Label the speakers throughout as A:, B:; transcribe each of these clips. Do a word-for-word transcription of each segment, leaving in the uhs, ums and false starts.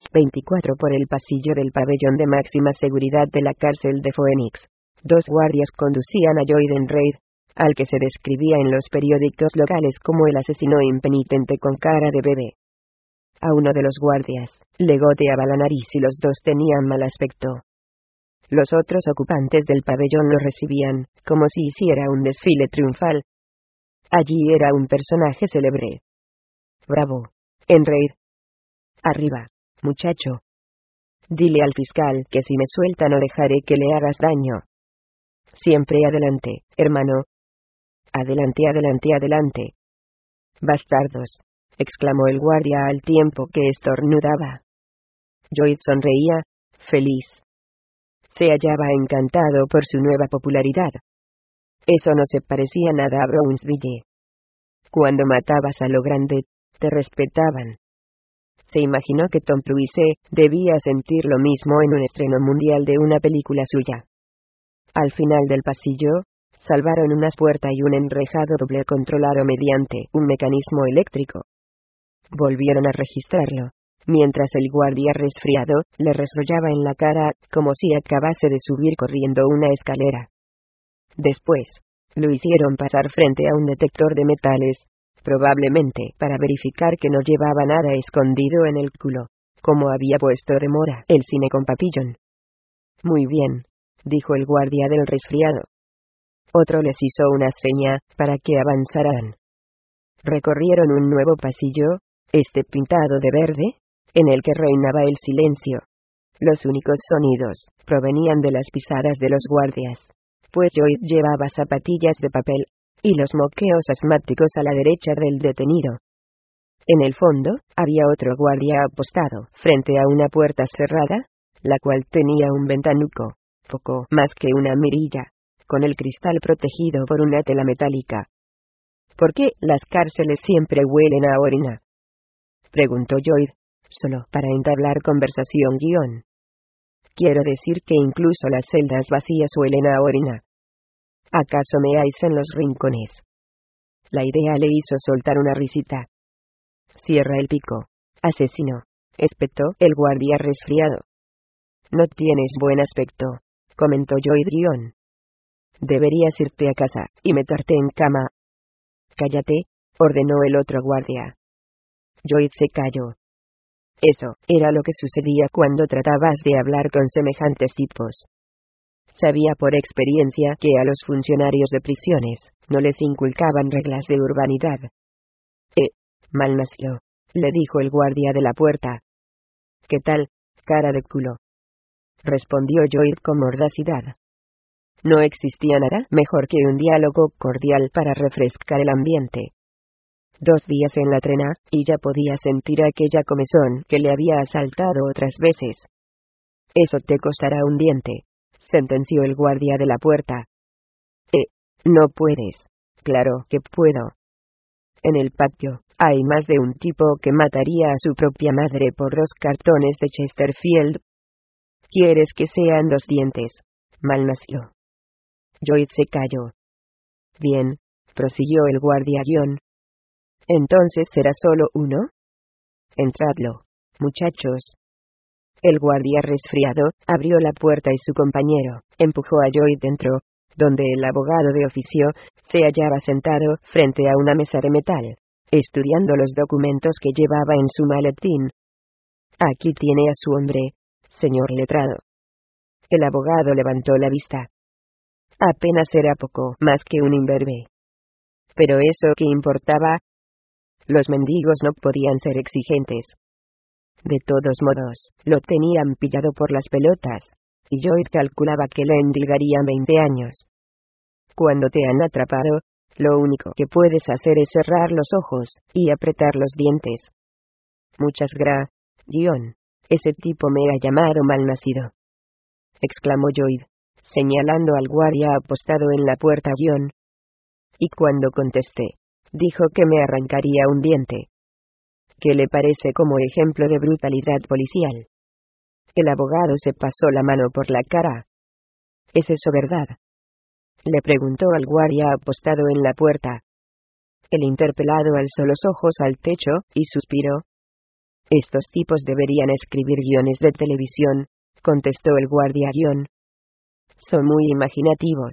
A: veinticuatro por el pasillo del pabellón de máxima seguridad de la cárcel de Phoenix. Dos guardias conducían a Lloyd Reid, al que se describía en los periódicos locales como el asesino impenitente con cara de bebé. A uno de los guardias le goteaba la nariz y los dos tenían mal aspecto. Los otros ocupantes del pabellón lo recibían, como si hiciera un desfile triunfal. Allí era un personaje célebre. «Bravo, Enreid. Arriba, muchacho. Dile al fiscal que si me suelta no dejaré que le hagas daño. Siempre adelante, hermano. Adelante, adelante, adelante». «Bastardos», exclamó el guardia al tiempo que estornudaba. Lloyd sonreía, feliz. Se hallaba encantado por su nueva popularidad. Eso no se parecía nada a Brownsville. Cuando matabas a lo grande, te respetaban. Se imaginó que Tom Cruise debía sentir lo mismo en un estreno mundial de una película suya. Al final del pasillo, salvaron una puerta y un enrejado doble controlado mediante un mecanismo eléctrico. Volvieron a registrarlo, mientras el guardia resfriado le resrollaba en la cara como si acabase de subir corriendo una escalera. Después, lo hicieron pasar frente a un detector de metales, probablemente para verificar que no llevaba nada escondido en el culo, como había puesto de moda el cine con Papillon. «Muy bien», dijo el guardia del resfriado. Otro les hizo una seña para que avanzaran. Recorrieron un nuevo pasillo, este pintado de verde, en el que reinaba el silencio. Los únicos sonidos provenían de las pisadas de los guardias, pues Lloyd llevaba zapatillas de papel, y los moqueos asmáticos a la derecha del detenido. En el fondo, había otro guardia apostado frente a una puerta cerrada, la cual tenía un ventanuco, poco más que una mirilla, con el cristal protegido por una tela metálica. «¿Por qué las cárceles siempre huelen a orina?», preguntó Lloyd, solo para entablar conversación guión. «Quiero decir que incluso las celdas vacías huelen a orina. ¿Acaso meáis en los rincones?». La idea le hizo soltar una risita. «Cierra el pico, asesino», espetó el guardia resfriado. «No tienes buen aspecto», comentó Lloyd guión. «Deberías irte a casa y meterte en cama». «Cállate», ordenó el otro guardia. Lloyd se calló. Eso era lo que sucedía cuando tratabas de hablar con semejantes tipos. Sabía por experiencia que a los funcionarios de prisiones no les inculcaban reglas de urbanidad. «Eh, malnacido», le dijo el guardia de la puerta. «¿Qué tal, cara de culo?», respondió Lloyd con mordacidad. No existía nada mejor que un diálogo cordial para refrescar el ambiente. Dos días en la trena, y ya podía sentir aquella comezón que le había asaltado otras veces. «Eso te costará un diente», sentenció el guardia de la puerta. «Eh, no puedes». «Claro que puedo. En el patio, hay más de un tipo que mataría a su propia madre por dos cartones de Chesterfield. ¿Quieres que sean dos dientes, malnacido?». Lloyd se calló. «Bien», prosiguió el guardia guión. «¿Entonces será solo uno? Entradlo, muchachos». El guardia resfriado abrió la puerta y su compañero empujó a Lloyd dentro, donde el abogado de oficio se hallaba sentado frente a una mesa de metal, estudiando los documentos que llevaba en su maletín. «Aquí tiene a su hombre, señor letrado». El abogado levantó la vista. Apenas era poco más que un imberbe. Pero eso ¿qué importaba? Los mendigos no podían ser exigentes. De todos modos, lo tenían pillado por las pelotas, y Lloyd calculaba que le endilgarían veinte años. Cuando te han atrapado, lo único que puedes hacer es cerrar los ojos y apretar los dientes. «Muchas gra... guión. Ese tipo me ha llamado malnacido», exclamó Lloyd, señalando al guardia apostado en la puerta guión. «Y cuando contesté, dijo que me arrancaría un diente. ¿Qué le parece como ejemplo de brutalidad policial?». El abogado se pasó la mano por la cara. «¿Es eso verdad?», le preguntó al guardia apostado en la puerta. El interpelado alzó los ojos al techo y suspiró. Estos tipos deberían escribir guiones de televisión, contestó el guardia guión. Son muy imaginativos.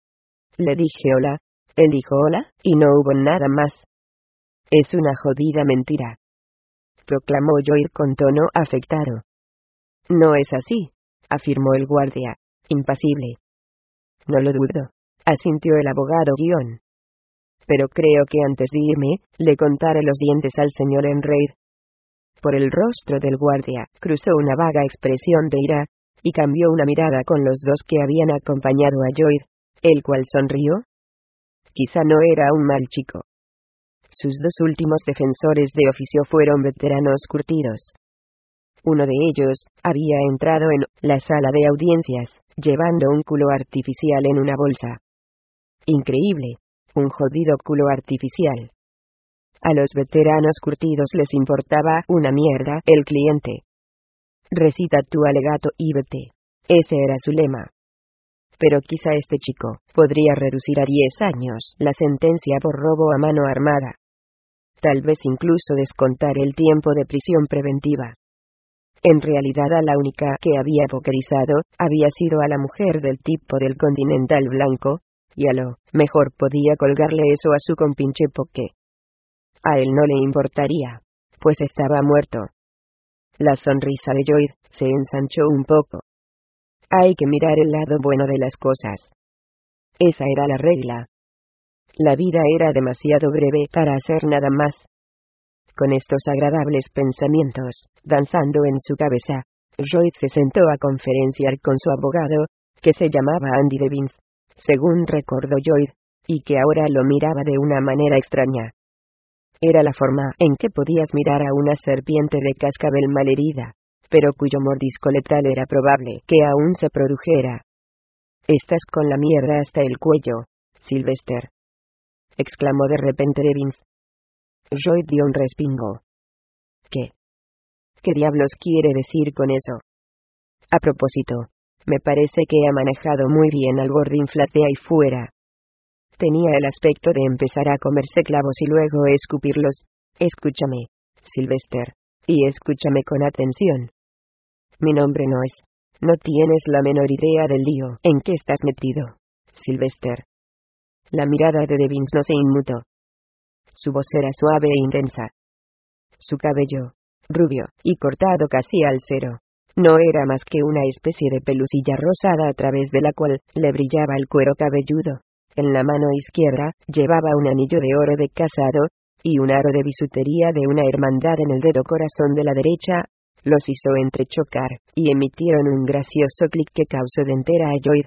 A: Le dije hola, él dijo hola, y no hubo nada más. Es una jodida mentira, proclamó Lloyd con tono afectado. No es así, afirmó el guardia, impasible. No lo dudo, asintió el abogado guión. Pero creo que antes de irme, le contaré los dientes al señor Enraid. Por el rostro del guardia cruzó una vaga expresión de ira, y cambió una mirada con los dos que habían acompañado a Lloyd, el cual sonrió. Quizá no era un mal chico. Sus dos últimos defensores de oficio fueron veteranos curtidos. Uno de ellos había entrado en la sala de audiencias, llevando un culo artificial en una bolsa. Increíble, un jodido culo artificial. A los veteranos curtidos les importaba una mierda el cliente. Recita tu alegato y vete. Ese era su lema. Pero quizá este chico podría reducir a diez años la sentencia por robo a mano armada. Tal vez incluso descontar el tiempo de prisión preventiva. En realidad a la única que había pokerizado había sido a la mujer del tipo del Continental blanco, y a lo mejor podía colgarle eso a su compinche poke. A él no le importaría, pues estaba muerto. La sonrisa de Lloyd se ensanchó un poco. Hay que mirar el lado bueno de las cosas. Esa era la regla. La vida era demasiado breve para hacer nada más. Con estos agradables pensamientos danzando en su cabeza, Lloyd se sentó a conferenciar con su abogado, que se llamaba Andy Devins, según recordó Lloyd, y que ahora lo miraba de una manera extraña. Era la forma en que podías mirar a una serpiente de cascabel malherida, pero cuyo mordisco letal era probable que aún se produjera. «Estás con la mierda hasta el cuello, Sylvester», exclamó de repente Devins. Lloyd dio un respingo. ¿Qué? ¿Qué diablos quiere decir con eso? A propósito, me parece que ha manejado muy bien al gordinflas de ahí fuera. Tenía el aspecto de empezar a comerse clavos y luego escupirlos. Escúchame, Sylvester, y escúchame con atención. Mi nombre no es. No tienes la menor idea del lío en que estás metido, Sylvester. La mirada de Devins no se inmutó. Su voz era suave e intensa. Su cabello, rubio y cortado casi al cero, no era más que una especie de pelusilla rosada a través de la cual le brillaba el cuero cabelludo. En la mano izquierda llevaba un anillo de oro de casado, y un aro de bisutería de una hermandad en el dedo corazón de la derecha. Los hizo entrechocar, y emitieron un gracioso clic que causó de entera a Lloyd.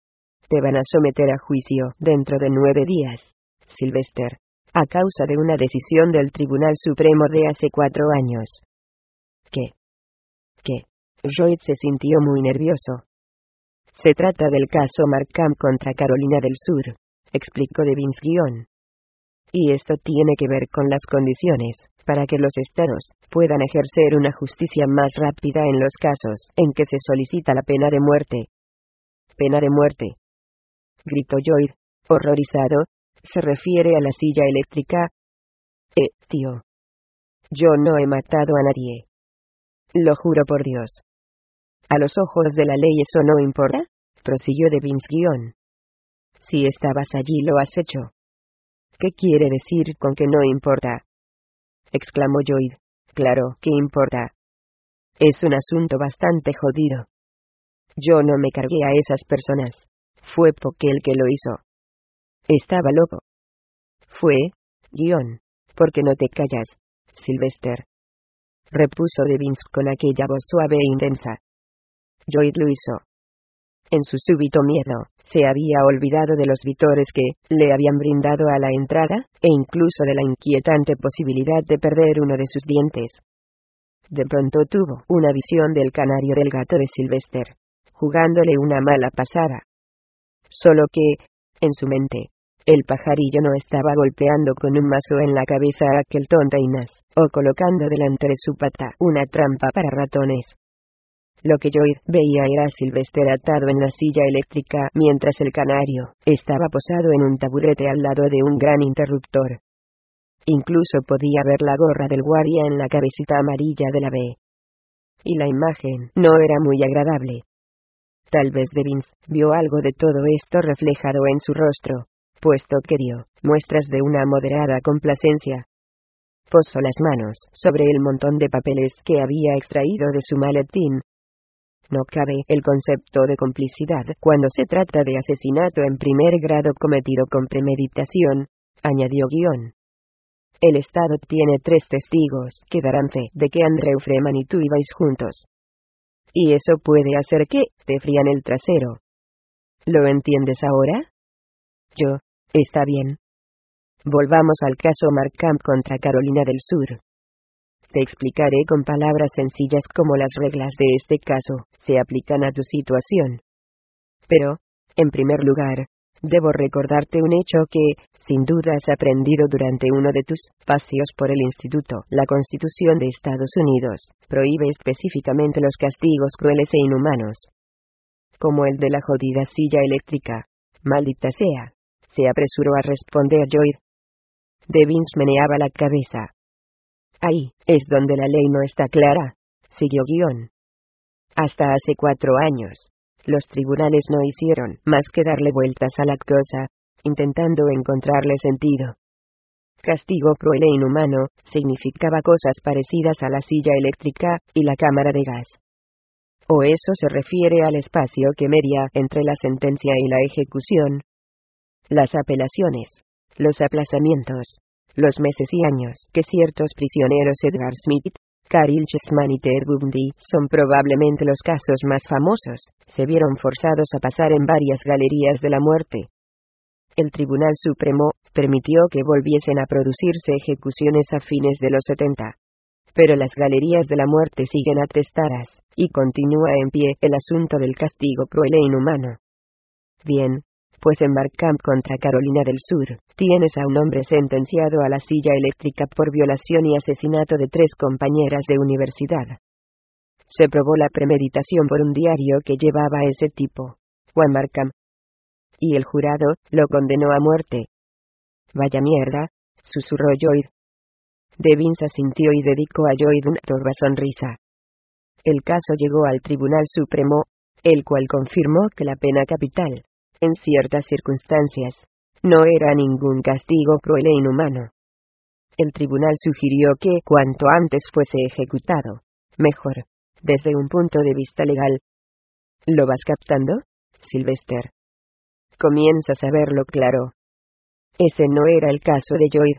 A: Te van a someter a juicio dentro de nueve días, Sylvester, a causa de una decisión del Tribunal Supremo de hace cuatro años. ¿Qué? ¿Qué? Lloyd se sintió muy nervioso. Se trata del caso Markham contra Carolina del Sur, explicó Devins guión. Y esto tiene que ver con las condiciones para que los estados puedan ejercer una justicia más rápida en los casos en que se solicita la pena de muerte. Pena de muerte, gritó Lloyd, horrorizado. ¿Se refiere a la silla eléctrica? Eh, tío. Yo no he matado a nadie. Lo juro por Dios. ¿A los ojos de la ley eso no importa?, prosiguió Devins guión. Si estabas allí lo has hecho. ¿Qué quiere decir con que no importa?, exclamó Lloyd. Claro que importa. Es un asunto bastante jodido. Yo no me cargué a esas personas. Fue Poke el que lo hizo. Estaba loco. Fue, guión, porque no te callas, Sylvester, repuso Devins con aquella voz suave e intensa. Lloyd lo hizo. En su súbito miedo, se había olvidado de los vitores que le habían brindado a la entrada, e incluso de la inquietante posibilidad de perder uno de sus dientes. De pronto tuvo una visión del canario del gato de Sylvester, jugándole una mala pasada. Solo que, en su mente, el pajarillo no estaba golpeando con un mazo en la cabeza a aquel tontainas, o colocando delante de su pata una trampa para ratones. Lo que Lloyd veía era a Sylvester atado en la silla eléctrica mientras el canario estaba posado en un taburete al lado de un gran interruptor. Incluso podía ver la gorra del guardia en la cabecita amarilla de la B. Y la imagen no era muy agradable. Tal vez Devins vio algo de todo esto reflejado en su rostro, puesto que dio muestras de una moderada complacencia. Posó las manos sobre el montón de papeles que había extraído de su maletín. No cabe el concepto de complicidad cuando se trata de asesinato en primer grado cometido con premeditación, añadió Guión. El Estado tiene tres testigos que darán fe de que Andrew Freeman y tú ibais juntos. Y eso puede hacer que te frían el trasero. ¿Lo entiendes ahora? Yo, está bien. Volvamos al caso Markham contra Carolina del Sur. Te explicaré con palabras sencillas cómo las reglas de este caso se aplican a tu situación. Pero, en primer lugar, debo recordarte un hecho que, sin duda has aprendido durante uno de tus paseos por el instituto. La Constitución de Estados Unidos prohíbe específicamente los castigos crueles e inhumanos. Como el de la jodida silla eléctrica. Maldita sea. Se apresuró a responder Lloyd. Devins meneaba la cabeza. Ahí es donde la ley no está clara, siguió Guión. Hasta hace cuatro años, los tribunales no hicieron más que darle vueltas a la cosa, intentando encontrarle sentido. Castigo cruel e inhumano significaba cosas parecidas a la silla eléctrica y la cámara de gas. ¿O eso se refiere al espacio que media entre la sentencia y la ejecución? Las apelaciones, los aplazamientos, los meses y años que ciertos prisioneros Edgar Smith, Caryl Chessman y Ted Bundy son probablemente los casos más famosos, se vieron forzados a pasar en varias galerías de la muerte. El Tribunal Supremo permitió que volviesen a producirse ejecuciones a fines de los setenta. Pero las galerías de la muerte siguen atestadas, y continúa en pie el asunto del castigo cruel e inhumano. Bien, pues en Markham contra Carolina del Sur, tienes a un hombre sentenciado a la silla eléctrica por violación y asesinato de tres compañeras de universidad. Se probó la premeditación por un diario que llevaba a ese tipo, Juan Markham. Y el jurado lo condenó a muerte. Vaya mierda, susurró Lloyd. Devins asintió y dedicó a Lloyd una torva sonrisa. El caso llegó al Tribunal Supremo, el cual confirmó que la pena capital, en ciertas circunstancias, no era ningún castigo cruel e inhumano. El tribunal sugirió que cuanto antes fuese ejecutado, mejor, desde un punto de vista legal. ¿Lo vas captando, Sylvester? Comienzas a verlo claro. Ese no era el caso de Lloyd.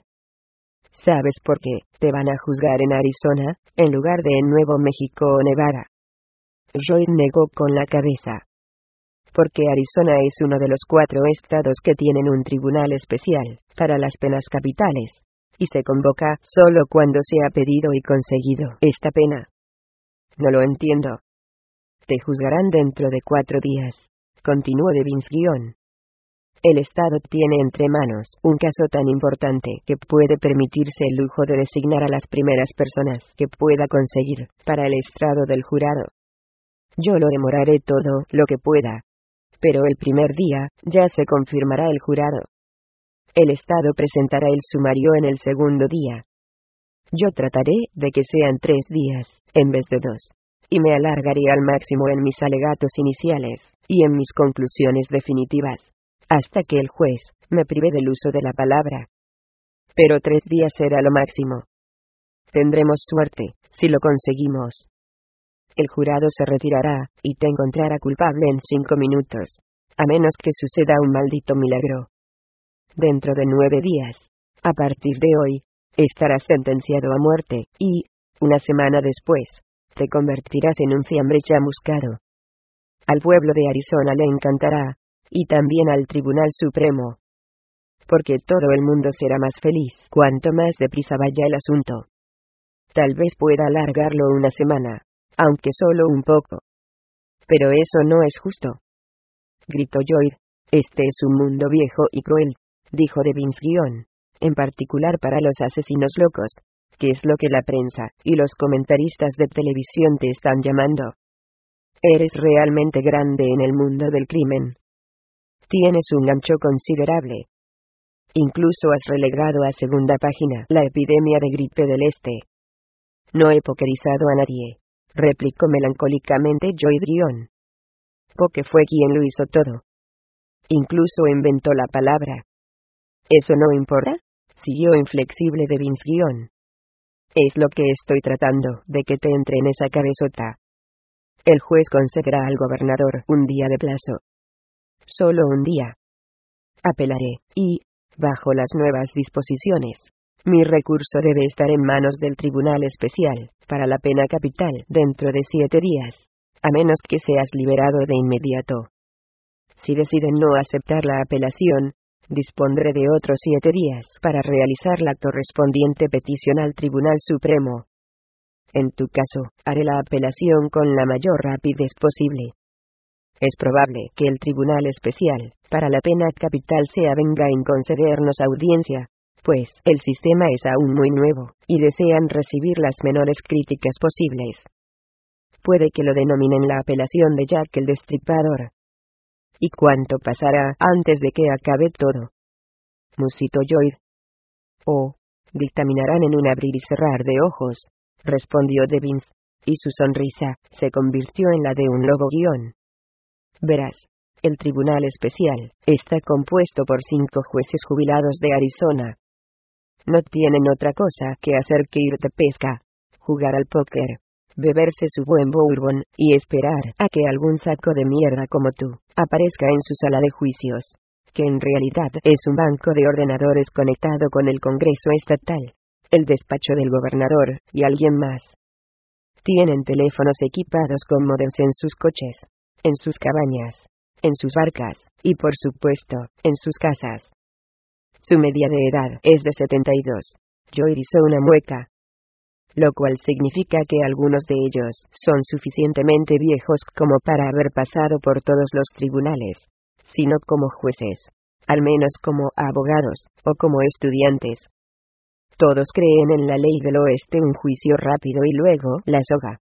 A: ¿Sabes por qué te van a juzgar en Arizona, en lugar de en Nuevo México o Nevada? Lloyd negó con la cabeza. Porque Arizona es uno de los cuatro estados que tienen un tribunal especial para las penas capitales, y se convoca solo cuando se ha pedido y conseguido esta pena. No lo entiendo. Te juzgarán dentro de cuatro días, continuó Devins guión. El Estado tiene entre manos un caso tan importante que puede permitirse el lujo de designar a las primeras personas que pueda conseguir para el estrado del jurado. Yo lo demoraré todo lo que pueda. Pero el primer día, ya se confirmará el jurado. El Estado presentará el sumario en el segundo día. Yo trataré de que sean tres días, en vez de dos. Y me alargaré al máximo en mis alegatos iniciales, y en mis conclusiones definitivas, hasta que el juez me prive del uso de la palabra. Pero tres días será lo máximo. Tendremos suerte, si lo conseguimos. El jurado se retirará, y te encontrará culpable en cinco minutos. A menos que suceda un maldito milagro. Dentro de nueve días, a partir de hoy, estarás sentenciado a muerte, y, una semana después, te convertirás en un fiambre chamuscado. Al pueblo de Arizona le encantará, y también al Tribunal Supremo. Porque todo el mundo será más feliz cuanto más deprisa vaya el asunto. Tal vez pueda alargarlo una semana. Aunque solo un poco. Pero eso no es justo. Gritó Lloyd. Este es un mundo viejo y cruel, dijo Devins guión. En particular para los asesinos locos, que es lo que la prensa y los comentaristas de televisión te están llamando. Eres realmente grande en el mundo del crimen. Tienes un gancho considerable. Incluso has relegado a segunda página la epidemia de gripe del Este. No he pokerizado a nadie, replicó melancólicamente Joy Drion. Poke fue quien lo hizo todo. Incluso inventó la palabra. ¿Eso no importa?, siguió inflexible de Vince Guion. Es lo que estoy tratando de que te entre en esa cabezota. El juez concederá al gobernador un día de plazo. Solo un día. Apelaré, y, bajo las nuevas disposiciones, mi recurso debe estar en manos del Tribunal Especial para la Pena Capital dentro de siete días, a menos que seas liberado de inmediato. Si deciden no aceptar la apelación, dispondré de otros siete días para realizar la correspondiente petición al Tribunal Supremo. En tu caso, haré la apelación con la mayor rapidez posible. Es probable que el Tribunal Especial para la Pena Capital se avenga en concedernos audiencia, pues el sistema es aún muy nuevo, y desean recibir las menores críticas posibles. Puede que lo denominen la apelación de Jack el Destripador. ¿Y cuánto pasará antes de que acabe todo?, musitó Lloyd. Oh, dictaminarán en un abrir y cerrar de ojos, respondió Devins, y su sonrisa se convirtió en la de un lobo guión. Verás, el Tribunal Especial está compuesto por cinco jueces jubilados de Arizona. No tienen otra cosa que hacer que ir de pesca, jugar al póker, beberse su buen bourbon, y esperar a que algún saco de mierda como tú aparezca en su sala de juicios, que en realidad es un banco de ordenadores conectado con el Congreso Estatal, el despacho del gobernador, y alguien más. Tienen teléfonos equipados con modems en sus coches, en sus cabañas, en sus barcas, y por supuesto, en sus casas. Su media de edad es de setenta y dos. Joy hizo una mueca. Lo cual significa que algunos de ellos son suficientemente viejos como para haber pasado por todos los tribunales, sino como jueces, al menos como abogados, o como estudiantes. Todos creen en la ley del oeste, un juicio rápido y luego la soga.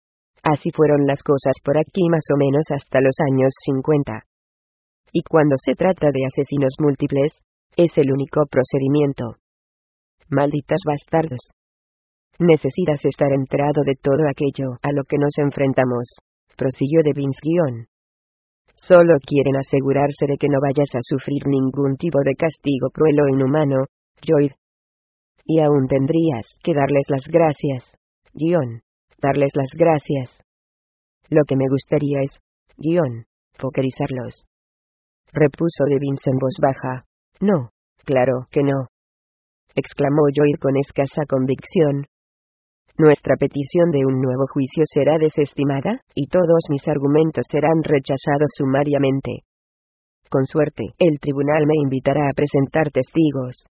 A: Así fueron las cosas por aquí más o menos hasta los años cincuenta. Y cuando se trata de asesinos múltiples, es el único procedimiento. Malditas bastardos. Necesitas estar enterado de todo aquello a lo que nos enfrentamos, prosiguió de Vince Guion. Solo quieren asegurarse de que no vayas a sufrir ningún tipo de castigo cruel o inhumano, Lloyd. Y aún tendrías que darles las gracias, Guion, darles las gracias. Lo que me gustaría es, Guion, pokerizarlos. Repuso de Vince en voz baja. No, claro que no, exclamó Lloyd con escasa convicción. Nuestra petición de un nuevo juicio será desestimada, y todos mis argumentos serán rechazados sumariamente. Con suerte, el tribunal me invitará a presentar testigos.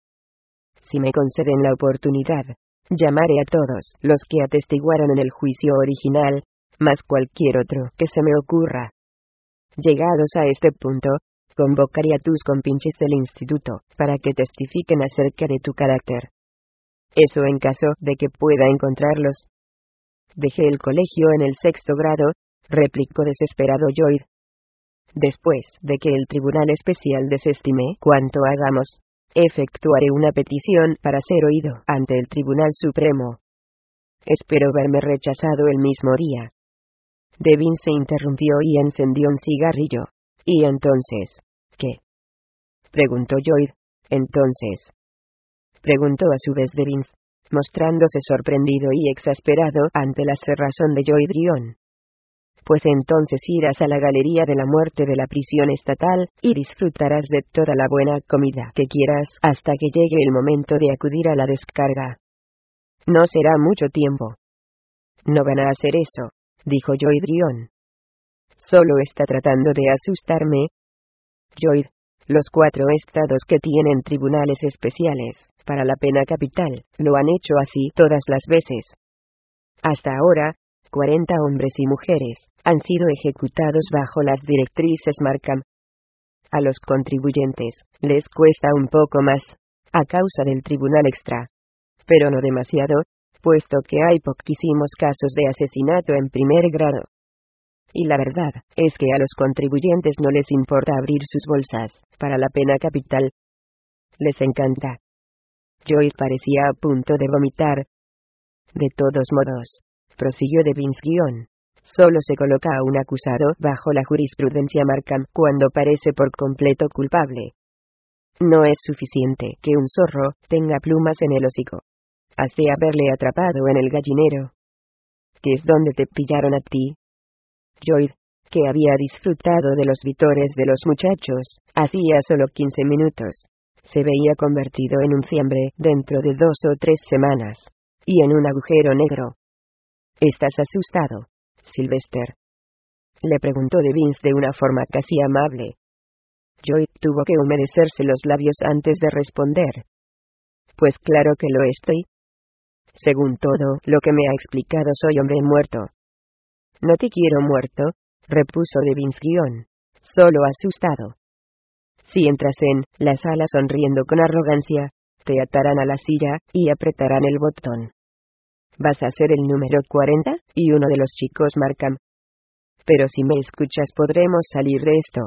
A: Si me conceden la oportunidad, llamaré a todos los que atestiguaron en el juicio original, más cualquier otro que se me ocurra. Llegados a este punto, convocaré a tus compinches del instituto, para que testifiquen acerca de tu carácter. Eso en caso de que pueda encontrarlos. Dejé el colegio en el sexto grado, replicó desesperado Lloyd. Después de que el Tribunal Especial desestime cuanto hagamos, efectuaré una petición para ser oído ante el Tribunal Supremo. Espero verme rechazado el mismo día. Devin se interrumpió y encendió un cigarrillo. ¿Y entonces qué?, preguntó Lloyd. Entonces, preguntó a su vez Devin, mostrándose sorprendido y exasperado ante la cerrazón de Joy Drion. Pues entonces irás a la galería de la muerte de la prisión estatal, y disfrutarás de toda la buena comida que quieras hasta que llegue el momento de acudir a la descarga. No será mucho tiempo. No van a hacer eso, dijo Joy Drion. Solo está tratando de asustarme. Lloyd, los cuatro estados que tienen tribunales especiales para la pena capital lo han hecho así todas las veces. Hasta ahora, cuarenta hombres y mujeres han sido ejecutados bajo las directrices Markham. A los contribuyentes les cuesta un poco más, a causa del tribunal extra. Pero no demasiado, puesto que hay poquísimos casos de asesinato en primer grado. Y la verdad es que a los contribuyentes no les importa abrir sus bolsas para la pena capital. Les encanta. Joy parecía a punto de vomitar. De todos modos, prosiguió Devins guión. Solo se coloca a un acusado bajo la jurisprudencia Markham cuando parece por completo culpable. No es suficiente que un zorro tenga plumas en el hocico. Has de haberle atrapado en el gallinero. ¿Qué es donde te pillaron a ti? Joy, que había disfrutado de los vitores de los muchachos, hacía solo quince minutos, se veía convertido en un fiambre dentro de dos o tres semanas, y en un agujero negro. ¿Estás asustado, Sylvester?, le preguntó Devins de una forma casi amable. Joy tuvo que humedecerse los labios antes de responder. Pues claro que lo estoy. Según todo lo que me ha explicado, soy hombre muerto. No te quiero muerto, repuso Devins guión, solo asustado. Si entras en la sala sonriendo con arrogancia, te atarán a la silla y apretarán el botón. Vas a ser el número cuarenta y uno de los chicos Markham. Pero si me escuchas podremos salir de esto.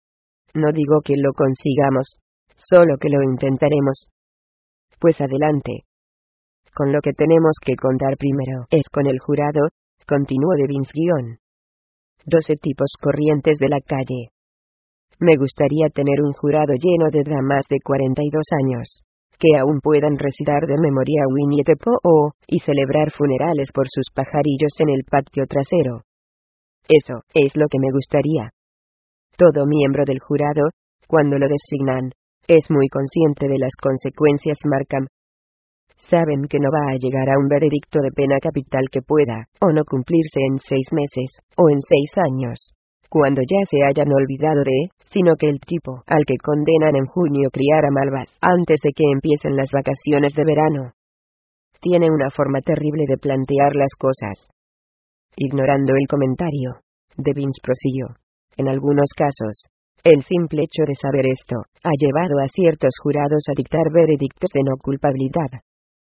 A: No digo que lo consigamos, solo que lo intentaremos. Pues adelante. Con lo que tenemos que contar primero es con el jurado, continuó Devins guión. Doce tipos corrientes de la calle. Me gustaría tener un jurado lleno de damas de cuarenta y dos años, que aún puedan recitar de memoria a Winnie the Pooh y celebrar funerales por sus pajarillos en el patio trasero. Eso es lo que me gustaría. Todo miembro del jurado, cuando lo designan, es muy consciente de las consecuencias Markham. Saben que no va a llegar a un veredicto de pena capital que pueda, o no cumplirse en seis meses, o en seis años, cuando ya se hayan olvidado de, sino que el tipo al que condenan en junio criara malvas antes de que empiecen las vacaciones de verano. Tiene una forma terrible de plantear las cosas. Ignorando el comentario, Devins prosiguió. En algunos casos, el simple hecho de saber esto ha llevado a ciertos jurados a dictar veredictos de no culpabilidad.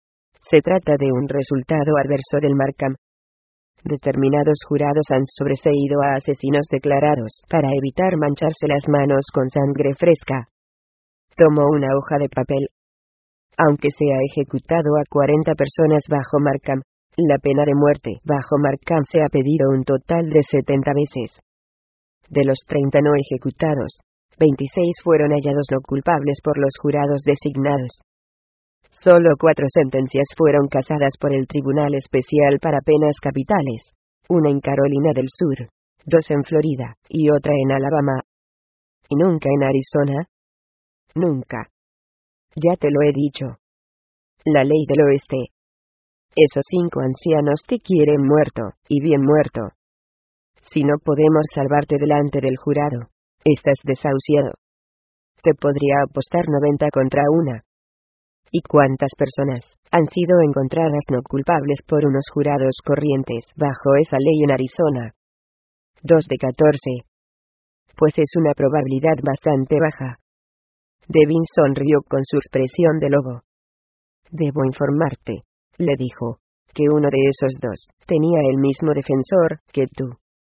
A: Se trata de un resultado adverso del Markham. Determinados jurados han sobreseído a asesinos declarados para evitar mancharse las manos con sangre fresca. Tomó una hoja de papel. Aunque se ha ejecutado a cuarenta personas bajo Markham, la pena de muerte bajo Markham se ha pedido un total de setenta veces. De los treinta no ejecutados, veintiséis fueron hallados no culpables por los jurados designados. Solo cuatro sentencias fueron casadas por el Tribunal Especial para Penas Capitales, una en Carolina del Sur, dos en Florida, y otra en Alabama. ¿Y nunca en Arizona? Nunca. Ya te lo he dicho. La ley del oeste. Esos cinco ancianos te quieren muerto, y bien muerto. Si no podemos salvarte delante del jurado, estás desahuciado. Te podría apostar noventa contra una. ¿Y cuántas personas han sido encontradas no culpables por unos jurados corrientes bajo esa ley en Arizona? Dos de catorce. Pues es una probabilidad bastante baja. Devin sonrió con su expresión de lobo. Debo informarte, le dijo, que uno de esos dos tenía el mismo defensor que tú.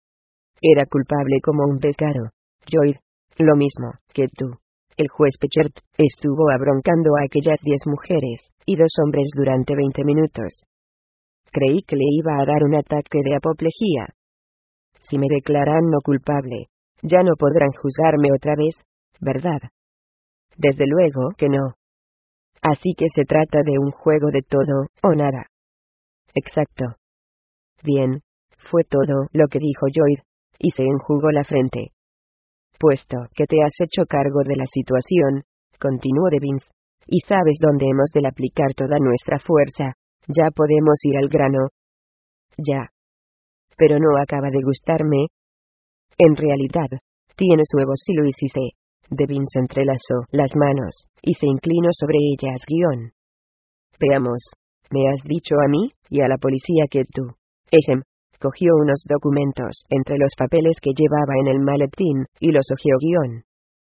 A: Era culpable como un pescado. Joy, lo mismo que tú. El juez Pechert estuvo abroncando a aquellas diez mujeres y dos hombres durante veinte minutos. Creí que le iba a dar un ataque de apoplejía. Si me declaran no culpable, ya no podrán juzgarme otra vez, ¿verdad? Desde luego que no. Así que se trata de un juego de todo o nada. Exacto. Bien, fue todo lo que dijo Joy, y se enjugó la frente. Puesto que te has hecho cargo de la situación, continuó Devins, y sabes dónde hemos de aplicar toda nuestra fuerza, ya podemos ir al grano. Ya. Pero no acaba de gustarme. En realidad, tienes huevos y lo hiciste. Devins entrelazó las manos, y se inclinó sobre ellas guión. Veamos, me has dicho a mí, y a la policía que tú, ejem, cogió unos documentos entre los papeles que llevaba en el maletín, y los hojeó guión.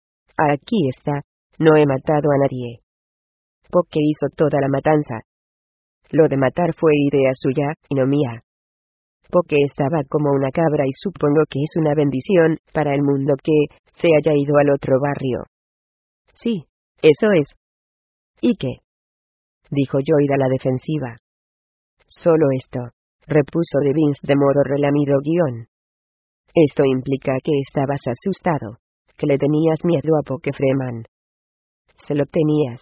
A: Aquí está, no he matado a nadie. Poque hizo toda la matanza. Lo de matar fue idea suya, y no mía. Poque estaba como una cabra y supongo que es una bendición para el mundo que se haya ido al otro barrio. Sí, eso es. ¿Y qué? Dijo Lloyd a la defensiva. Solo esto, repuso Devins de modo relamido guión. Esto implica que estabas asustado, que le tenías miedo a Pokéfreman. Se lo tenías.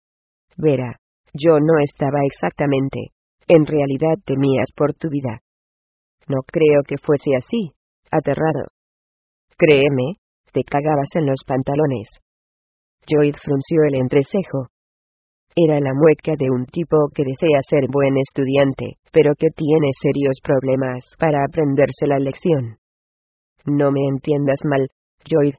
A: Vera, yo no estaba exactamente. En realidad temías por tu vida. No creo que fuese así, aterrado. Créeme, te cagabas en los pantalones. Lloyd frunció el entrecejo. Era la mueca de un tipo que desea ser buen estudiante, pero que tiene serios problemas para aprenderse la lección. No me entiendas mal, Lloyd.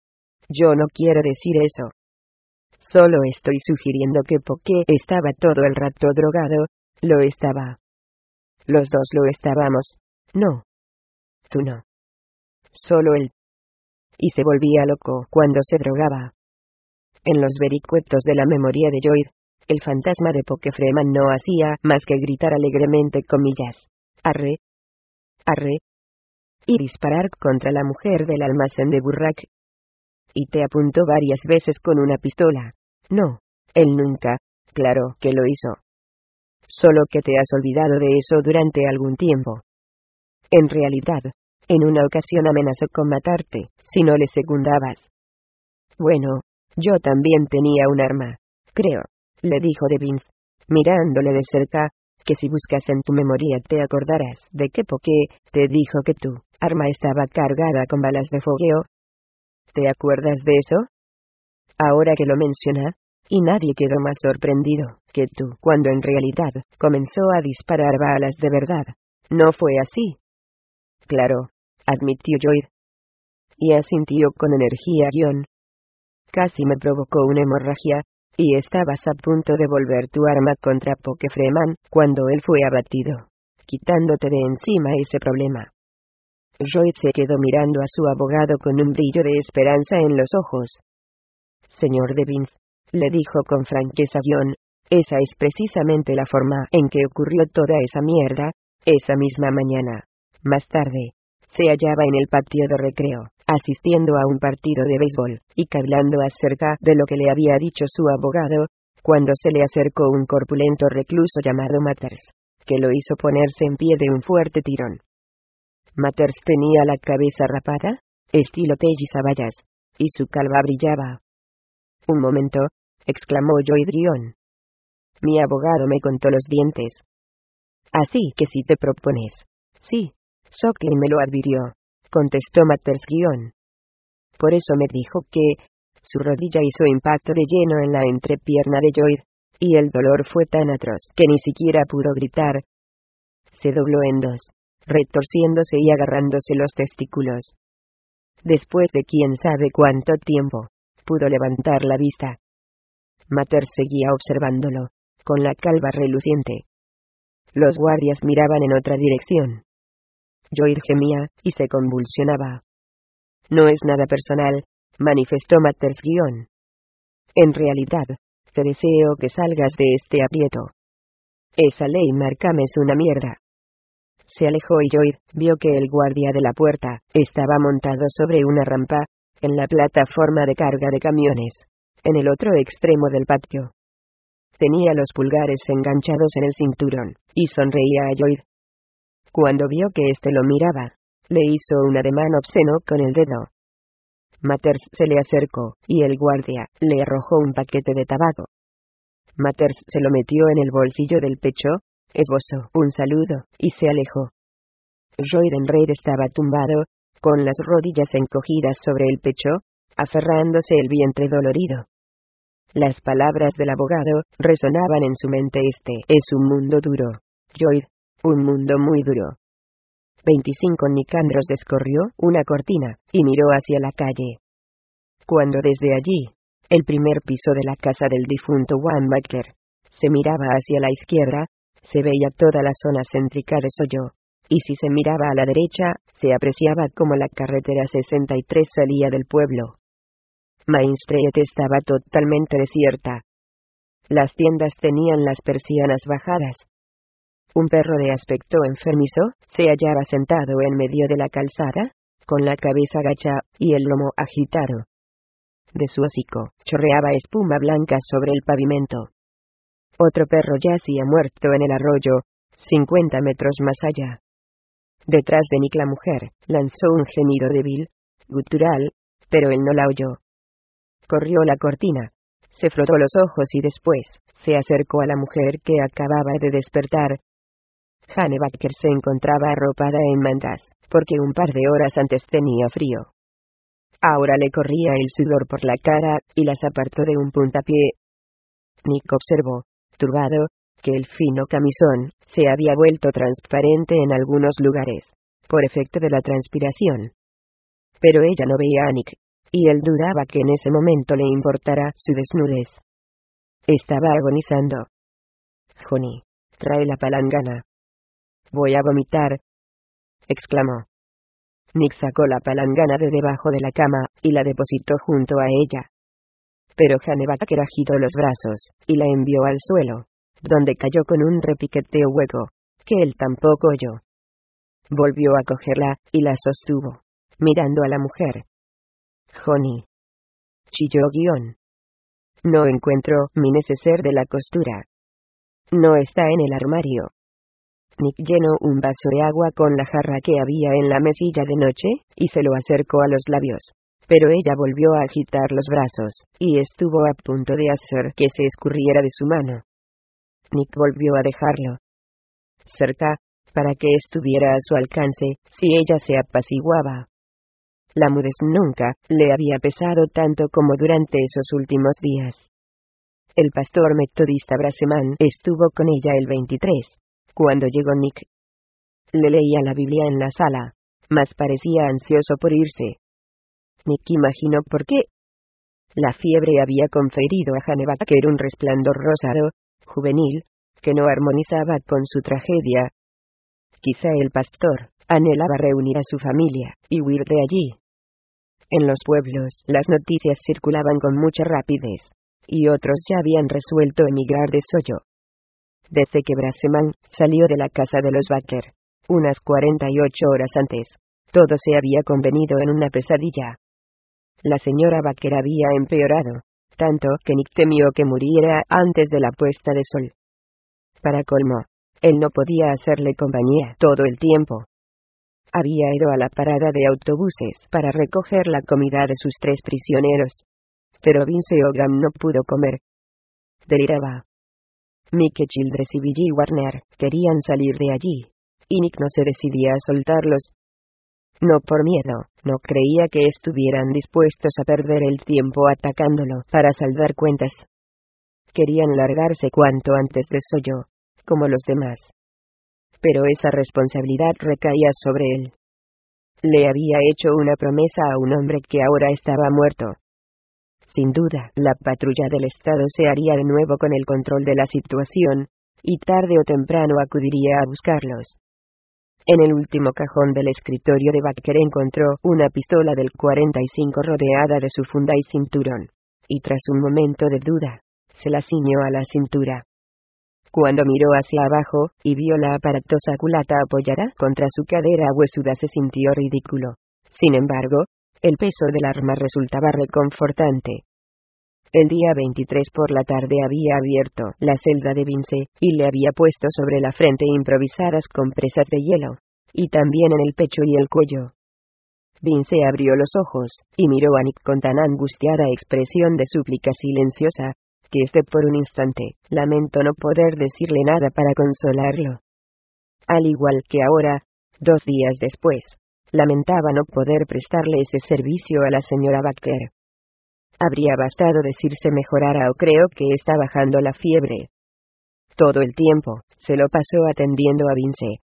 A: Yo no quiero decir eso. Solo estoy sugiriendo que Poké estaba todo el rato drogado. Lo estaba. Los dos lo estábamos. No. Tú no. Solo él. Y se volvía loco cuando se drogaba. En los vericuetos de la memoria de Lloyd, el fantasma de Pokéfreman no hacía más que gritar alegremente comillas. Arre. Arre. Y disparar contra la mujer del almacén de Burrak. Y te apuntó varias veces con una pistola. No, él nunca, claro que lo hizo. Solo que te has olvidado de eso durante algún tiempo. En realidad, en una ocasión amenazó con matarte, si no le secundabas. Bueno, yo también tenía un arma, creo, le dijo Devins, mirándole de cerca, que si buscas en tu memoria te acordarás de que Poké te dijo que tu arma estaba cargada con balas de fogueo. ¿Te acuerdas de eso? Ahora que lo menciona, y nadie quedó más sorprendido que tú cuando en realidad comenzó a disparar balas de verdad. ¿No fue así? Claro, admitió Lloyd. Y asintió con energía guión. Casi me provocó una hemorragia, y estabas a punto de volver tu arma contra Pokéfreman cuando él fue abatido, quitándote de encima ese problema. Lloyd se quedó mirando a su abogado con un brillo de esperanza en los ojos. Señor Devins, le dijo con franqueza guión, esa es precisamente la forma en que ocurrió toda esa mierda, esa misma mañana. Más tarde, se hallaba en el patio de recreo, asistiendo a un partido de béisbol, y hablando acerca de lo que le había dicho su abogado, cuando se le acercó un corpulento recluso llamado Matters, que lo hizo ponerse en pie de un fuerte tirón. Matters tenía la cabeza rapada, estilo Teji Sabayas, y su calva brillaba. Un momento, exclamó Lloyd Guión. Mi abogado me contó los dientes. Así que si te propones. Sí, Socklin me lo advirtió, contestó Matters Guión. Por eso me dijo que su rodilla hizo impacto de lleno en la entrepierna de Lloyd, y el dolor fue tan atroz que ni siquiera pudo gritar. Se dobló en dos, retorciéndose y agarrándose los testículos. Después de quién sabe cuánto tiempo, pudo levantar la vista. Matters seguía observándolo, con la calva reluciente. Los guardias miraban en otra dirección. Lloyd gemía, y se convulsionaba. No es nada personal, manifestó Matters guión. En realidad, te deseo que salgas de este aprieto. Esa ley Markham es una mierda. Se alejó y Lloyd vio que el guardia de la puerta estaba montado sobre una rampa, en la plataforma de carga de camiones, en el otro extremo del patio. Tenía los pulgares enganchados en el cinturón, y sonreía a Lloyd. Cuando vio que éste lo miraba, le hizo un ademán obsceno con el dedo. Matters se le acercó, y el guardia le arrojó un paquete de tabaco. Matters se lo metió en el bolsillo del pecho, esbozó un saludo, y se alejó. Lloyd en Reid estaba tumbado, con las rodillas encogidas sobre el pecho, aferrándose el vientre dolorido. Las palabras del abogado resonaban en su mente. Este es un mundo duro, Lloyd, un mundo muy duro. veinticinco Nicandros descorrió una cortina, y miró hacia la calle. Cuando desde allí, el primer piso de la casa del difunto Juan Butler, se miraba hacia la izquierda, se veía toda la zona céntrica de Soyo, y si se miraba a la derecha, se apreciaba como la carretera sesenta y tres salía del pueblo. Main Street estaba totalmente desierta. Las tiendas tenían las persianas bajadas. Un perro de aspecto enfermizo se hallaba sentado en medio de la calzada, con la cabeza agachada y el lomo agitado. De su hocico chorreaba espuma blanca sobre el pavimento. Otro perro yacía muerto en el arroyo, cincuenta metros más allá. Detrás de Nick la mujer lanzó un gemido débil, gutural, pero él no la oyó. Corrió la cortina, se frotó los ojos y después se acercó a la mujer que acababa de despertar. Jane Baker se encontraba arropada en mantas, porque un par de horas antes tenía frío. Ahora le corría el sudor por la cara, y las apartó de un puntapié. Nick observó, turbado, que el fino camisón se había vuelto transparente en algunos lugares, por efecto de la transpiración. Pero ella no veía a Nick, y él dudaba que en ese momento le importara su desnudez. Estaba agonizando. «Johnny, trae la palangana». «Voy a vomitar», exclamó. Nick sacó la palangana de debajo de la cama, y la depositó junto a ella. Pero Jane Baker agitó los brazos, y la envió al suelo, donde cayó con un repiqueteo hueco, que él tampoco oyó. Volvió a cogerla, y la sostuvo, mirando a la mujer. «Johnny», chilló guión. «No encuentro mi neceser de la costura. No está en el armario». Nick llenó un vaso de agua con la jarra que había en la mesilla de noche, y se lo acercó a los labios. Pero ella volvió a agitar los brazos, y estuvo a punto de hacer que se escurriera de su mano. Nick volvió a dejarlo cerca, para que estuviera a su alcance, si ella se apaciguaba. La mudez nunca le había pesado tanto como durante esos últimos días. El pastor metodista Braseman estuvo con ella el veintitrés, cuando llegó Nick. Le leía la Biblia en la sala, mas parecía ansioso por irse. Nick imaginó por qué. La fiebre había conferido a Jane Baker un resplandor rosado, juvenil, que no armonizaba con su tragedia. Quizá el pastor anhelaba reunir a su familia y huir de allí. En los pueblos las noticias circulaban con mucha rapidez, y otros ya habían resuelto emigrar de Soyo. Desde que Braseman salió de la casa de los Baker, unas cuarenta y ocho horas antes, todo se había convenido en una pesadilla. La señora Baker había empeorado, tanto que Nick temió que muriera antes de la puesta de sol. Para colmo, él no podía hacerle compañía todo el tiempo. Había ido a la parada de autobuses para recoger la comida de sus tres prisioneros. Pero Vince Ogam no pudo comer. Deliraba. Mike Childress y Billy Warner querían salir de allí, y Nick no se decidía a soltarlos. No por miedo, no creía que estuvieran dispuestos a perder el tiempo atacándolo para saldar cuentas. Querían largarse cuanto antes de Soyo, como los demás. Pero esa responsabilidad recaía sobre él. Le había hecho una promesa a un hombre que ahora estaba muerto. Sin duda, la patrulla del Estado se haría de nuevo con el control de la situación, y tarde o temprano acudiría a buscarlos. En el último cajón del escritorio de Baker encontró una pistola del cuarenta y cinco rodeada de su funda y cinturón, y tras un momento de duda, se la ciñó a la cintura. Cuando miró hacia abajo, y vio la aparatosa culata apoyada contra su cadera huesuda, se sintió ridículo. Sin embargo, el peso del arma resultaba reconfortante. El día veintitrés por la tarde había abierto la celda de Vince, y le había puesto sobre la frente improvisadas compresas de hielo, y también en el pecho y el cuello. Vince abrió los ojos, y miró a Nick con tan angustiada expresión de súplica silenciosa, que este por un instante lamentó no poder decirle nada para consolarlo. Al igual que ahora, dos días después, lamentaba no poder prestarle ese servicio a la señora Baker. Habría bastado decirse mejorara o creo que está bajando la fiebre. Todo el tiempo, se lo pasó atendiendo a Vince.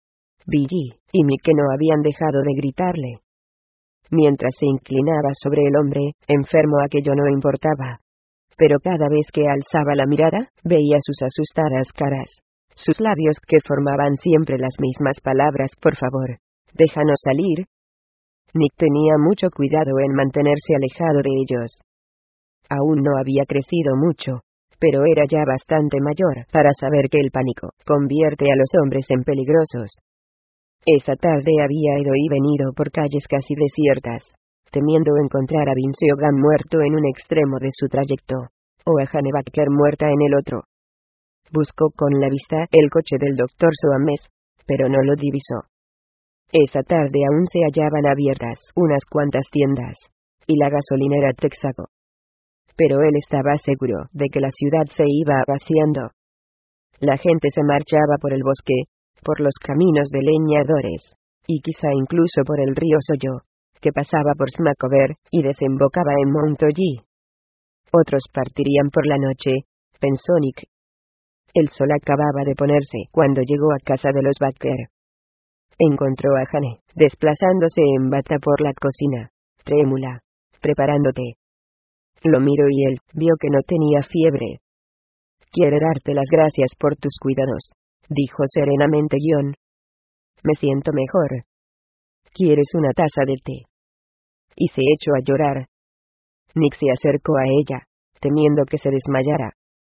A: Billy y Mike no habían dejado de gritarle. Mientras se inclinaba sobre el hombre enfermo, aquello no importaba. Pero cada vez que alzaba la mirada, veía sus asustadas caras, sus labios que formaban siempre las mismas palabras: por favor, déjanos salir. Nick tenía mucho cuidado en mantenerse alejado de ellos. Aún no había crecido mucho, pero era ya bastante mayor para saber que el pánico convierte a los hombres en peligrosos. Esa tarde había ido y venido por calles casi desiertas, temiendo encontrar a Vince Hogan muerto en un extremo de su trayecto, o a Jane Baker muerta en el otro. Buscó con la vista el coche del doctor Soames, pero no lo divisó. Esa tarde aún se hallaban abiertas unas cuantas tiendas, y la gasolinera Texaco. Pero él estaba seguro de que la ciudad se iba vaciando. La gente se marchaba por el bosque, por los caminos de leñadores, y quizá incluso por el río Soyo, que pasaba por Smackover y desembocaba en Montollí. Otros partirían por la noche, pensó Nick. El sol acababa de ponerse cuando llegó a casa de los Baker. Encontró a Jane, desplazándose en bata por la cocina, trémula, preparando té. Lo miró y él vio que no tenía fiebre. «Quiero darte las gracias por tus cuidados», dijo serenamente John. «Me siento mejor. ¿Quieres una taza de té?» Y se echó a llorar. Nick se acercó a ella, temiendo que se desmayara.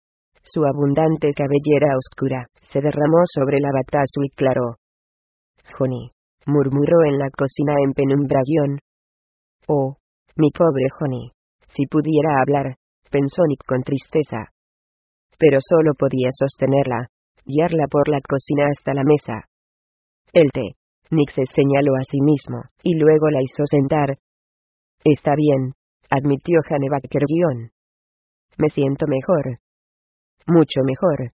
A: Su abundante cabellera oscura se derramó sobre la bata azul claro. «Honey», murmuró en la cocina en penumbra John. «Oh, mi pobre Honey, si pudiera hablar», pensó Nick con tristeza. Pero solo podía sostenerla, guiarla por la cocina hasta la mesa. «El té», Nick se señaló a sí mismo, y luego la hizo sentar. «Está bien», admitió Jane Baker John. «Me siento mejor. Mucho mejor.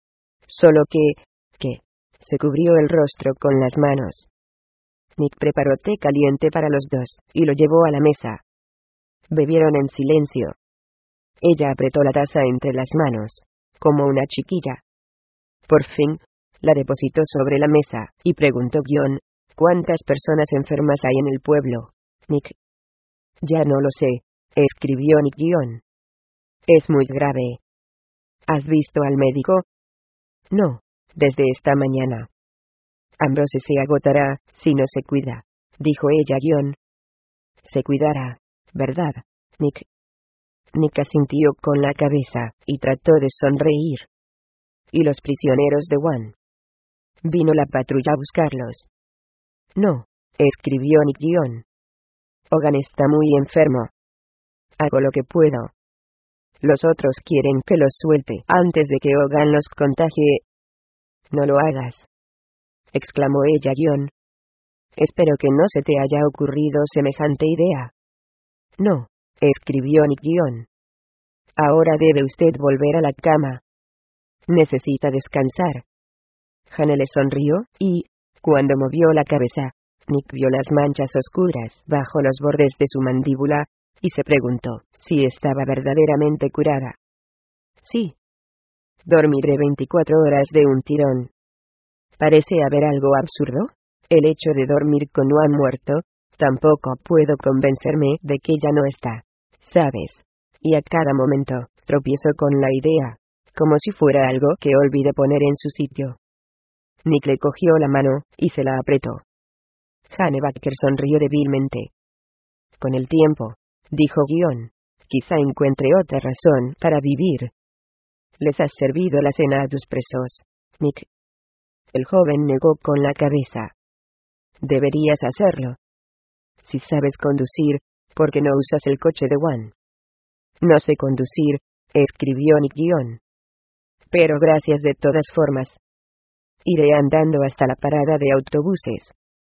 A: Solo que, que, se cubrió el rostro con las manos». Nick preparó té caliente para los dos, y lo llevó a la mesa. Bebieron en silencio. Ella apretó la taza entre las manos, como una chiquilla. Por fin, la depositó sobre la mesa, y preguntó John, «¿Cuántas personas enfermas hay en el pueblo, Nick?» «Ya no lo sé», escribió Nick John. «Es muy grave». «¿Has visto al médico?» «No, desde esta mañana». «Ambrose se agotará, si no se cuida», dijo ella John. «Se cuidará, ¿verdad, Nick?» Nick asintió con la cabeza, y trató de sonreír. «¿Y los prisioneros de One?» «Vino la patrulla a buscarlos». «No», escribió Nick John. «Hogan está muy enfermo. Hago lo que puedo. Los otros quieren que los suelte antes de que Hogan los contagie». «No lo hagas», exclamó ella John. «Espero que no se te haya ocurrido semejante idea». «No», escribió Nick John. «Ahora debe usted volver a la cama. Necesita descansar». Jane le sonrió, y, cuando movió la cabeza, Nick vio las manchas oscuras bajo los bordes de su mandíbula, y se preguntó si estaba verdaderamente curada. «Sí. Dormiré veinticuatro horas de un tirón». ¿Parece haber algo absurdo? El hecho de dormir con Juan muerto. Tampoco puedo convencerme de que ya no está, ¿sabes? Y a cada momento, tropiezo con la idea, como si fuera algo que olvidé poner en su sitio. Nick le cogió la mano, y se la apretó. Jane Baker sonrió débilmente. «Con el tiempo», dijo John, «quizá encuentre otra razón para vivir». «¿Les has servido la cena a tus presos, Nick?» El joven negó con la cabeza. «Deberías hacerlo. Si sabes conducir, ¿por qué no usas el coche de Juan?» «No sé conducir», escribió Nick John. «Pero gracias de todas formas. Iré andando hasta la parada de autobuses.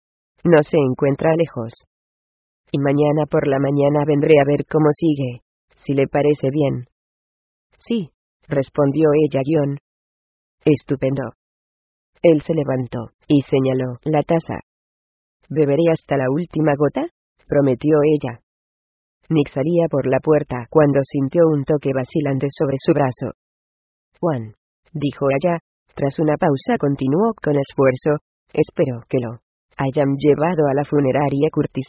A: No se encuentra lejos. Y mañana por la mañana vendré a ver cómo sigue, si le parece bien». «Sí», respondió ella John. «Estupendo». Él se levantó, y señaló la taza. «¿Beberé hasta la última gota?», prometió ella. Nick salía por la puerta cuando sintió un toque vacilante sobre su brazo. «Juan», dijo ella, tras una pausa continuó con esfuerzo, «espero que lo hayan llevado a la funeraria Curtis.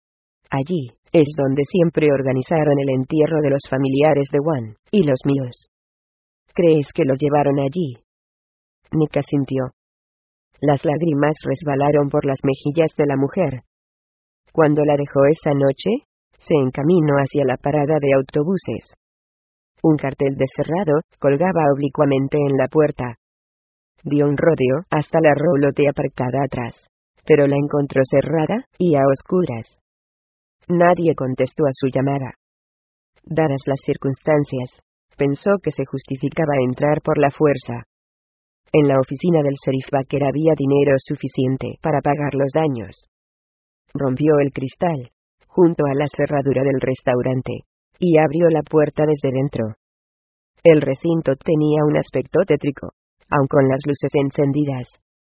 A: Allí es donde siempre organizaron el entierro de los familiares de Juan, y los míos». «¿Crees que lo llevaron allí?». Nick asintió. Las lágrimas resbalaron por las mejillas de la mujer. Cuando la dejó esa noche, se encaminó hacia la parada de autobuses. Un cartel de cerrado colgaba oblicuamente en la puerta. Dio un rodeo hasta la roulotte aparcada atrás, pero la encontró cerrada y a oscuras. Nadie contestó a su llamada. Dadas las circunstancias, pensó que se justificaba entrar por la fuerza. En la oficina del sheriff Baker había dinero suficiente para pagar los daños. Rompió el cristal, junto a la cerradura del restaurante, y abrió la puerta desde dentro. El recinto tenía un aspecto tétrico, aun con las luces encendidas.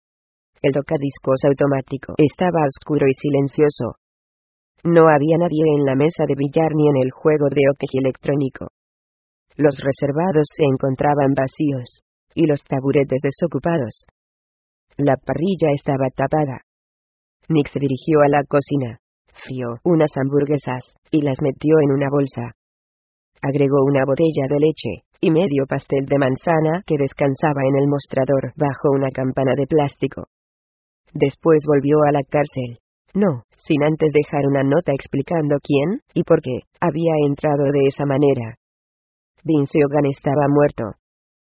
A: El tocadiscos automático estaba oscuro y silencioso. No había nadie en la mesa de billar ni en el juego de hockey electrónico. Los reservados se encontraban vacíos, y los taburetes desocupados. La parrilla estaba tapada. Nick se dirigió a la cocina, frió unas hamburguesas, y las metió en una bolsa. Agregó una botella de leche, y medio pastel de manzana que descansaba en el mostrador bajo una campana de plástico. Después volvió a la cárcel. No, sin antes dejar una nota explicando quién, y por qué, había entrado de esa manera. Vince Hogan estaba muerto.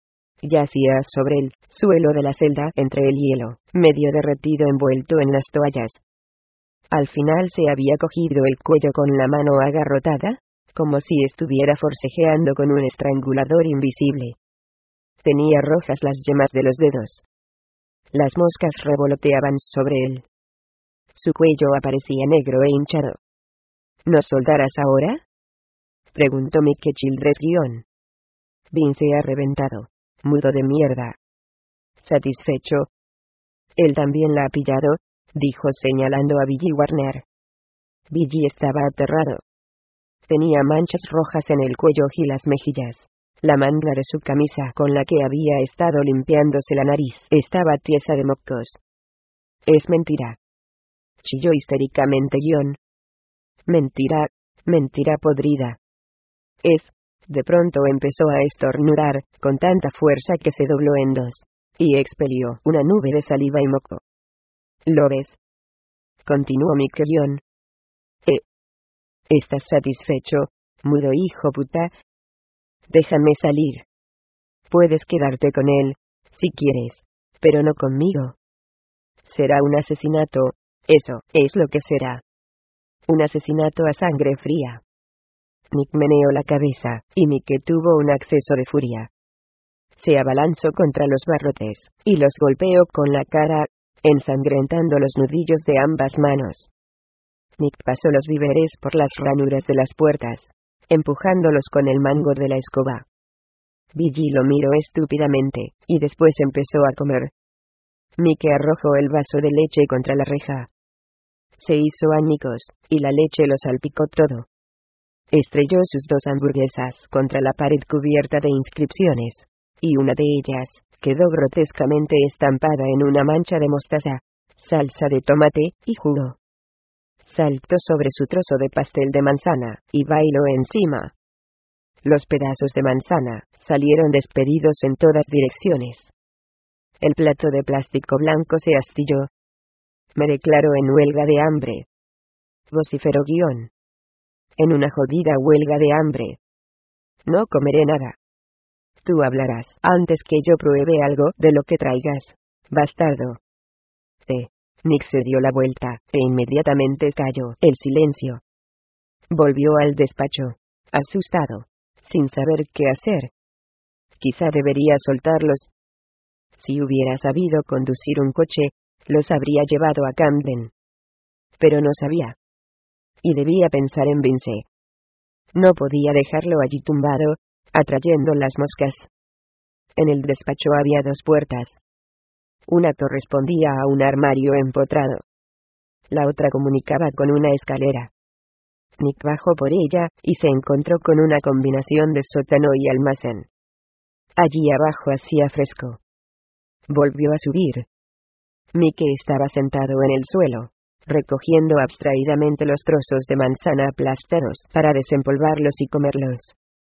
A: Yacía sobre el suelo de la celda entre el hielo, medio derretido envuelto en las toallas. Al final se había cogido el cuello con la mano agarrotada, como si estuviera forcejeando con un estrangulador invisible. Tenía rojas las yemas de los dedos. Las moscas revoloteaban sobre él. Su cuello aparecía negro e hinchado. ¿No soltarás ahora?, preguntó Mike Childress guión. Vince ha reventado. Mudo de mierda. ¿Satisfecho? Él también la ha pillado, dijo señalando a Billy Warner. Billy estaba aterrado. Tenía manchas rojas en el cuello y las mejillas. La manga de su camisa con la que había estado limpiándose la nariz estaba tiesa de mocos. Es mentira. Chilló histéricamente guión. Mentira, mentira podrida. Es... De pronto empezó a estornudar, con tanta fuerza que se dobló en dos, y expelió una nube de saliva y moco. ¿Lo ves?, continuó Mike guión. ¿Eh? ¿Estás satisfecho, mudo hijo puta? Déjame salir. Puedes quedarte con él, si quieres, pero no conmigo. Será un asesinato, eso es lo que será. Un asesinato a sangre fría. Nick meneó la cabeza, y Mike tuvo un acceso de furia. Se abalanzó contra los barrotes, y los golpeó con la cara, ensangrentando los nudillos de ambas manos. Nick pasó los víveres por las ranuras de las puertas, empujándolos con el mango de la escoba. Billy lo miró estúpidamente, y después empezó a comer. Mike arrojó el vaso de leche contra la reja. Se hizo añicos, y la leche lo salpicó todo. Estrelló sus dos hamburguesas contra la pared cubierta de inscripciones, y una de ellas quedó grotescamente estampada en una mancha de mostaza, salsa de tomate y jugo. Saltó sobre su trozo de pastel de manzana, y bailó encima. Los pedazos de manzana salieron despedidos en todas direcciones. El plato de plástico blanco se astilló. Me declaro en huelga de hambre. Vociferó guión. En una jodida huelga de hambre. No comeré nada. Tú hablarás antes que yo pruebe algo de lo que traigas, bastardo. Eh. Nick se dio la vuelta, e inmediatamente cayó el silencio. Volvió al despacho, asustado, sin saber qué hacer. Quizá debería soltarlos. Si hubiera sabido conducir un coche, los habría llevado a Camden. Pero no sabía. Y debía pensar en Vince. No podía dejarlo allí tumbado, atrayendo las moscas. En el despacho había dos puertas. Una correspondía a un armario empotrado. La otra comunicaba con una escalera. Nick bajó por ella, y se encontró con una combinación de sótano y almacén. Allí abajo hacía fresco. Volvió a subir. Mike estaba sentado en el suelo, recogiendo abstraídamente los trozos de manzana aplastados para desempolvarlos y comerlos.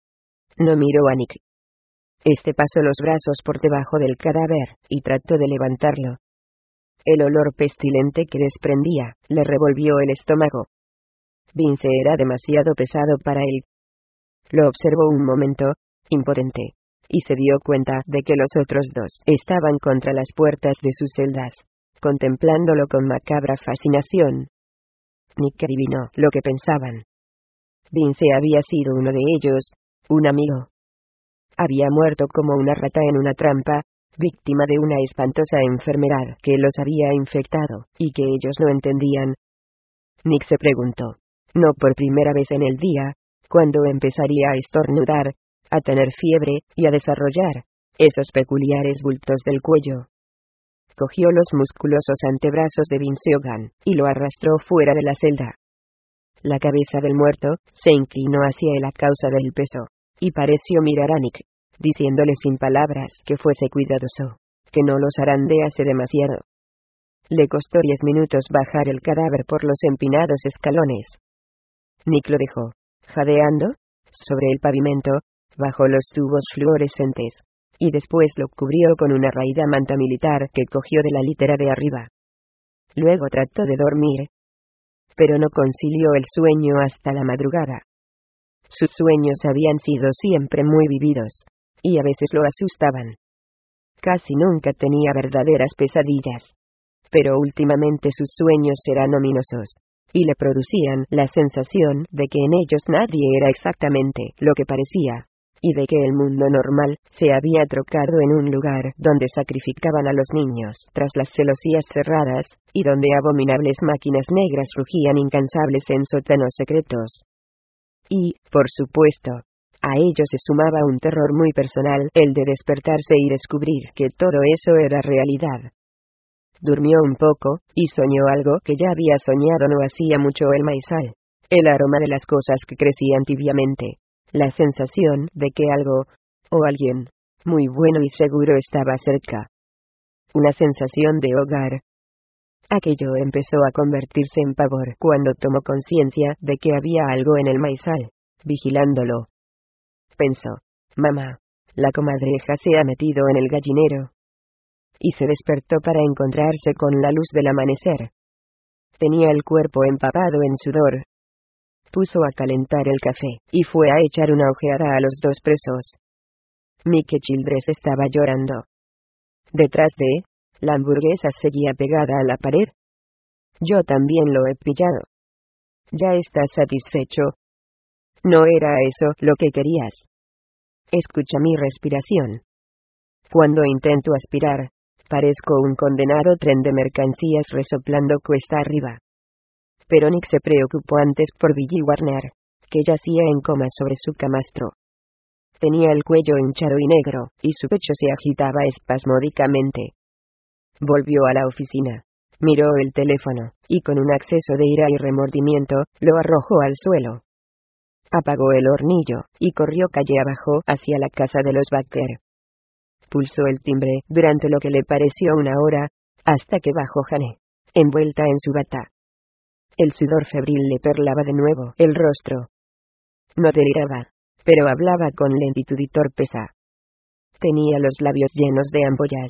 A: No miró a Nick. Este pasó los brazos por debajo del cadáver, y trató de levantarlo. El olor pestilente que desprendía le revolvió el estómago. Vince era demasiado pesado para él. Lo observó un momento, impotente, y se dio cuenta de que los otros dos estaban contra las puertas de sus celdas, contemplándolo con macabra fascinación. Nick adivinó lo que pensaban. Vince había sido uno de ellos, un amigo. Había muerto como una rata en una trampa, víctima de una espantosa enfermedad que los había infectado, y que ellos no entendían. Nick se preguntó, no por primera vez en el día, cuándo empezaría a estornudar, a tener fiebre, y a desarrollar esos peculiares bultos del cuello. Cogió los musculosos antebrazos de Vince Hogan, y lo arrastró fuera de la celda. La cabeza del muerto se inclinó hacia la causa del peso, y pareció mirar a Nick, diciéndole sin palabras que fuese cuidadoso, que no lo zarandease demasiado. Le costó diez minutos bajar el cadáver por los empinados escalones. Nick lo dejó, jadeando, sobre el pavimento, bajo los tubos fluorescentes, y después lo cubrió con una raída manta militar que cogió de la litera de arriba. Luego trató de dormir, pero no concilió el sueño hasta la madrugada. Sus sueños habían sido siempre muy vividos, y a veces lo asustaban. Casi nunca tenía verdaderas pesadillas, pero últimamente sus sueños eran ominosos, y le producían la sensación de que en ellos nadie era exactamente lo que parecía, y de que el mundo normal se había trocado en un lugar donde sacrificaban a los niños tras las celosías cerradas, y donde abominables máquinas negras rugían incansables en sótanos secretos. Y, por supuesto, a ello se sumaba un terror muy personal, el de despertarse y descubrir que todo eso era realidad. Durmió un poco, y soñó algo que ya había soñado no hacía mucho: el maizal, el aroma de las cosas que crecían tibiamente, la sensación de que algo, o alguien, muy bueno y seguro estaba cerca. Una sensación de hogar. Aquello empezó a convertirse en pavor cuando tomó conciencia de que había algo en el maizal, vigilándolo. Pensó, mamá, la comadreja se ha metido en el gallinero. Y se despertó para encontrarse con la luz del amanecer. Tenía el cuerpo empapado en sudor. Puso a calentar el café, y fue a echar una ojeada a los dos presos. Mike Childress estaba llorando. Detrás de, la hamburguesa seguía pegada a la pared. Yo también lo he pillado. ¿Ya estás satisfecho? No era eso lo que querías. Escucha mi respiración. Cuando intento aspirar, parezco un condenado tren de mercancías resoplando cuesta arriba. Pero Nick se preocupó antes por Billy Warner, que yacía en coma sobre su camastro. Tenía el cuello hinchado y negro, y su pecho se agitaba espasmódicamente. Volvió a la oficina, miró el teléfono, y con un acceso de ira y remordimiento, lo arrojó al suelo. Apagó el hornillo, y corrió calle abajo hacia la casa de los Baker. Pulsó el timbre durante lo que le pareció una hora, hasta que bajó Jane, envuelta en su bata. El sudor febril le perlaba de nuevo el rostro. No deliraba, pero hablaba con lentitud y torpeza. Tenía los labios llenos de ampollas.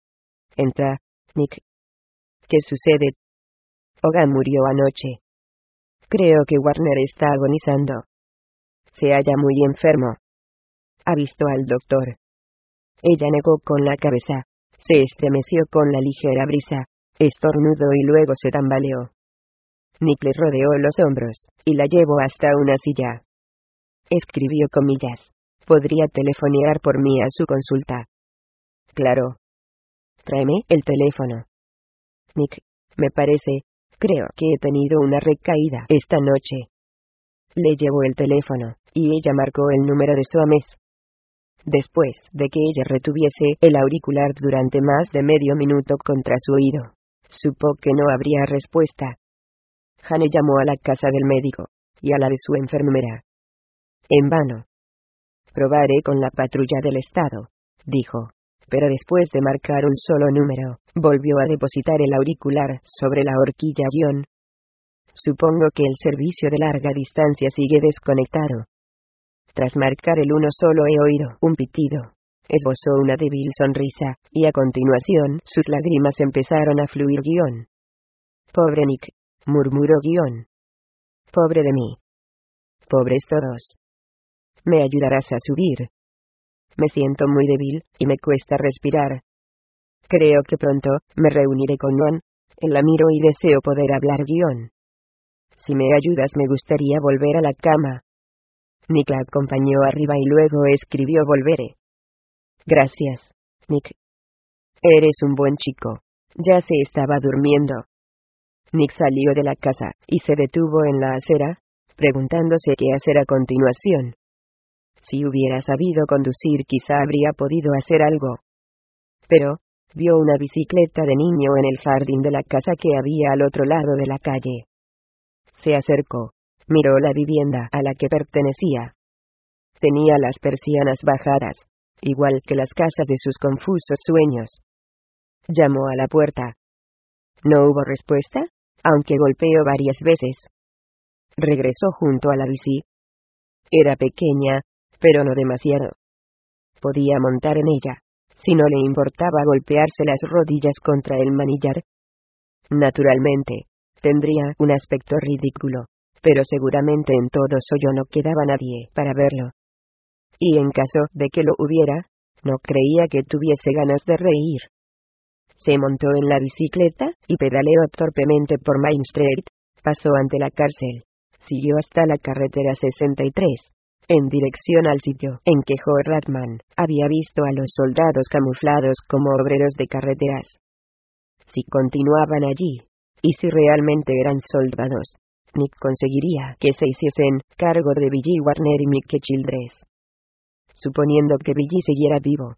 A: Entra, Nick. ¿Qué sucede? Hogan murió anoche. Creo que Warner está agonizando. Se halla muy enfermo. ¿Ha visto al doctor? Ella negó con la cabeza, se estremeció con la ligera brisa, estornudó y luego se tambaleó. Nick le rodeó los hombros, y la llevó hasta una silla. Escribió comillas. Podría telefonear por mí a su consulta. Claro. Tráeme el teléfono. Nick, me parece, creo que he tenido una recaída esta noche. Le llevó el teléfono, y ella marcó el número de Soames. Después de que ella retuviese el auricular durante más de medio minuto contra su oído, supo que no habría respuesta. Jane llamó a la casa del médico, y a la de su enfermera. En vano. Probaré con la patrulla del estado, dijo, pero después de marcar un solo número, volvió a depositar el auricular sobre la horquilla guión. Supongo que el servicio de larga distancia sigue desconectado. Tras marcar el uno solo he oído un pitido. Esbozó una débil sonrisa, y a continuación sus lágrimas empezaron a fluir guión. Pobre Nick, murmuró guión. Pobre de mí. Pobres todos. ¿Me ayudarás a subir? Me siento muy débil, y me cuesta respirar. Creo que pronto me reuniré con Juan, el amigo, y deseo poder hablar guión. Si me ayudas me gustaría volver a la cama. Nick la acompañó arriba y luego escribió volveré. Gracias, Nick. Eres un buen chico. Ya se estaba durmiendo. Nick salió de la casa, y se detuvo en la acera, preguntándose qué hacer a continuación. Si hubiera sabido conducir quizá habría podido hacer algo. Pero, vio una bicicleta de niño en el jardín de la casa que había al otro lado de la calle. Se acercó, miró la vivienda a la que pertenecía. Tenía las persianas bajadas, igual que las casas de sus confusos sueños. Llamó a la puerta. No hubo respuesta, aunque golpeó varias veces. Regresó junto a la bici. Era pequeña, pero no demasiado. Podía montar en ella, si no le importaba golpearse las rodillas contra el manillar. Naturalmente, tendría un aspecto ridículo, pero seguramente en todo Soyo no quedaba nadie para verlo. Y en caso de que lo hubiera, no creía que tuviese ganas de reír. Se montó en la bicicleta, y pedaleó torpemente por Main Street, pasó ante la cárcel, siguió hasta la carretera sesenta y tres, en dirección al sitio en que Joe Radman había visto a los soldados camuflados como obreros de carreteras. Si continuaban allí, y si realmente eran soldados, Nick conseguiría que se hiciesen cargo de Billy Warner y Mickey Childress. Suponiendo que Billy siguiera vivo.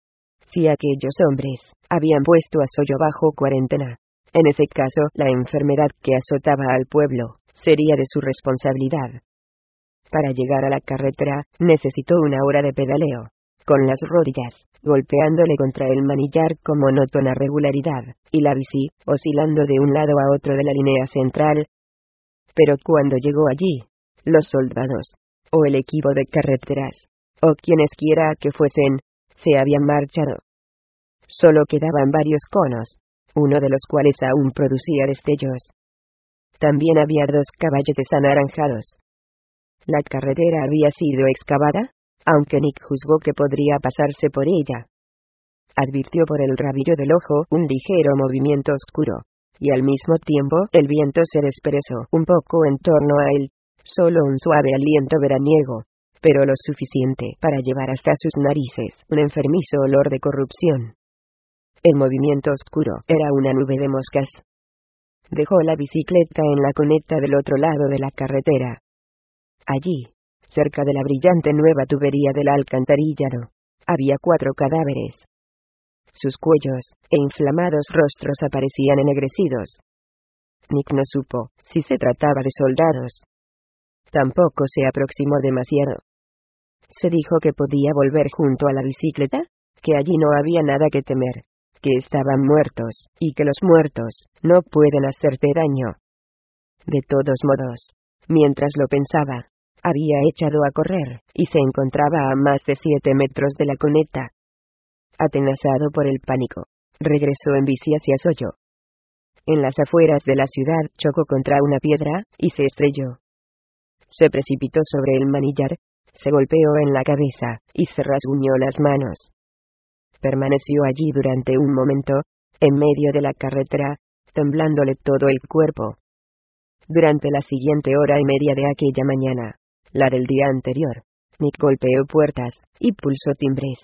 A: Si aquellos hombres habían puesto a Soyo bajo cuarentena, en ese caso la enfermedad que azotaba al pueblo sería de su responsabilidad. Para llegar a la carretera, necesitó una hora de pedaleo, con las rodillas golpeándole contra el manillar con monótona regularidad, y la bici oscilando de un lado a otro de la línea central. Pero cuando llegó allí, los soldados, o el equipo de carreteras, o quienes quiera que fuesen, se habían marchado. Solo quedaban varios conos, uno de los cuales aún producía destellos. También había dos caballetes anaranjados. La carretera había sido excavada, aunque Nick juzgó que podría pasarse por ella. Advirtió por el rabillo del ojo un ligero movimiento oscuro, y al mismo tiempo el viento se desperezó un poco en torno a él, solo un suave aliento veraniego, pero lo suficiente para llevar hasta sus narices un enfermizo olor de corrupción. El movimiento oscuro era una nube de moscas. Dejó la bicicleta en la cuneta del otro lado de la carretera. Allí, cerca de la brillante nueva tubería del alcantarillado, había cuatro cadáveres. Sus cuellos e inflamados rostros aparecían ennegrecidos. Nick no supo si se trataba de soldados. Tampoco se aproximó demasiado. Se dijo que podía volver junto a la bicicleta, que allí no había nada que temer, que estaban muertos, y que los muertos no pueden hacerte daño. De todos modos, mientras lo pensaba, había echado a correr, y se encontraba a más de siete metros de la cuneta. Atenazado por el pánico, regresó en bici hacia Soyo. En las afueras de la ciudad chocó contra una piedra, y se estrelló. Se precipitó sobre el manillar, se golpeó en la cabeza, y se rasguñó las manos. Permaneció allí durante un momento, en medio de la carretera, temblándole todo el cuerpo. Durante la siguiente hora y media de aquella mañana, la del día anterior, Nick golpeó puertas, y pulsó timbres.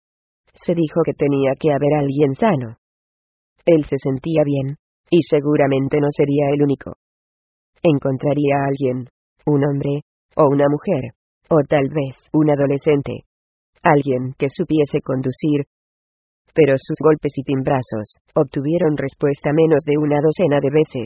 A: Se dijo que tenía que haber alguien sano. Él se sentía bien, y seguramente no sería el único. Encontraría a alguien, un hombre, o una mujer, o tal vez un adolescente. Alguien que supiese conducir. Pero sus golpes y timbrazos obtuvieron respuesta menos de una docena de veces.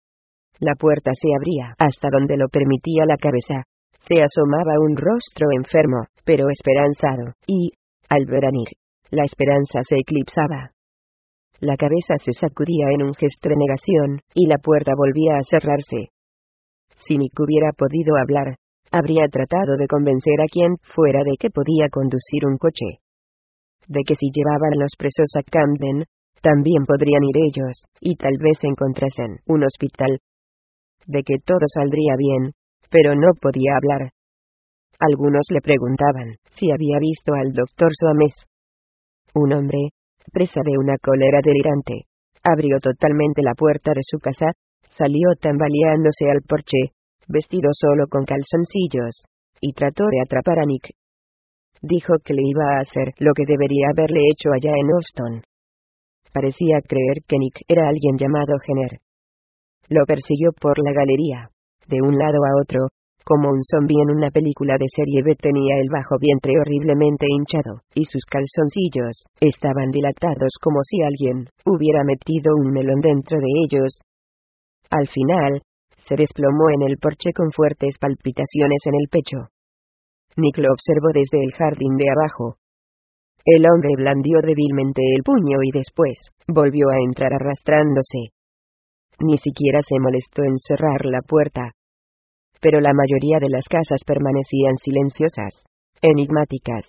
A: La puerta se abría hasta donde lo permitía la cabeza. Se asomaba un rostro enfermo, pero esperanzado, y, al ver a Nick, la esperanza se eclipsaba. La cabeza se sacudía en un gesto de negación, y la puerta volvía a cerrarse. Si Nick hubiera podido hablar, habría tratado de convencer a quien fuera de que podía conducir un coche. De que si llevaban los presos a Camden, también podrían ir ellos, y tal vez encontrasen un hospital. De que todo saldría bien, pero no podía hablar. Algunos le preguntaban si había visto al doctor Soames. Un hombre, presa de una cólera delirante, abrió totalmente la puerta de su casa, Salió tambaleándose al porche, vestido solo con calzoncillos, y trató de atrapar a Nick. Dijo que le iba a hacer lo que debería haberle hecho allá en Houston. Parecía creer que Nick era alguien llamado Jenner. Lo persiguió por la galería, de un lado a otro, como un zombi en una película de serie B. Tenía el bajo vientre horriblemente hinchado, y sus calzoncillos estaban dilatados como si alguien hubiera metido un melón dentro de ellos. Al final, se desplomó en el porche con fuertes palpitaciones en el pecho. Nick lo observó desde el jardín de abajo. El hombre blandió débilmente el puño y después volvió a entrar arrastrándose. Ni siquiera se molestó en cerrar la puerta. Pero la mayoría de las casas permanecían silenciosas, enigmáticas.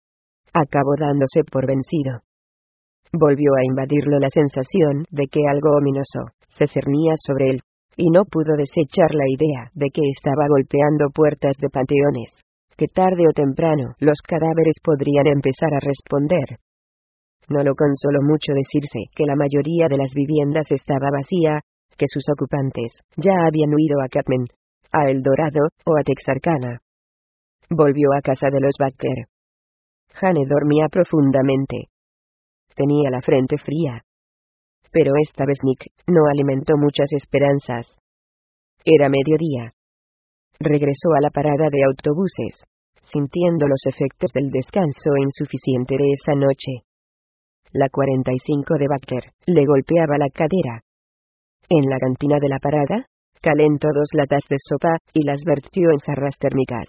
A: Acabó dándose por vencido. Volvió a invadirlo la sensación de que algo ominoso se cernía sobre él, y no pudo desechar la idea de que estaba golpeando puertas de panteones, que tarde o temprano los cadáveres podrían empezar a responder. No lo consoló mucho decirse que la mayoría de las viviendas estaba vacía, que sus ocupantes ya habían huido a Catman, a El Dorado, o a Texarkana. Volvió a casa de los Baker. Jane dormía profundamente. Tenía la frente fría. Pero esta vez Nick no alimentó muchas esperanzas. Era mediodía. Regresó a la parada de autobuses, sintiendo los efectos del descanso insuficiente de esa noche. La cuarenta y cinco de Baker le golpeaba la cadera. En la cantina de la parada, calentó dos latas de sopa y las vertió en jarras térmicas.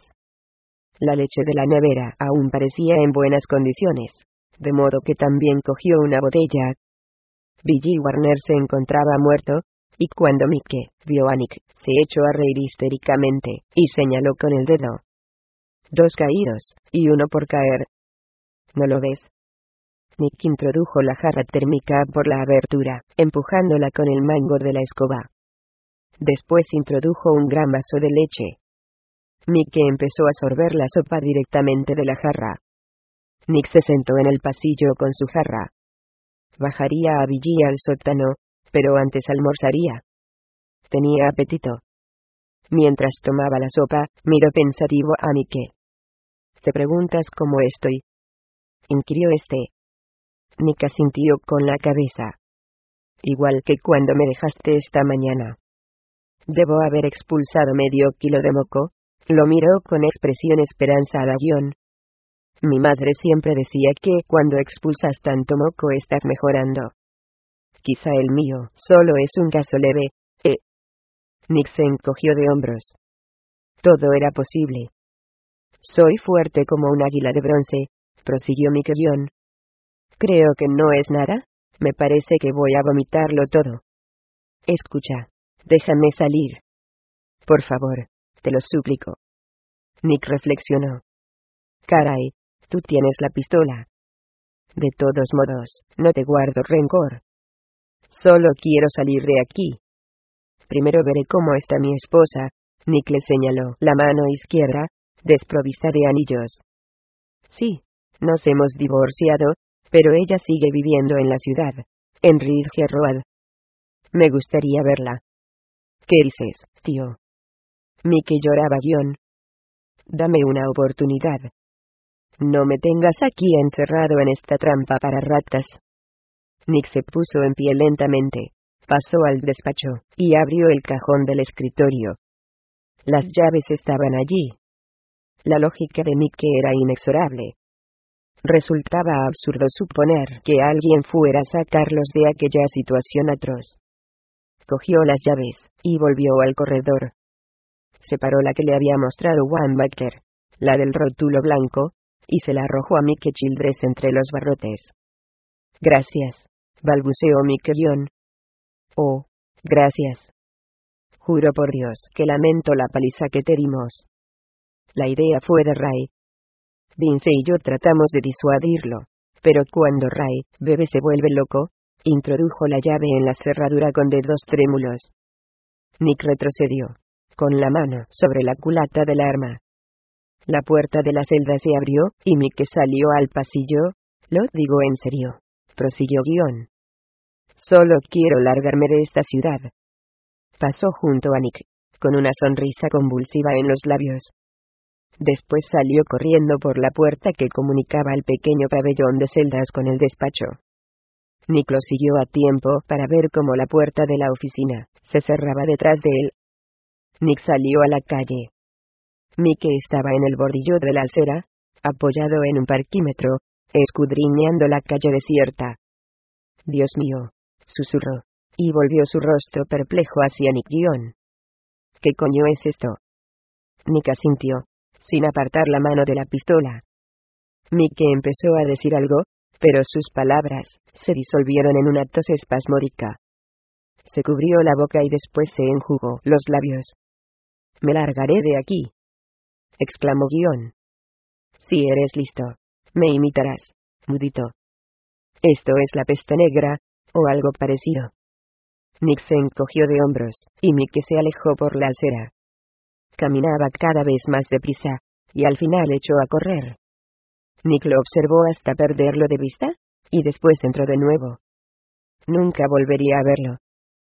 A: La leche de la nevera aún parecía en buenas condiciones, de modo que también cogió una botella. Billy Warner se encontraba muerto, y cuando Mickey vio a Nick, se echó a reír histéricamente, y señaló con el dedo. Dos caídos, y uno por caer. ¿No lo ves? Nick introdujo la jarra térmica por la abertura, empujándola con el mango de la escoba. Después introdujo un gran vaso de leche. Mickey empezó a sorber la sopa directamente de la jarra. Nick se sentó en el pasillo con su jarra. Bajaría a Billy al sótano, pero antes almorzaría. Tenía apetito. Mientras tomaba la sopa, miró pensativo a Mickey. ¿Te preguntas cómo estoy?, inquirió este. Nick asintió con la cabeza. Igual que cuando me dejaste esta mañana. Debo haber expulsado medio kilo de moco. Lo miró con expresión esperanzada. Mi madre siempre decía que cuando expulsas tanto moco estás mejorando. Quizá el mío solo es un caso leve, ¿eh? Nick se encogió de hombros. Todo era posible. Soy fuerte como un águila de bronce, prosiguió Mickey. Creo que no es nada. Me parece que voy a vomitarlo todo. Escucha, déjame salir. Por favor, te lo suplico. Nick reflexionó. Caray, tú tienes la pistola. De todos modos, no te guardo rencor. Solo quiero salir de aquí. Primero veré cómo está mi esposa. Nick le señaló la mano izquierda, desprovista de anillos. Sí, nos hemos divorciado, pero ella sigue viviendo en la ciudad, en Ridge Road. Me gustaría verla. ¿Qué dices, tío? Mickey lloraba. Guión. Dame una oportunidad. No me tengas aquí encerrado en esta trampa para ratas. Nick se puso en pie lentamente, pasó al despacho, y abrió el cajón del escritorio. Las llaves estaban allí. La lógica de Mickey era inexorable. Resultaba absurdo suponer que alguien fuera a sacarlos de aquella situación atroz. Cogió las llaves, y volvió al corredor. Separó la que le había mostrado Juan Baker, la del rótulo blanco, y se la arrojó a Mickey Childress entre los barrotes. Gracias, balbuceó Mickey. Oh, gracias. Juro por Dios que lamento la paliza que te dimos. La idea fue de Ray. Vince y yo tratamos de disuadirlo, pero cuando Ray, bebé, se vuelve loco, introdujo la llave en la cerradura con dedos trémulos. Nick retrocedió, con la mano sobre la culata del arma. La puerta de la celda se abrió, y Mickey salió al pasillo. Lo digo en serio, prosiguió. Guión. Solo quiero largarme de esta ciudad. pasó junto a Nick, con una sonrisa convulsiva en los labios. Después salió corriendo por la puerta que comunicaba el pequeño pabellón de celdas con el despacho. Nick lo siguió a tiempo para ver cómo la puerta de la oficina se cerraba detrás de él. Nick salió a la calle. Mickey estaba en el bordillo de la acera, apoyado en un parquímetro, escudriñando la calle desierta. «Dios mío», susurró, y volvió su rostro perplejo hacia Nick Guion. «¿Qué coño es esto?». Nick asintió, sin apartar la mano de la pistola. Mickey empezó a decir algo, pero sus palabras se disolvieron en una tos espasmódica. Se cubrió la boca y después se enjugó los labios. «Me largaré de aquí», exclamó Guion. «Si eres listo, me imitarás, mudito. Esto es la peste negra, o algo parecido». Nick se encogió de hombros, y Mickey se alejó por la acera. Caminaba cada vez más deprisa, y al final echó a correr. Nick lo observó hasta perderlo de vista, y después entró de nuevo. Nunca volvería a verlo.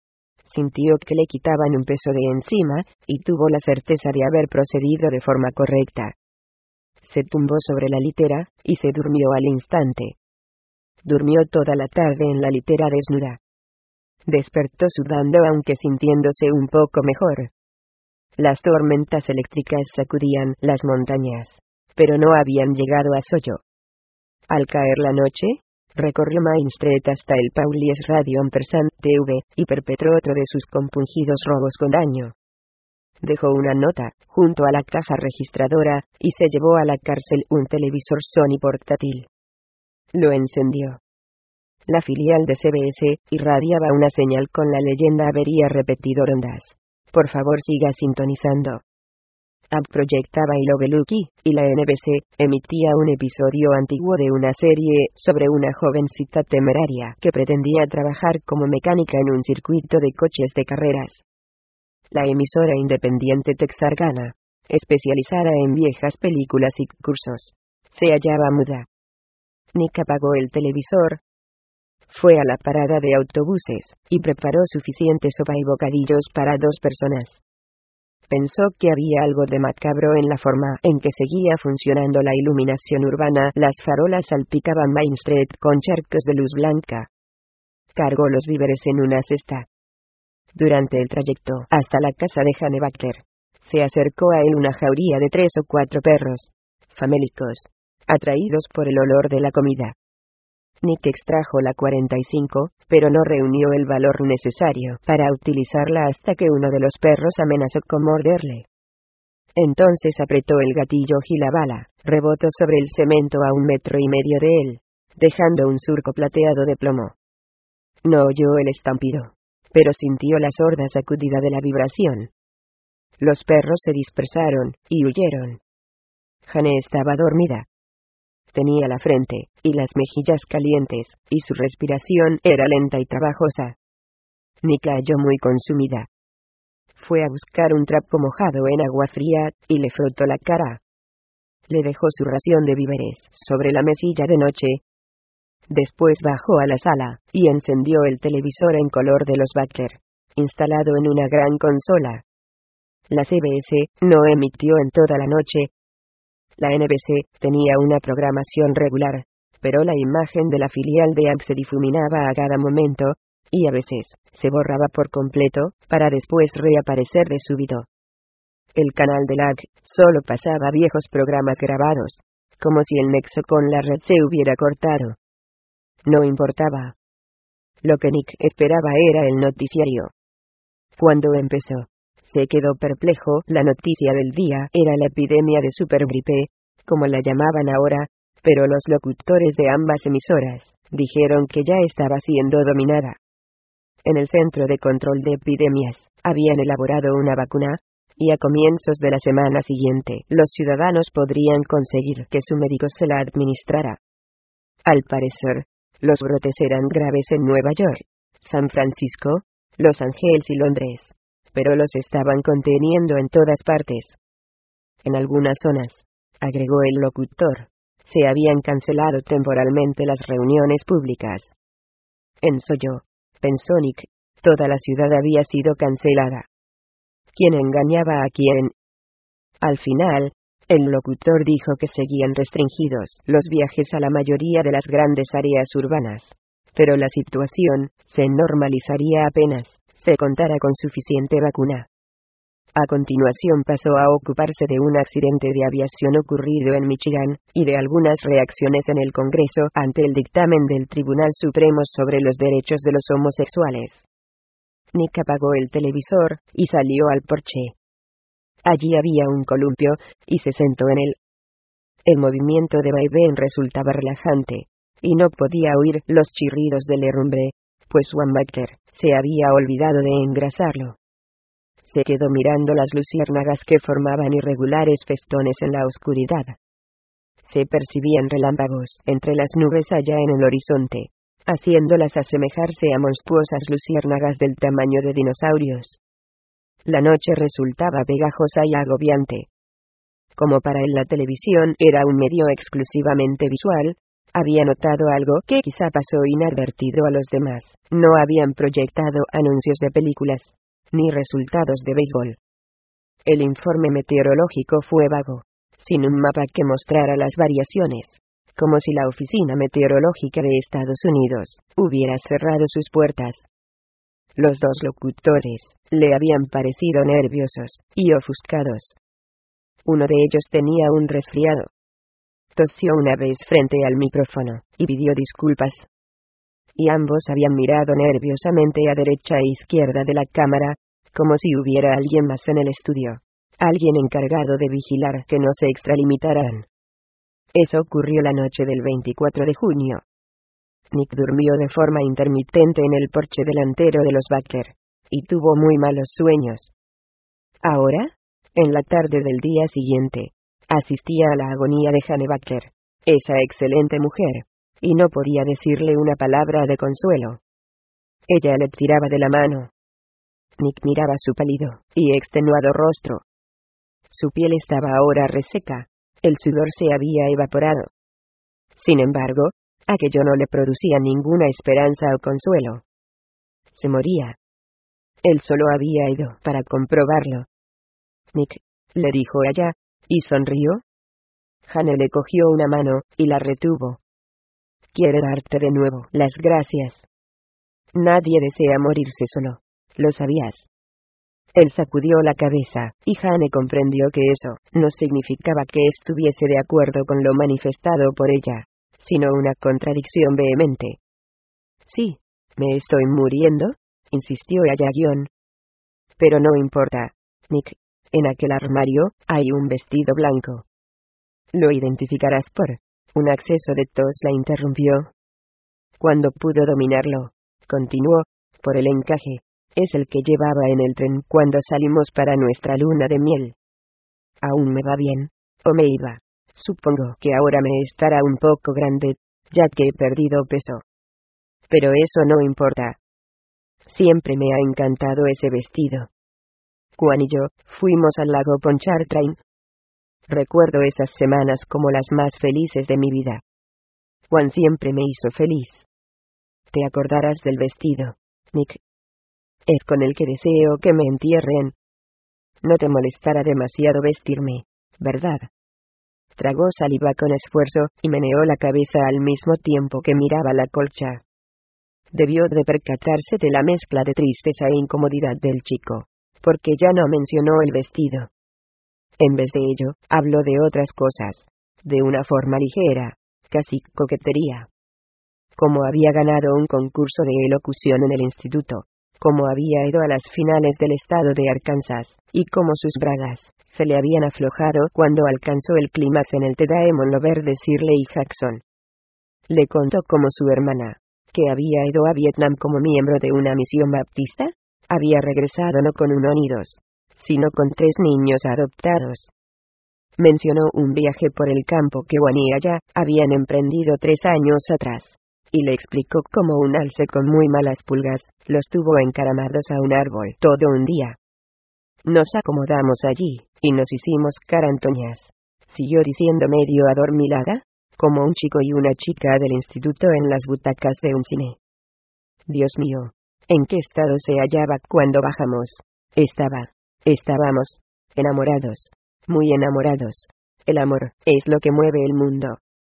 A: Sintió que le quitaban un peso de encima, y tuvo la certeza de haber procedido de forma correcta. Se tumbó sobre la litera, y se durmió al instante. Durmió toda la tarde en la litera desnuda. Despertó sudando aunque sintiéndose un poco mejor. Las tormentas eléctricas sacudían las montañas, pero no habían llegado a Soyo. Al caer la noche, recorrió Main Street hasta el Paulies Radio Ampersand T V, y perpetró otro de sus compungidos robos con daño. Dejó una nota, junto a la caja registradora, y se llevó a la cárcel un televisor Sony portátil. Lo encendió. La filial de C B S irradiaba una señal con la leyenda «Avería repetido rondas. Por favor siga sintonizando». A B proyectaba I Love Lucky, y la N B C emitía un episodio antiguo de una serie sobre una jovencita temeraria que pretendía trabajar como mecánica en un circuito de coches de carreras. La emisora independiente Texarkana, especializada en viejas películas y cursos, se hallaba muda. Nick apagó el televisor. Fue a la parada de autobuses, y preparó suficiente sopa y bocadillos para dos personas. Pensó que había algo de macabro en la forma en que seguía funcionando la iluminación urbana. Las farolas salpicaban Main Street con charcos de luz blanca. Cargó los víveres en una cesta. Durante el trayecto hasta la casa de Jane Butler, se acercó a él una jauría de tres o cuatro perros, famélicos, atraídos por el olor de la comida. Nick extrajo la cuarenta y cinco, pero no reunió el valor necesario para utilizarla hasta que uno de los perros amenazó con morderle. Entonces apretó el gatillo y la bala rebotó sobre el cemento a un metro y medio de él, dejando un surco plateado de plomo. No oyó el estampido, pero sintió la sorda sacudida de la vibración. Los perros se dispersaron y huyeron. Jane estaba dormida. Tenía la frente y las mejillas calientes, y su respiración era lenta y trabajosa. Nick la halló muy consumida. Fue a buscar un trapo mojado en agua fría, y le frotó la cara. Le dejó su ración de víveres sobre la mesilla de noche. Después bajó a la sala, y encendió el televisor en color de los Butler, instalado en una gran consola. La C B S no emitió en toda la noche. La N B C tenía una programación regular, pero la imagen de la filial de A B se difuminaba a cada momento, y a veces se borraba por completo, para después reaparecer de súbito. El canal de la A B solo pasaba viejos programas grabados, como si el nexo con la red se hubiera cortado. No importaba. Lo que Nick esperaba era el noticiario. Cuando empezó, se quedó perplejo. La noticia del día era la epidemia de supergripe, como la llamaban ahora, pero los locutores de ambas emisoras dijeron que ya estaba siendo dominada. En el Centro de Control de Epidemias habían elaborado una vacuna, y a comienzos de la semana siguiente los ciudadanos podrían conseguir que su médico se la administrara. Al parecer, los brotes eran graves en Nueva York, San Francisco, Los Ángeles y Londres, pero los estaban conteniendo en todas partes. En algunas zonas, agregó el locutor, se habían cancelado temporalmente las reuniones públicas. En Soyo, pensó Nick, toda la ciudad había sido cancelada. ¿Quién engañaba a quién? Al final, el locutor dijo que seguían restringidos los viajes a la mayoría de las grandes áreas urbanas, pero la situación se normalizaría apenas se contara con suficiente vacuna. A continuación pasó a ocuparse de un accidente de aviación ocurrido en Michigan, y de algunas reacciones en el Congreso ante el dictamen del Tribunal Supremo sobre los derechos de los homosexuales. Nick apagó el televisor y salió al porche. Allí había un columpio, y se sentó en él. El movimiento de vaivén resultaba relajante, y no podía oír los chirridos del herrumbre, pues Swan Baker se había olvidado de engrasarlo. Se quedó mirando las luciérnagas que formaban irregulares festones en la oscuridad. Se percibían relámpagos entre las nubes allá en el horizonte, haciéndolas asemejarse a monstruosas luciérnagas del tamaño de dinosaurios. La noche resultaba pegajosa y agobiante. Como para él la televisión era un medio exclusivamente visual, había notado algo que quizá pasó inadvertido a los demás. No habían proyectado anuncios de películas, ni resultados de béisbol. El informe meteorológico fue vago, sin un mapa que mostrara las variaciones, como si la Oficina Meteorológica de Estados Unidos hubiera cerrado sus puertas. Los dos locutores le habían parecido nerviosos y ofuscados. Uno de ellos tenía un resfriado. Tosió una vez frente al micrófono y pidió disculpas. Y ambos habían mirado nerviosamente a derecha e izquierda de la cámara, como si hubiera alguien más en el estudio, alguien encargado de vigilar que no se extralimitaran. Eso ocurrió la noche del veinticuatro de junio. Nick durmió de forma intermitente en el porche delantero de los Baker, y tuvo muy malos sueños. Ahora, en la tarde del día siguiente, asistía a la agonía de Jane Baker, esa excelente mujer, y no podía decirle una palabra de consuelo. Ella le tiraba de la mano. Nick miraba su pálido y extenuado rostro. Su piel estaba ahora reseca, el sudor se había evaporado. Sin embargo, aquello no le producía ninguna esperanza o consuelo. Se moría. Él solo había ido para comprobarlo. Nick, le dijo ella, y sonrió. Jane le cogió una mano y la retuvo. Quiere darte de nuevo las gracias. Nadie desea morirse solo, lo sabías. Él sacudió la cabeza, y Jane comprendió que eso no significaba que estuviese de acuerdo con lo manifestado por ella, sino una contradicción vehemente. Sí, me estoy muriendo, insistió ella guión. Pero no importa, Nick, en aquel armario hay un vestido blanco. Lo identificarás por... Un acceso de tos la interrumpió. Cuando pudo dominarlo, continuó, por el encaje, es el que llevaba en el tren cuando salimos para nuestra luna de miel. Aún me va bien, o me iba. Supongo que ahora me estará un poco grande, ya que he perdido peso. Pero eso no importa. Siempre me ha encantado ese vestido. Juan y yo fuimos al lago Pontchartrain. Recuerdo esas semanas como las más felices de mi vida. Juan siempre me hizo feliz. Te acordarás del vestido, Nick. Es con el que deseo que me entierren. No te molestará demasiado vestirme, ¿verdad? Tragó saliva con esfuerzo y meneó la cabeza al mismo tiempo que miraba la colcha. Debió de percatarse de la mezcla de tristeza e incomodidad del chico, porque ya no mencionó el vestido. En vez de ello, habló de otras cosas, de una forma ligera, casi coquetería. Como había ganado un concurso de elocución en el instituto, como había ido a las finales del estado de Arkansas, y como sus bragas se le habían aflojado cuando alcanzó el clímax en el T D A Monlover de Shirley Jackson. Le contó cómo su hermana, que había ido a Vietnam como miembro de una misión baptista, había regresado no con uno ni dos, sino con tres niños adoptados. Mencionó un viaje por el campo que Juan y ella habían emprendido tres años atrás, y le explicó cómo un alce con muy malas pulgas los tuvo encaramados a un árbol todo un día. Nos acomodamos allí, y nos hicimos carantoñas, siguió diciendo medio adormilada, como un chico y una chica del instituto en las butacas de un cine. Dios mío, ¿en qué estado se hallaba cuando bajamos? Estaba Estábamos enamorados, muy enamorados. El amor es lo que mueve el mundo.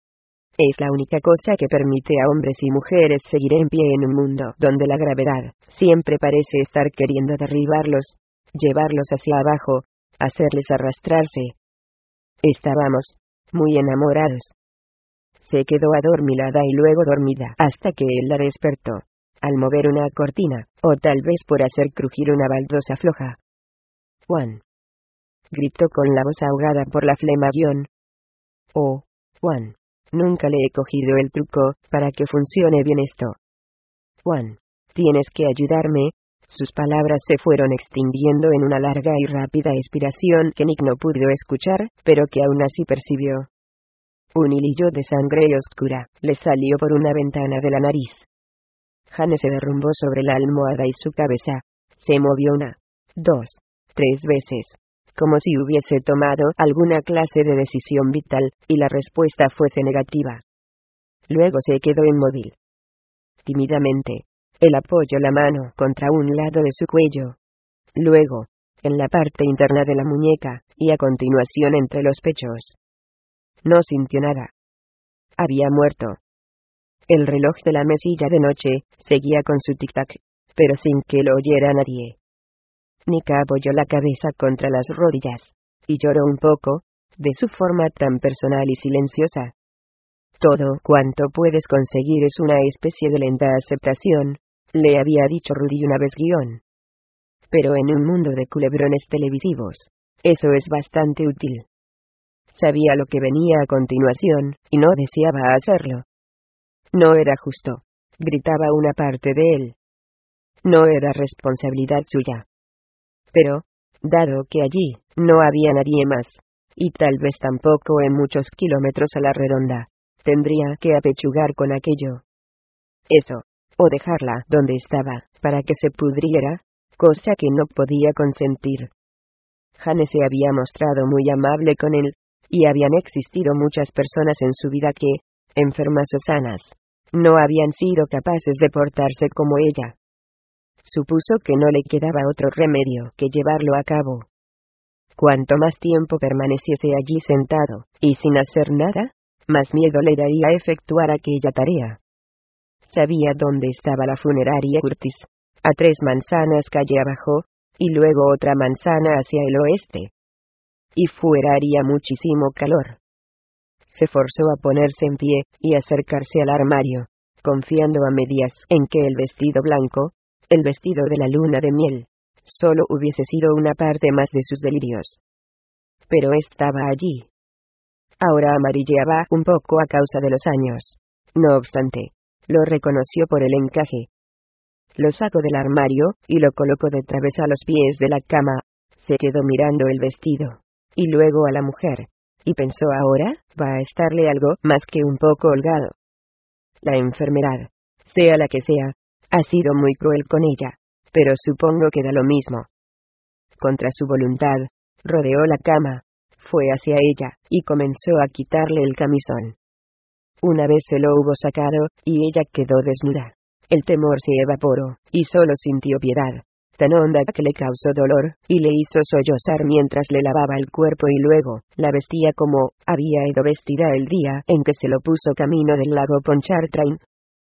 A: Es la única cosa que permite a hombres y mujeres seguir en pie en un mundo donde la gravedad siempre parece estar queriendo derribarlos, llevarlos hacia abajo, hacerles arrastrarse. Estábamos muy enamorados. Se quedó adormilada y luego dormida hasta que él la despertó, al mover una cortina, o tal vez por hacer crujir una baldosa floja. Juan. Gritó con la voz ahogada por la flema. Oh, Juan. Nunca le he cogido el truco para que funcione bien esto. Juan. Tienes que ayudarme. Sus palabras se fueron extinguiendo en una larga y rápida expiración que Nick no pudo escuchar, pero que aún así percibió. Un hilillo de sangre oscura le salió por una ventana de la nariz. Jane se derrumbó sobre la almohada y su cabeza se movió una, dos, tres veces, como si hubiese tomado alguna clase de decisión vital, y la respuesta fuese negativa. Luego se quedó inmóvil. Tímidamente, él apoyó la mano contra un lado de su cuello. Luego, en la parte interna de la muñeca, y a continuación entre los pechos. No sintió nada. Había muerto. El reloj de la mesilla de noche seguía con su tic-tac, pero sin que lo oyera nadie. Nika apoyó la cabeza contra las rodillas, y lloró un poco, de su forma tan personal y silenciosa. Todo cuanto puedes conseguir es una especie de lenta aceptación, le había dicho Rudy una vez guión. Pero en un mundo de culebrones televisivos, eso es bastante útil. Sabía lo que venía a continuación, y no deseaba hacerlo. No era justo, gritaba una parte de él. No era responsabilidad suya. Pero, dado que allí no había nadie más, y tal vez tampoco en muchos kilómetros a la redonda, tendría que apechugar con aquello. Eso, o dejarla donde estaba, para que se pudriera, cosa que no podía consentir. Jane se había mostrado muy amable con él, y habían existido muchas personas en su vida que, enfermas o sanas, no habían sido capaces de portarse como ella. Supuso que no le quedaba otro remedio que llevarlo a cabo. Cuanto más tiempo permaneciese allí sentado, y sin hacer nada, más miedo le daría efectuar aquella tarea. Sabía dónde estaba la funeraria Curtis, a tres manzanas calle abajo, y luego otra manzana hacia el oeste. Y fuera haría muchísimo calor. Se forzó a ponerse en pie, y acercarse al armario, confiando a medias en que el vestido blanco, el vestido de la luna de miel, solo hubiese sido una parte más de sus delirios. Pero estaba allí. Ahora amarilleaba un poco a causa de los años. No obstante, lo reconoció por el encaje. Lo sacó del armario, y lo colocó de través a los pies de la cama. Se quedó mirando el vestido, y luego a la mujer, y pensó: ahora va a estarle algo más que un poco holgado. La enfermedad, sea la que sea, ha sido muy cruel con ella, pero supongo que da lo mismo. Contra su voluntad, rodeó la cama, fue hacia ella, y comenzó a quitarle el camisón. Una vez se lo hubo sacado, y ella quedó desnuda. El temor se evaporó, y solo sintió piedad, tan honda que le causó dolor, y le hizo sollozar mientras le lavaba el cuerpo y luego la vestía como había ido vestida el día en que se lo puso camino del lago Pontchartrain.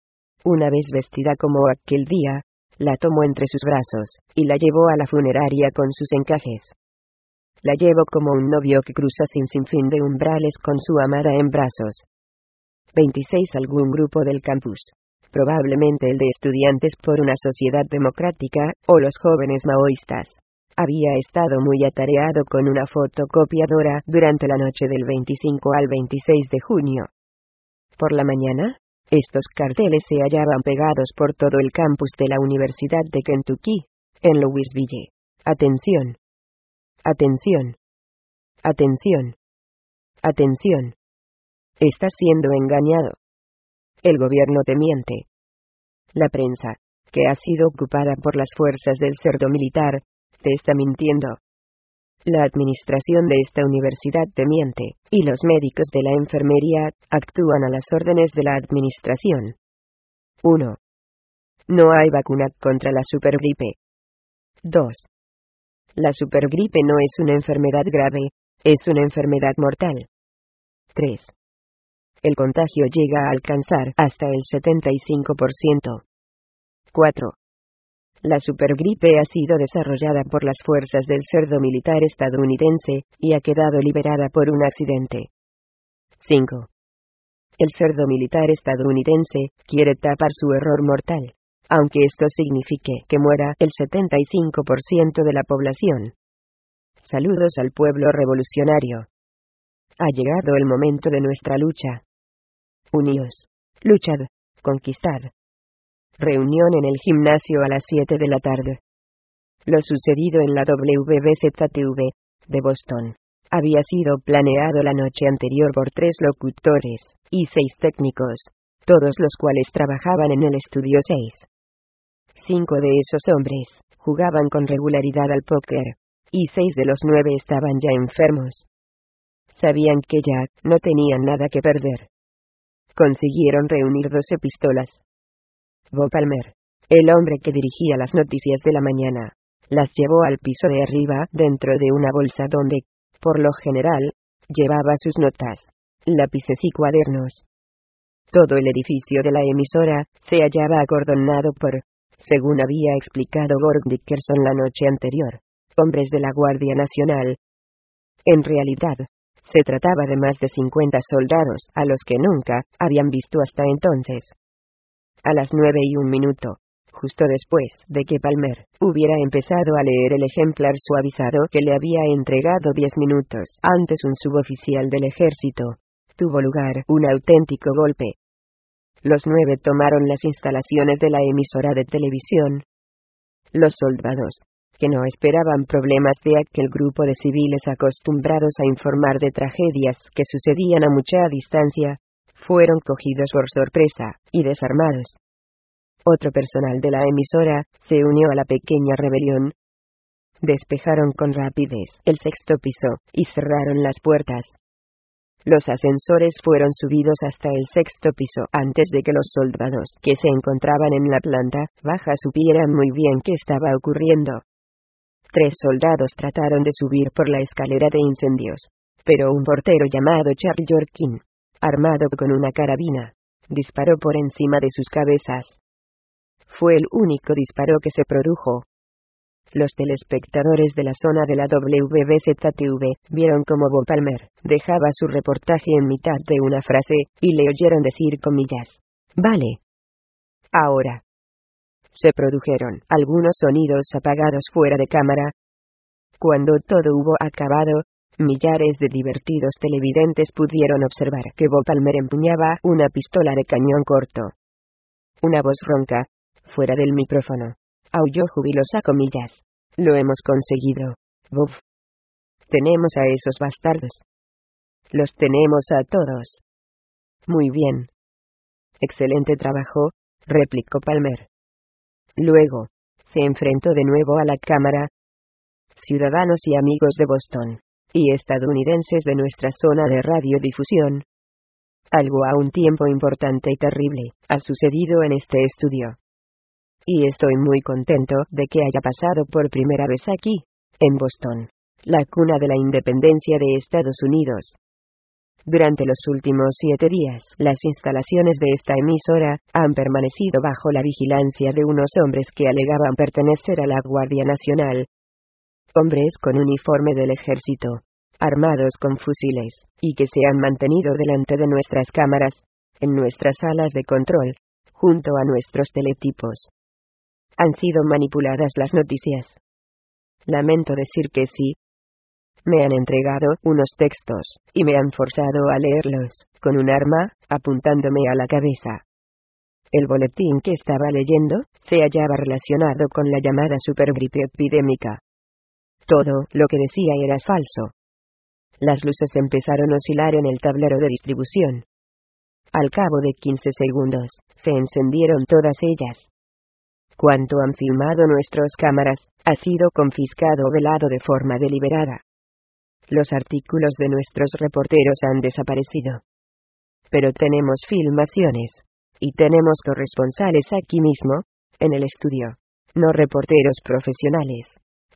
A: Una vez vestida como aquel día, la tomó entre sus brazos, y la llevó a la funeraria con sus encajes. La llevó como un novio que cruza sin sinfín de umbrales con su amada en brazos. veintiséis Algún grupo del campus, probablemente el de estudiantes por una sociedad democrática, o los jóvenes maoístas, había estado muy atareado con una fotocopiadora durante la noche del veinticinco al veintiséis de junio. Por la mañana, estos carteles se hallaban pegados por todo el campus de la Universidad de Kentucky, en Louisville. Atención. Atención. Atención. Atención. Estás siendo engañado. El gobierno te miente. La prensa, que ha sido ocupada por las fuerzas del cerdo militar, te está mintiendo. La administración de esta universidad te miente, y los médicos de la enfermería actúan a las órdenes de la administración. uno. No hay vacuna contra la supergripe. dos. La supergripe no es una enfermedad grave, es una enfermedad mortal. tres. El contagio llega a alcanzar hasta el setenta y cinco por ciento. cuatro. La supergripe ha sido desarrollada por las fuerzas del cerdo militar estadounidense, y ha quedado liberada por un accidente. cinco. El cerdo militar estadounidense quiere tapar su error mortal, aunque esto signifique que muera el setenta y cinco por ciento de la población. Saludos al pueblo revolucionario. Ha llegado el momento de nuestra lucha. Uníos. Luchad. Conquistad. Reunión en el gimnasio a las siete de la tarde. Lo sucedido en la W B Z T V de Boston había sido planeado la noche anterior por tres locutores y seis técnicos, todos los cuales trabajaban en el estudio seis. Cinco de esos hombres jugaban con regularidad al póker, y seis de los nueve estaban ya enfermos. Sabían que ya no tenían nada que perder. Consiguieron reunir doce pistolas. Bob Palmer, el hombre que dirigía las noticias de la mañana, las llevó al piso de arriba dentro de una bolsa donde, por lo general, llevaba sus notas, lápices y cuadernos. Todo el edificio de la emisora se hallaba acordonado por, según había explicado Gord Dickerson la noche anterior, hombres de la Guardia Nacional. En realidad, se trataba de más de cincuenta soldados a los que nunca habían visto hasta entonces. A las nueve y un minuto, justo después de que Palmer hubiera empezado a leer el ejemplar suavizado que le había entregado diez minutos antes un suboficial del ejército, tuvo lugar un auténtico golpe. Los nueve tomaron las instalaciones de la emisora de televisión. Los soldados, que no esperaban problemas de aquel grupo de civiles acostumbrados a informar de tragedias que sucedían a mucha distancia, fueron cogidos por sorpresa y desarmados. Otro personal de la emisora se unió a la pequeña rebelión. Despejaron con rapidez el sexto piso y cerraron las puertas. Los ascensores fueron subidos hasta el sexto piso antes de que los soldados que se encontraban en la planta baja supieran muy bien qué estaba ocurriendo. Tres soldados trataron de subir por la escalera de incendios, pero un portero llamado Charlie Yorkin, armado con una carabina, disparó por encima de sus cabezas. Fue el único disparo que se produjo. Los telespectadores de la zona de la W B Z T V vieron cómo Bob Palmer dejaba su reportaje en mitad de una frase, y le oyeron decir comillas, «Vale. Ahora». Se produjeron algunos sonidos apagados fuera de cámara. Cuando todo hubo acabado, millares de divertidos televidentes pudieron observar que Bob Palmer empuñaba una pistola de cañón corto. Una voz ronca, fuera del micrófono, aulló jubilosa comillas. «Lo hemos conseguido, Bob. Tenemos a esos bastardos. Los tenemos a todos». «Muy bien. Excelente trabajo», replicó Palmer. Luego, se enfrentó de nuevo a la cámara. «Ciudadanos y amigos de Boston, y estadounidenses de nuestra zona de radiodifusión. Algo a un tiempo importante y terrible ha sucedido en este estudio. Y estoy muy contento de que haya pasado por primera vez aquí, en Boston, la cuna de la independencia de Estados Unidos. Durante los últimos siete días, las instalaciones de esta emisora han permanecido bajo la vigilancia de unos hombres que alegaban pertenecer a la Guardia Nacional. Hombres con uniforme del ejército, armados con fusiles, y que se han mantenido delante de nuestras cámaras, en nuestras salas de control, junto a nuestros teletipos. Han sido manipuladas las noticias. Lamento decir que sí. Me han entregado unos textos, y me han forzado a leerlos, con un arma, apuntándome a la cabeza. El boletín que estaba leyendo se hallaba relacionado con la llamada supergripe epidémica. Todo lo que decía era falso. Las luces empezaron a oscilar en el tablero de distribución. Al cabo de quince segundos, se encendieron todas ellas. Cuanto han filmado nuestras cámaras, ha sido confiscado o velado de forma deliberada. Los artículos de nuestros reporteros han desaparecido. Pero tenemos filmaciones. Y tenemos corresponsales aquí mismo, en el estudio. No reporteros profesionales,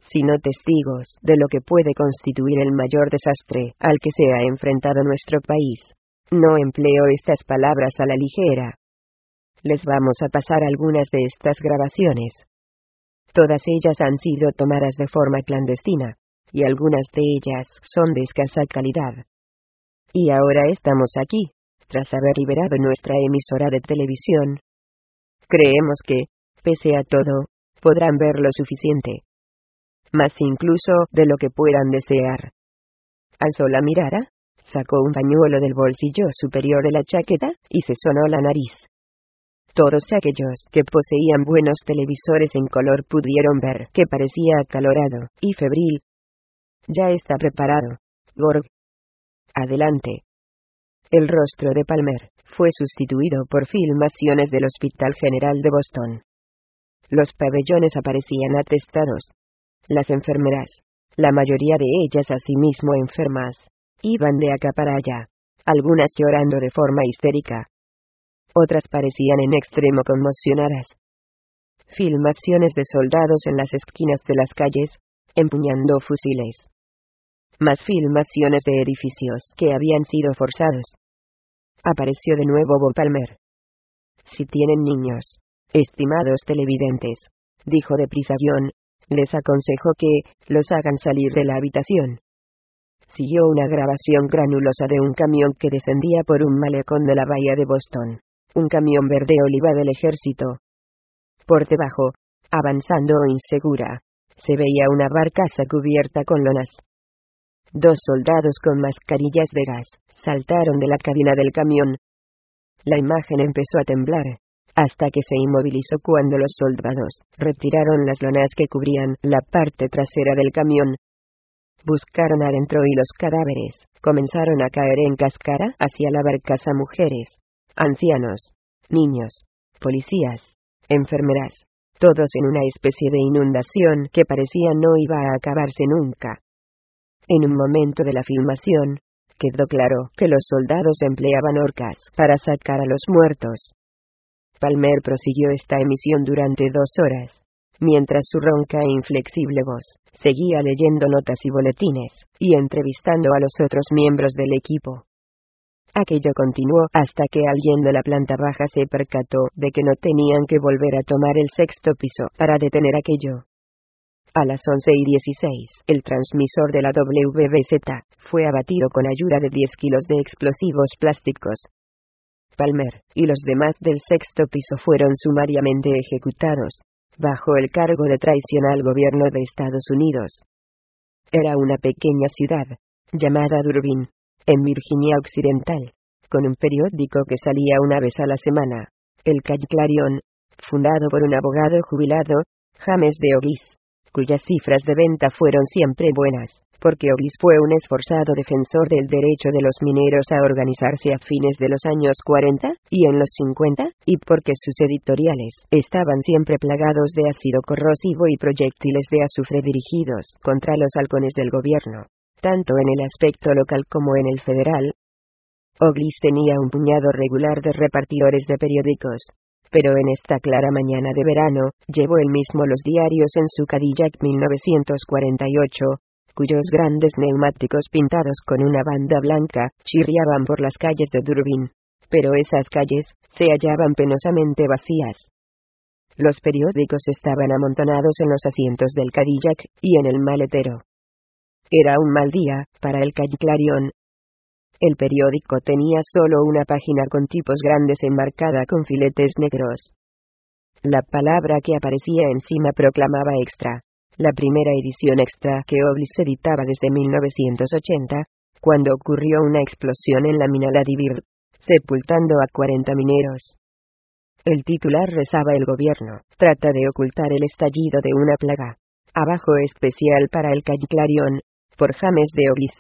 A: sino testigos de lo que puede constituir el mayor desastre al que se ha enfrentado nuestro país. No empleo estas palabras a la ligera. Les vamos a pasar algunas de estas grabaciones. Todas ellas han sido tomadas de forma clandestina, y algunas de ellas son de escasa calidad. Y ahora estamos aquí, tras haber liberado nuestra emisora de televisión. Creemos que, pese a todo, podrán ver lo suficiente. Más incluso de lo que puedan desear. Alzó la mirada, sacó un pañuelo del bolsillo superior de la chaqueta, y se sonó la nariz. Todos aquellos que poseían buenos televisores en color pudieron ver que parecía acalorado y febril. Ya está preparado, Gorg. Adelante. El rostro de Palmer fue sustituido por filmaciones del Hospital General de Boston. Los pabellones aparecían atestados. Las enfermeras, la mayoría de ellas asimismo enfermas, iban de acá para allá, algunas llorando de forma histérica. Otras parecían en extremo conmocionadas. Filmaciones de soldados en las esquinas de las calles, empuñando fusiles. Más filmaciones de edificios que habían sido forzados. Apareció de nuevo Bob Palmer. Si tienen niños, estimados televidentes, dijo deprisa John, les aconsejo que los hagan salir de la habitación. Siguió una grabación granulosa de un camión que descendía por un malecón de la bahía de Boston. Un camión verde oliva del ejército. Por debajo, avanzando insegura, se veía una barcaza cubierta con lonas. Dos soldados con mascarillas de gas saltaron de la cabina del camión. La imagen empezó a temblar, hasta que se inmovilizó cuando los soldados retiraron las lonas que cubrían la parte trasera del camión. Buscaron adentro y los cadáveres comenzaron a caer en cascada hacia la barcaza. Mujeres, ancianos, niños, policías, enfermeras, todos en una especie de inundación que parecía no iba a acabarse nunca. En un momento de la filmación, quedó claro que los soldados empleaban horcas para sacar a los muertos. Palmer prosiguió esta emisión durante dos horas, mientras su ronca e inflexible voz seguía leyendo notas y boletines, y entrevistando a los otros miembros del equipo. Aquello continuó hasta que alguien de la planta baja se percató de que no tenían que volver a tomar el sexto piso para detener aquello. A las once y dieciséis, el transmisor de la W B Z fue abatido con ayuda de diez kilos de explosivos plásticos. Palmer y los demás del sexto piso fueron sumariamente ejecutados, bajo el cargo de traición al gobierno de Estados Unidos. Era una pequeña ciudad, llamada Durbin, en Virginia Occidental, con un periódico que salía una vez a la semana, el Clarion, fundado por un abogado jubilado, James de Oglis, cuyas cifras de venta fueron siempre buenas, porque Oglis fue un esforzado defensor del derecho de los mineros a organizarse a fines de los años cuarenta, y en los cincuenta, y porque sus editoriales estaban siempre plagados de ácido corrosivo y proyectiles de azufre dirigidos contra los halcones del gobierno, tanto en el aspecto local como en el federal. Oglis tenía un puñado regular de repartidores de periódicos, pero en esta clara mañana de verano, llevó él mismo los diarios en su Cadillac mil novecientos cuarenta y ocho, cuyos grandes neumáticos pintados con una banda blanca chirriaban por las calles de Durbin, pero esas calles se hallaban penosamente vacías. Los periódicos estaban amontonados en los asientos del Cadillac y en el maletero. Era un mal día para el Clarion. El periódico tenía solo una página con tipos grandes enmarcada con filetes negros. La palabra que aparecía encima proclamaba extra, la primera edición extra que Oglis editaba desde mil novecientos ochenta, cuando ocurrió una explosión en la mina Ladybird, sepultando a cuarenta mineros. El titular rezaba: el gobierno trata de ocultar el estallido de una plaga. Abajo especial para el Clarion, por James de Oglis.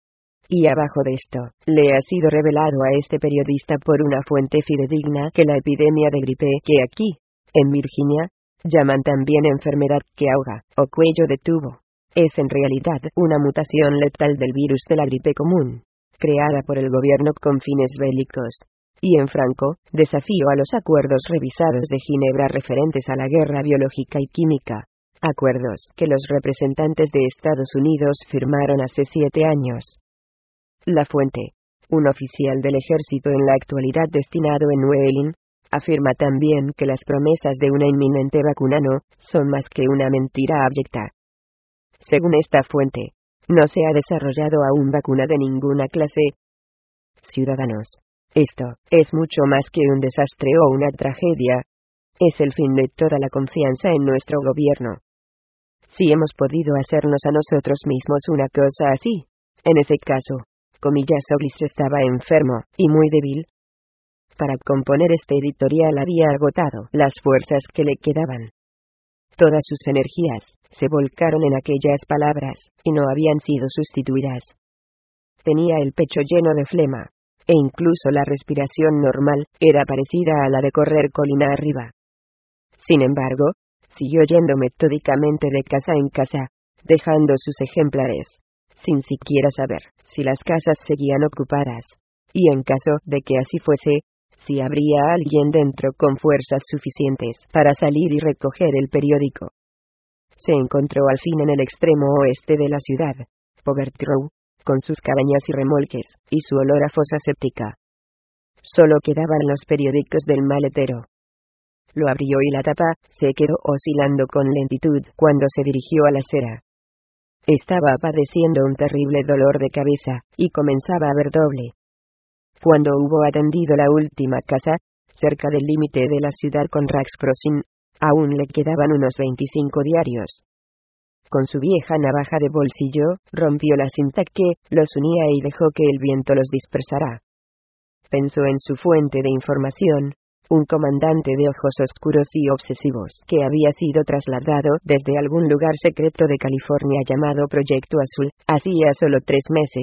A: Y abajo de esto, le ha sido revelado a este periodista por una fuente fidedigna que la epidemia de gripe que aquí, en Virginia, llaman también enfermedad que ahoga, o cuello de tubo, es en realidad una mutación letal del virus de la gripe común, creada por el gobierno con fines bélicos, y en franco desafío a los acuerdos revisados de Ginebra referentes a la guerra biológica y química, Acuerdos que los representantes de Estados Unidos firmaron hace siete años. La fuente, un oficial del ejército en la actualidad destinado en Wheeling, afirma también que las promesas de una inminente vacuna no son más que una mentira abyecta. Según esta fuente, no se ha desarrollado aún vacuna de ninguna clase. Ciudadanos, esto es mucho más que un desastre o una tragedia. Es el fin de toda la confianza en nuestro gobierno. Si hemos podido hacernos a nosotros mismos una cosa así, en ese caso, comillas, Oglis estaba enfermo y muy débil. Para componer este editorial había agotado las fuerzas que le quedaban. Todas sus energías se volcaron en aquellas palabras, y no habían sido sustituidas. Tenía el pecho lleno de flema, e incluso la respiración normal era parecida a la de correr colina arriba. Sin embargo, siguió yendo metódicamente de casa en casa, dejando sus ejemplares, sin siquiera saber si las casas seguían ocupadas, y en caso de que así fuese, si habría alguien dentro con fuerzas suficientes para salir y recoger el periódico. Se encontró al fin en el extremo oeste de la ciudad, Poverty Row, con sus cabañas y remolques, y su olor a fosa séptica. Solo quedaban los periódicos del maletero. Lo abrió y la tapa se quedó oscilando con lentitud cuando se dirigió a la acera. Estaba padeciendo un terrible dolor de cabeza, y comenzaba a ver doble. Cuando hubo atendido la última casa, cerca del límite de la ciudad con Rags Crossing, aún le quedaban unos veinticinco diarios. Con su vieja navaja de bolsillo, rompió la cinta que los unía y dejó que el viento los dispersara. Pensó en su fuente de información, un comandante de ojos oscuros y obsesivos que había sido trasladado desde algún lugar secreto de California llamado Proyecto Azul, hacía solo tres meses.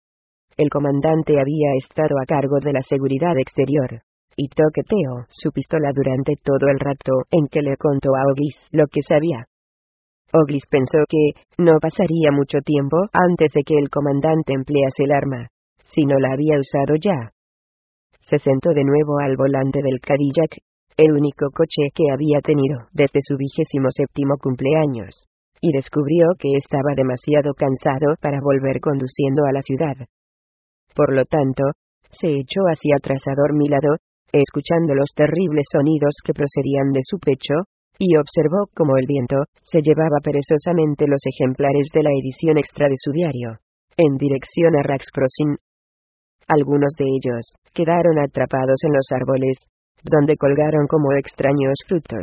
A: El comandante había estado a cargo de la seguridad exterior, y toqueteó su pistola durante todo el rato en que le contó a Oglis lo que sabía. Oglis pensó que no pasaría mucho tiempo antes de que el comandante emplease el arma, si no la había usado ya. Se sentó de nuevo al volante del Cadillac, el único coche que había tenido desde su vigésimo séptimo cumpleaños, y descubrió que estaba demasiado cansado para volver conduciendo a la ciudad. Por lo tanto, se echó hacia atrás adormilado, escuchando los terribles sonidos que procedían de su pecho, y observó cómo el viento se llevaba perezosamente los ejemplares de la edición extra de su diario, en dirección a Rags Crossing. Algunos de ellos quedaron atrapados en los árboles, donde colgaron como extraños frutos.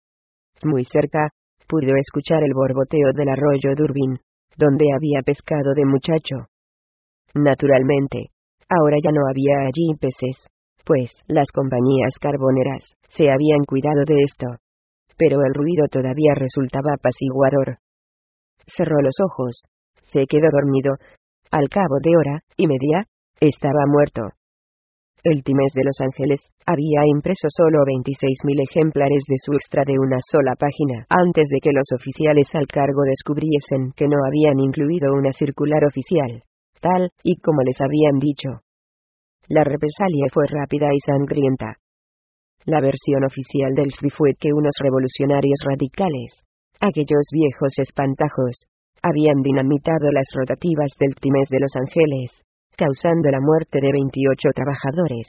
A: Muy cerca, pudo escuchar el borboteo del arroyo Durbin, donde había pescado de muchacho. Naturalmente, ahora ya no había allí peces, pues las compañías carboneras se habían cuidado de esto. Pero el ruido todavía resultaba apaciguador. Cerró los ojos, se quedó dormido. Al cabo de hora y media, estaba muerto. El Times de Los Ángeles había impreso solo veintiséis mil ejemplares de su extra de una sola página antes de que los oficiales al cargo descubriesen que no habían incluido una circular oficial, tal y como les habían dicho. La represalia fue rápida y sangrienta. La versión oficial del F B I fue que unos revolucionarios radicales, aquellos viejos espantajos, habían dinamitado las rotativas del Times de Los Ángeles, causando la muerte de veintiocho trabajadores.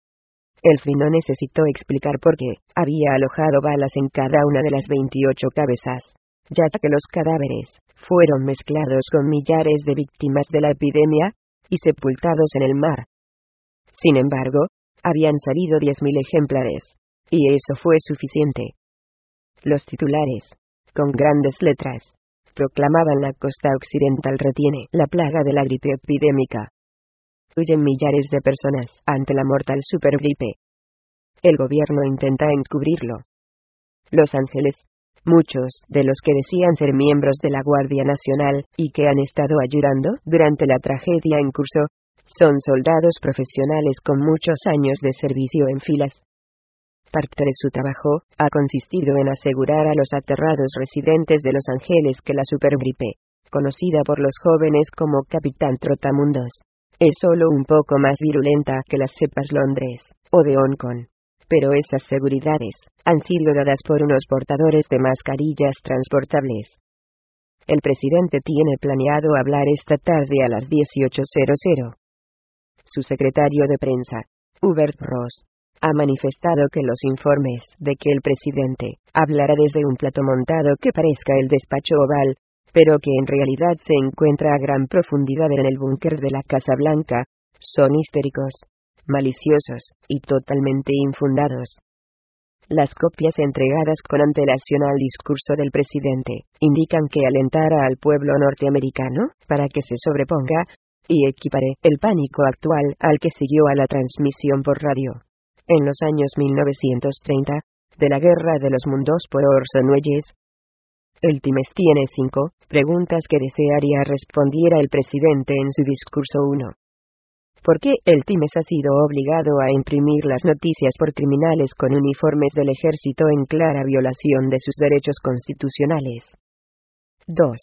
A: El F B I no necesitó explicar por qué había alojado balas en cada una de las veintiocho cabezas, ya que los cadáveres fueron mezclados con millares de víctimas de la epidemia y sepultados en el mar. Sin embargo, habían salido diez mil ejemplares, y eso fue suficiente. Los titulares, con grandes letras, proclamaban: la costa occidental retiene la plaga de la gripe epidémica. Huyen millares de personas ante la mortal supergripe. El gobierno intenta encubrirlo. Los Ángeles, muchos de los que decían ser miembros de la Guardia Nacional y que han estado ayudando durante la tragedia en curso, son soldados profesionales con muchos años de servicio en filas. Parte de su trabajo ha consistido en asegurar a los aterrados residentes de Los Ángeles que la supergripe, conocida por los jóvenes como Capitán Trotamundos, es solo un poco más virulenta que las cepas Londres o de Hong Kong, pero esas seguridades han sido dadas por unos portadores de mascarillas transportables. El presidente tiene planeado hablar esta tarde a las dieciocho horas. Su secretario de prensa, Hubert Ross, ha manifestado que los informes de que el presidente hablará desde un plato montado que parezca el despacho oval, pero que en realidad se encuentra a gran profundidad en el búnker de la Casa Blanca, son histéricos, maliciosos y totalmente infundados. Las copias entregadas con antelación al discurso del presidente indican que alentara al pueblo norteamericano para que se sobreponga y equipare el pánico actual al que siguió a la transmisión por radio, en los años mil novecientos treinta, de la Guerra de los Mundos por Orson Welles. El Times tiene cinco preguntas que desearía respondiera el presidente en su discurso. uno. ¿Por qué el Times ha sido obligado a imprimir las noticias por criminales con uniformes del ejército en clara violación de sus derechos constitucionales? dos.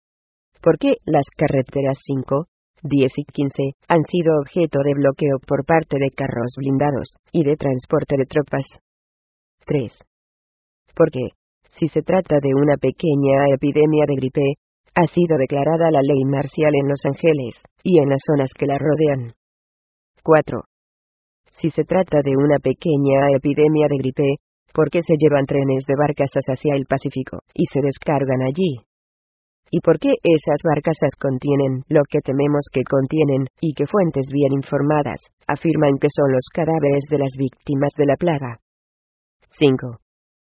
A: ¿Por qué las carreteras cinco, diez y quince han sido objeto de bloqueo por parte de carros blindados y de transporte de tropas? tres. ¿Por qué, si se trata de una pequeña epidemia de gripe, ha sido declarada la ley marcial en Los Ángeles y en las zonas que la rodean? cuatro. Si se trata de una pequeña epidemia de gripe, ¿por qué se llevan trenes de barcazas hacia el Pacífico y se descargan allí? ¿Y por qué esas barcazas contienen lo que tememos que contienen, y que fuentes bien informadas afirman que son los cadáveres de las víctimas de la plaga? cinco.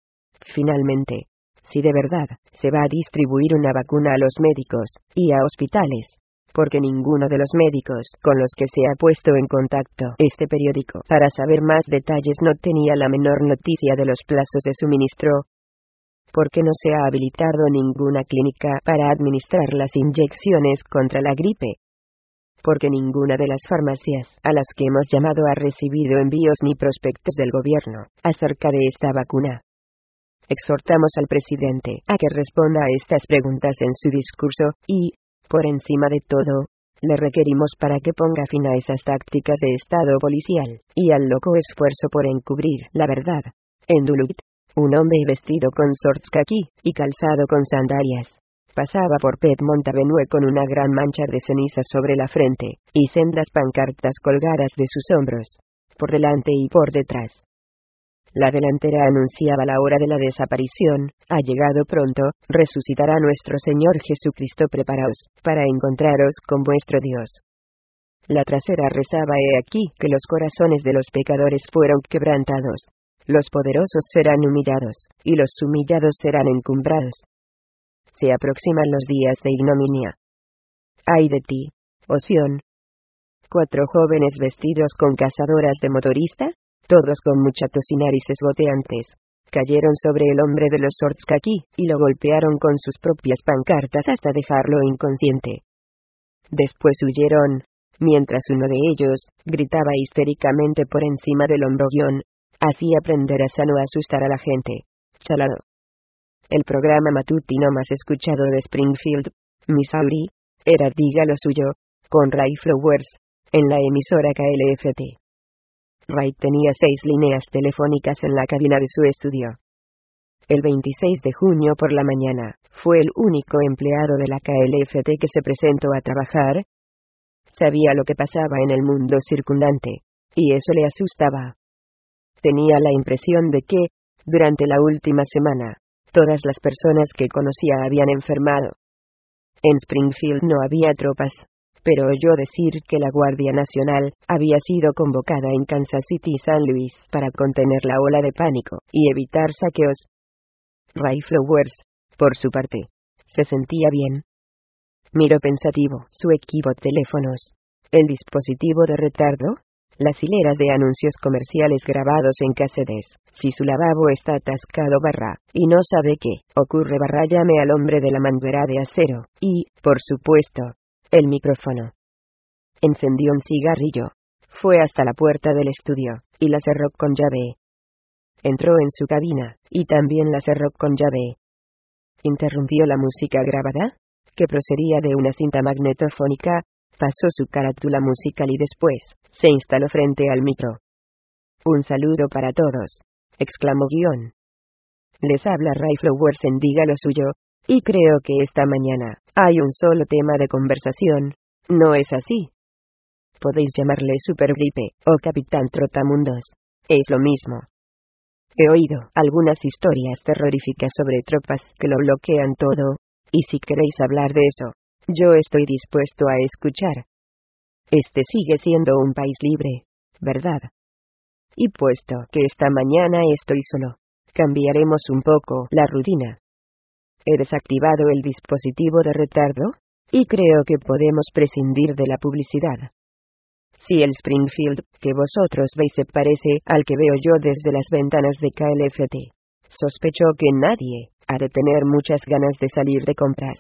A: Finalmente, si de verdad se va a distribuir una vacuna a los médicos y a hospitales, porque ninguno de los médicos con los que se ha puesto en contacto este periódico para saber más detalles no tenía la menor noticia de los plazos de suministro. ¿Por qué no se ha habilitado ninguna clínica para administrar las inyecciones contra la gripe? Porque ninguna de las farmacias a las que hemos llamado ha recibido envíos ni prospectos del gobierno acerca de esta vacuna. Exhortamos al presidente a que responda a estas preguntas en su discurso y, por encima de todo, le requerimos para que ponga fin a esas tácticas de Estado policial y al loco esfuerzo por encubrir la verdad. En Duluth, un hombre vestido con shorts caqui y calzado con sandalias pasaba por Piedmont Avenue con una gran mancha de ceniza sobre la frente y sendas pancartas colgadas de sus hombros, por delante y por detrás. La delantera anunciaba la hora de la desaparición: ha llegado pronto, resucitará nuestro Señor Jesucristo, preparaos para encontraros con vuestro Dios. La trasera rezaba: he aquí que los corazones de los pecadores fueron quebrantados. Los poderosos serán humillados, y los humillados serán encumbrados. Se aproximan los días de ignominia. ¡Ay de ti, oh Sión! Cuatro jóvenes vestidos con cazadoras de motorista, todos con muchachos y narices goteantes, cayeron sobre el hombre de los shorts caqui y lo golpearon con sus propias pancartas hasta dejarlo inconsciente. Después huyeron, mientras uno de ellos gritaba histéricamente por encima del hombro-guión: así aprenderás a no asustar a la gente, chalado. El programa matutino más escuchado de Springfield, Missouri, era Diga lo suyo, con Ray Flowers, en la emisora K L F T. Ray tenía seis líneas telefónicas en la cabina de su estudio. El veintiséis de junio por la mañana, fue el único empleado de la K L F T que se presentó a trabajar. Sabía lo que pasaba en el mundo circundante, y eso le asustaba. Tenía la impresión de que, durante la última semana, todas las personas que conocía habían enfermado. En Springfield no había tropas, pero oyó decir que la Guardia Nacional había sido convocada en Kansas City y San Luis para contener la ola de pánico y evitar saqueos. Ray Flowers, por su parte, se sentía bien. Miró pensativo su equipo de teléfonos, el dispositivo de retardo, las hileras de anuncios comerciales grabados en casetes. Si su lavabo está atascado barra, y no sabe qué ocurre barra, llame al hombre de la manguera de acero, y, por supuesto, el micrófono. Encendió un cigarrillo, fue hasta la puerta del estudio, y la cerró con llave. Entró en su cabina, y también la cerró con llave. Interrumpió la música grabada, que procedía de una cinta magnetofónica, pasó su carátula musical y después se instaló frente al micro. Un saludo para todos, exclamó Guion. Les habla Ray Flowers en Diga lo Suyo, y creo que esta mañana hay un solo tema de conversación, ¿no es así? Podéis llamarle Supergripe o Capitán Trotamundos, es lo mismo. He oído algunas historias terroríficas sobre tropas que lo bloquean todo, y si queréis hablar de eso, yo estoy dispuesto a escuchar. Este sigue siendo un país libre, ¿verdad? Y puesto que esta mañana estoy solo, cambiaremos un poco la rutina. He desactivado el dispositivo de retardo, y creo que podemos prescindir de la publicidad. Si el Springfield que vosotros veis se parece al que veo yo desde las ventanas de K L F T, sospecho que nadie ha de tener muchas ganas de salir de compras.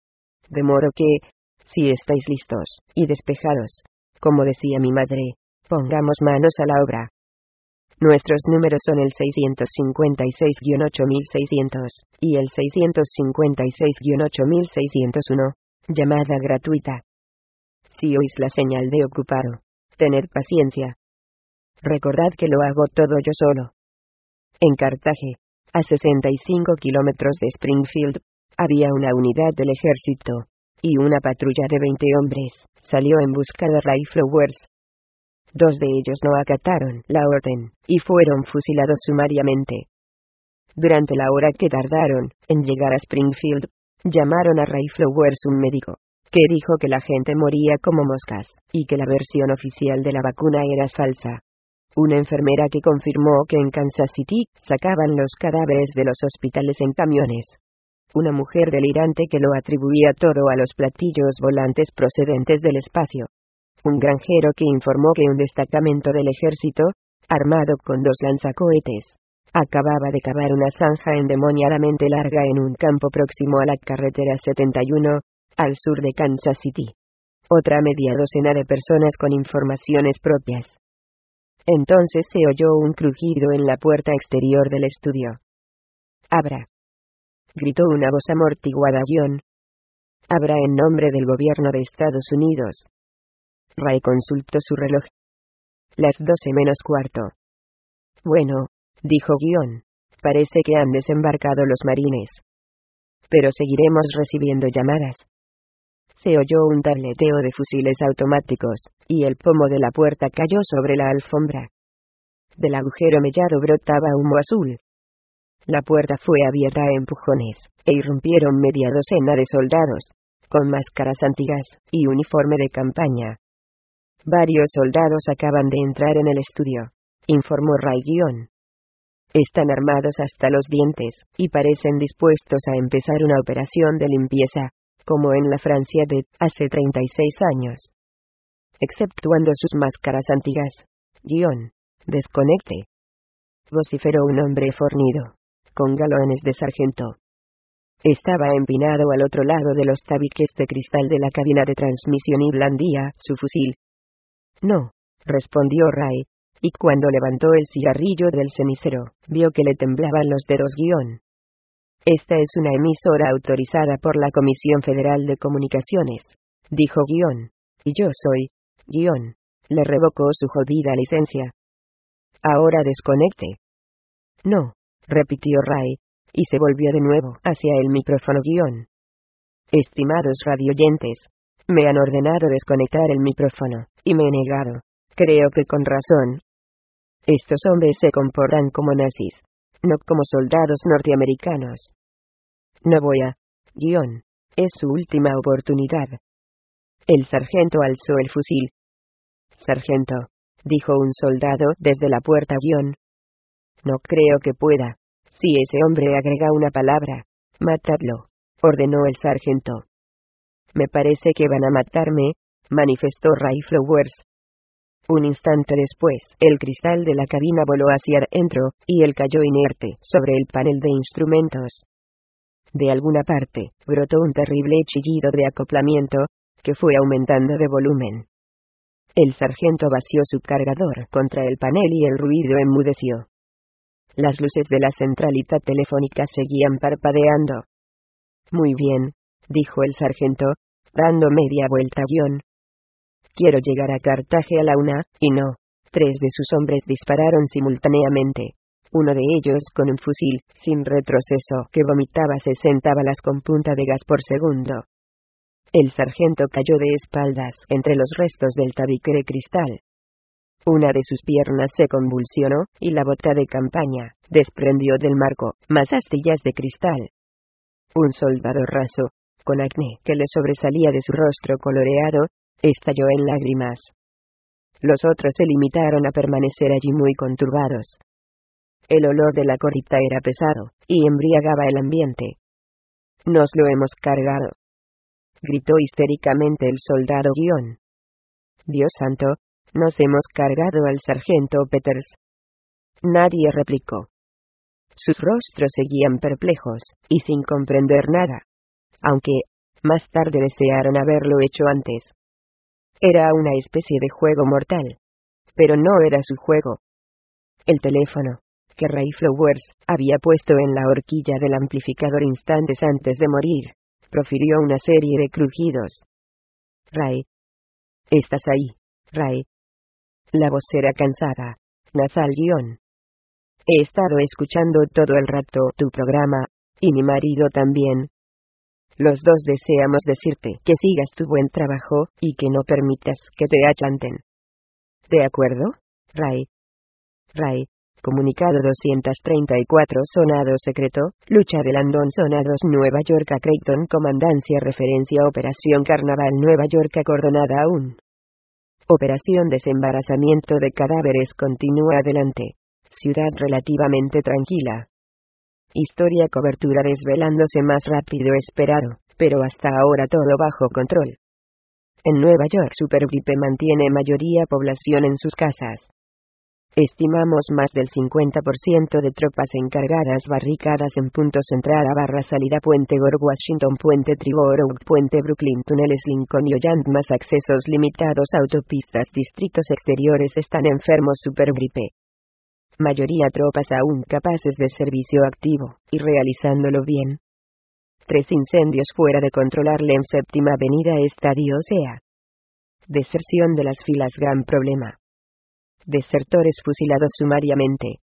A: De modo que, si estáis listos y despejados, como decía mi madre, pongamos manos a la obra. Nuestros números son el seiscientos cincuenta y seis guion ocho mil seiscientos y el seiscientos cincuenta y seis guion ocho mil seiscientos uno, llamada gratuita. Si oís la señal de ocupado, tened paciencia. Recordad que lo hago todo yo solo. En Carthage, a sesenta y cinco kilómetros de Springfield, había una unidad del ejército, y una patrulla de veinte hombres salió en busca de Ray Flowers. Dos de ellos no acataron la orden, y fueron fusilados sumariamente. Durante la hora que tardaron en llegar a Springfield, llamaron a Ray Flowers un médico, que dijo que la gente moría como moscas, y que la versión oficial de la vacuna era falsa. Una enfermera que confirmó que en Kansas City sacaban los cadáveres de los hospitales en camiones. Una mujer delirante que lo atribuía todo a los platillos volantes procedentes del espacio. Un granjero que informó que un destacamento del ejército, armado con dos lanzacohetes, acababa de cavar una zanja endemoniadamente larga en un campo próximo a la carretera setenta y uno, al sur de Kansas City. Otra media docena de personas con informaciones propias. Entonces se oyó un crujido en la puerta exterior del estudio. «Abra», gritó una voz amortiguada guión. «Abra en nombre del gobierno de Estados Unidos». Ray consultó su reloj. Las doce menos cuarto. «Bueno», dijo guión, «parece que han desembarcado los marines. Pero seguiremos recibiendo llamadas». Se oyó un tableteo de fusiles automáticos, y el pomo de la puerta cayó sobre la alfombra. Del agujero mellado brotaba humo azul. La puerta fue abierta a empujones, e irrumpieron media docena de soldados, con máscaras antigas y uniforme de campaña. «Varios soldados acaban de entrar en el estudio», informó Ray guión. «Están armados hasta los dientes, y parecen dispuestos a empezar una operación de limpieza, como en la Francia de hace treinta y seis años. Exceptuando sus máscaras antigas. Guión. Desconecte», vociferó un hombre fornido, con galones de sargento. Estaba empinado al otro lado de los tabiques de cristal de la cabina de transmisión y blandía su fusil. «No», respondió Ray, y cuando levantó el cigarrillo del cenicero, vio que le temblaban los dedos guión. «Esta es una emisora autorizada por la Comisión Federal de Comunicaciones», dijo guión. «Y yo soy, guión». Le revocó su jodida licencia. «Ahora desconecte». «No», repitió Ray, y se volvió de nuevo hacia el micrófono guión. «Estimados radioyentes, me han ordenado desconectar el micrófono, y me he negado. Creo que con razón. Estos hombres se comportan como nazis, no como soldados norteamericanos. No voy a... guión. Es su última oportunidad». El sargento alzó el fusil. «Sargento», dijo un soldado desde la puerta guión. «No creo que pueda. Si ese hombre agrega una palabra, matadlo», ordenó el sargento. «Me parece que van a matarme», manifestó Ray Flowers. Un instante después, el cristal de la cabina voló hacia adentro, y él cayó inerte sobre el panel de instrumentos. De alguna parte, brotó un terrible chillido de acoplamiento, que fue aumentando de volumen. El sargento vació su cargador contra el panel y el ruido enmudeció. Las luces de la centralita telefónica seguían parpadeando. «Muy bien», dijo el sargento, dando media vuelta guión. «Quiero llegar a Carthage a la una, y no, Tres de sus hombres dispararon simultáneamente. Uno de ellos con un fusil, sin retroceso, que vomitaba sesenta balas con punta de gas por segundo. El sargento cayó de espaldas entre los restos del tabique de cristal. Una de sus piernas se convulsionó, y la bota de campaña desprendió del marco más astillas de cristal. Un soldado raso, con acné que le sobresalía de su rostro coloreado, estalló en lágrimas. Los otros se limitaron a permanecer allí muy conturbados. El olor de la corrupta era pesado, y embriagaba el ambiente. «Nos lo hemos cargado», gritó histéricamente el soldado guión. «Dios santo, nos hemos cargado al sargento Peters». Nadie replicó. Sus rostros seguían perplejos, y sin comprender nada. Aunque, más tarde desearon haberlo hecho antes. Era una especie de juego mortal. Pero no era su juego. El teléfono, que Ray Flowers había puesto en la horquilla del amplificador instantes antes de morir, profirió una serie de crujidos. «Ray. ¿Estás ahí, Ray?» La voz era cansada, nasal guión. «He estado escuchando todo el rato tu programa, y mi marido también. Los dos deseamos decirte que sigas tu buen trabajo, y que no permitas que te achanten. ¿De acuerdo, Ray?» Ray. Comunicado doscientos treinta y cuatro Sonado secreto, lucha de Landon Sonados Nueva York a Creighton Comandancia referencia Operación Carnaval Nueva York acordonada aún. Operación desembarazamiento de cadáveres continúa adelante. Ciudad relativamente tranquila. Historia cobertura desvelándose más rápido esperado, pero hasta ahora todo bajo control. En Nueva York Supergripe mantiene mayoría población en sus casas. Estimamos más del cincuenta por ciento de tropas encargadas barricadas en puntos entrada barra salida Puente Gore Washington Puente Triborough Puente Brooklyn túneles Lincoln y Holland más accesos limitados autopistas distritos exteriores están enfermos Supergripe. Mayoría tropas aún capaces de servicio activo, y realizándolo bien. Tres incendios fuera de controlarle en Séptima Avenida Estadio o sea. Deserción de las filas gran problema. Desertores fusilados sumariamente.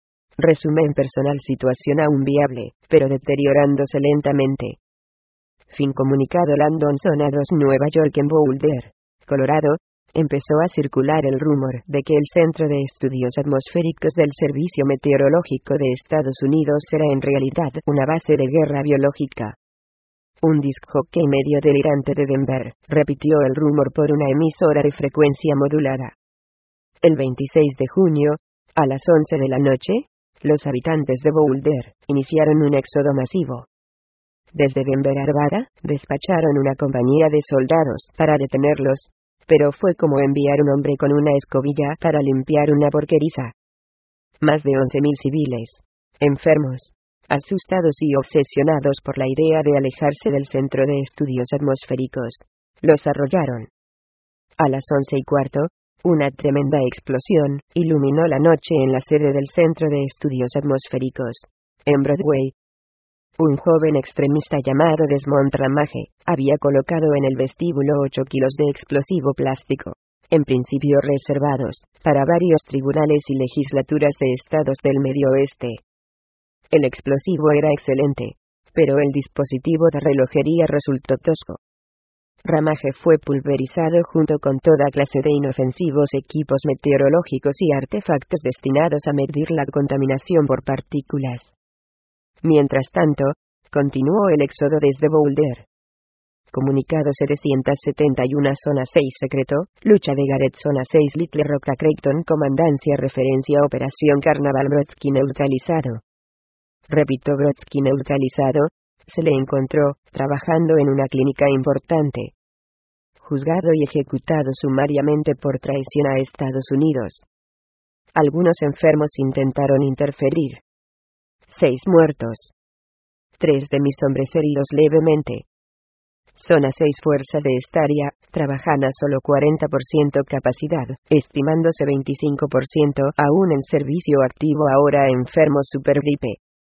A: Resumen personal situación aún viable, pero deteriorándose lentamente. Fin comunicado Landon Sonados Nueva York en Boulder, Colorado, empezó a circular el rumor de que el Centro de Estudios Atmosféricos del Servicio Meteorológico de Estados Unidos era en realidad una base de guerra biológica. Un disc jockey medio delirante de Denver repitió el rumor por una emisora de frecuencia modulada. El veintiséis de junio, a las once de la noche, los habitantes de Boulder iniciaron un éxodo masivo. Desde Denver a Arvada, despacharon una compañía de soldados para detenerlos, pero fue como enviar un hombre con una escobilla para limpiar una porqueriza. Más de once mil civiles, enfermos, asustados y obsesionados por la idea de alejarse del Centro de Estudios Atmosféricos, los arrollaron. A las once y cuarto, una tremenda explosión iluminó la noche en la sede del Centro de Estudios Atmosféricos, en Broadway. Un joven extremista llamado Desmond Ramage había colocado en el vestíbulo ocho kilos de explosivo plástico, en principio reservados para varios tribunales y legislaturas de estados del Medio Oeste. El explosivo era excelente, pero el dispositivo de relojería resultó tosco. Ramage fue pulverizado junto con toda clase de inofensivos equipos meteorológicos y artefactos destinados a medir la contaminación por partículas. Mientras tanto, continuó el éxodo desde Boulder. Comunicado setecientos setenta y uno Zona seis secreto, lucha de Garrett Zona seis Little Rock a Creighton Comandancia referencia Operación Carnaval Brodsky neutralizado. Repito Brodsky neutralizado, se le encontró, trabajando en una clínica importante. Juzgado y ejecutado sumariamente por traición a Estados Unidos. Algunos enfermos intentaron interferir. Seis muertos. Tres de mis hombres heridos levemente. Zona seis Fuerzas de esta área, trabajan a solo cuarenta por ciento capacidad, estimándose veinticinco por ciento aún en servicio activo ahora enfermos supergripe.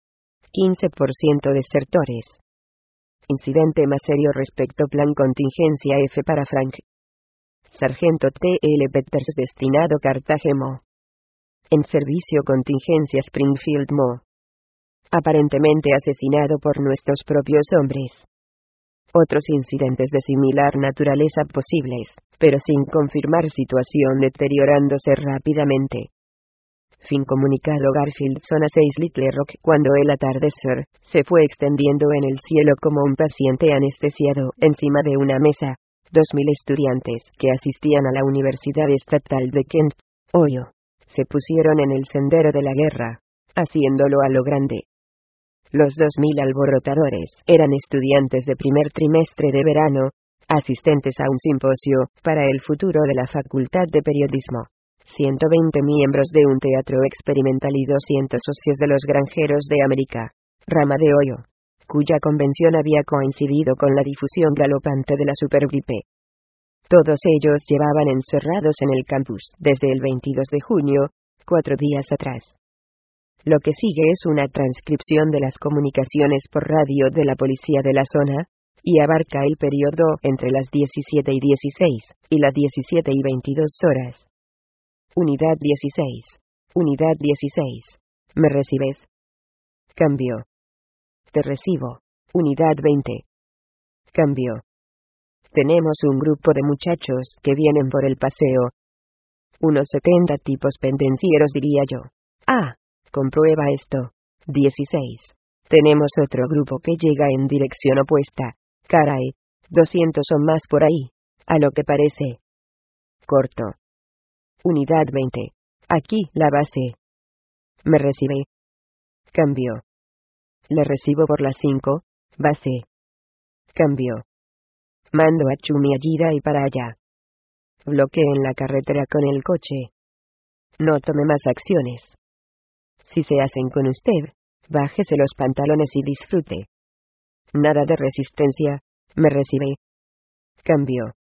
A: quince por ciento desertores. Incidente más serio respecto plan contingencia F para Frank. Sargento T L Peters destinado Carthage Mo. En servicio contingencia Springfield Mo. Aparentemente asesinado por nuestros propios hombres. Otros incidentes de similar naturaleza posibles, pero sin confirmar situación deteriorándose rápidamente. Fin comunicado Garfield zona seis Little Rock cuando el atardecer se fue extendiendo en el cielo como un paciente anestesiado encima de una mesa. Dos mil estudiantes que asistían a la Universidad Estatal de Kent, Ohio, se pusieron en el sendero de la guerra, haciéndolo a lo grande. Los dos mil alborotadores eran estudiantes de primer trimestre de verano, asistentes a un simposio para el futuro de la Facultad de Periodismo. ciento veinte miembros de un teatro experimental y doscientos socios de los granjeros de América, rama de Ohio, cuya convención había coincidido con la difusión galopante de la supergripe. Todos ellos llevaban encerrados en el campus desde el veintidós de junio, cuatro días atrás. Lo que sigue es una transcripción de las comunicaciones por radio de la policía de la zona, y abarca el periodo entre las diecisiete y dieciséis, y las diecisiete y veintidós horas. Unidad dieciséis. Unidad dieciséis. ¿Me recibes? Cambio. Te recibo. Unidad veinte. Cambio. Tenemos un grupo de muchachos que vienen por el paseo. Unos setenta tipos pendencieros diría yo. Ah. Comprueba esto. dieciséis. Tenemos otro grupo que llega en dirección opuesta. Caray. doscientos o más por ahí. A lo que parece. Corto. Unidad veinte. Aquí, la base. ¿Me recibe? Cambio. Le recibo por las cinco. Base. Cambio. Mando a Chumi allí y para allá. Bloqueen la carretera con el coche. No tome más acciones. Si se hacen con usted, bájese los pantalones y disfrute. Nada de resistencia. ¿Me recibe? Cambio.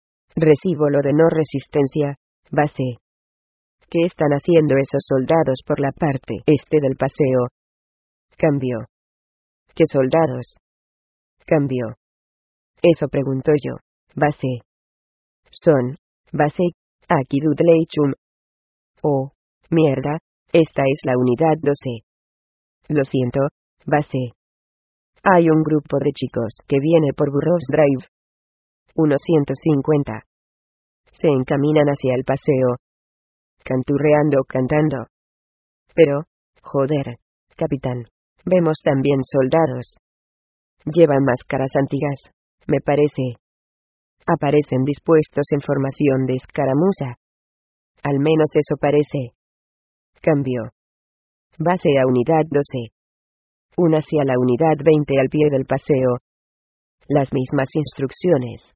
A: Recibo lo de no resistencia. Base. ¿Qué están haciendo esos soldados por la parte este del paseo? Cambio. ¿Qué soldados? Cambio. Eso pregunto yo. Base. Son. Base. Aquí Dudley Chum. Oh. Mierda. Esta es la unidad doce. Lo siento. Base. Hay un grupo de chicos que viene por Burroughs Drive. Unos ciento cincuenta. Se encaminan hacia el paseo. Canturreando cantando. Pero, joder, capitán, vemos también soldados. Llevan máscaras antigas, me parece. Aparecen dispuestos en formación de escaramuza. Al menos eso parece. Cambio. Base a unidad doce. Únase a la unidad veinte al pie del paseo. Las mismas instrucciones.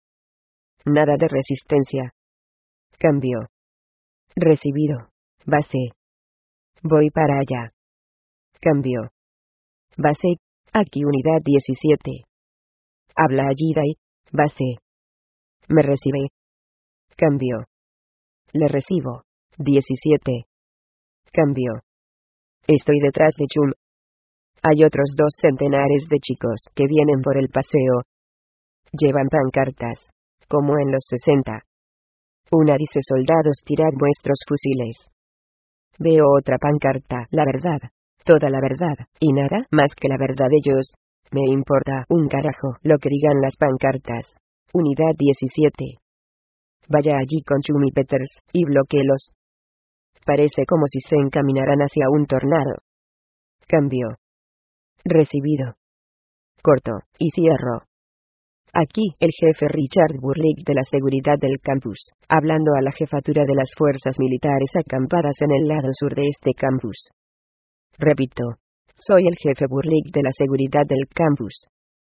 A: Nada de resistencia. Cambio. Recibido. Base. Voy para allá. Cambio. Base. Aquí unidad diecisiete. Habla allí Dai. Base. ¿Me recibe? Cambio. Le recibo. diecisiete. Cambio. Estoy detrás de Chum. Hay otros dos centenares de chicos que vienen por el paseo. Llevan pancartas, como en los sesenta. Una dice soldados tirad vuestros fusiles. Veo otra pancarta, la verdad, toda la verdad, y nada más que la verdad de ellos. Me importa un carajo lo que digan las pancartas. Unidad diecisiete. Vaya allí con Chumi Peters, y bloqueelos. Parece como si se encaminaran hacia un tornado. Cambio. Recibido. Corto, y cierro. Aquí, el jefe Richard Burlick de la seguridad del campus, hablando a la jefatura de las fuerzas militares acampadas en el lado sur de este campus. Repito, soy el jefe Burlick de la seguridad del campus.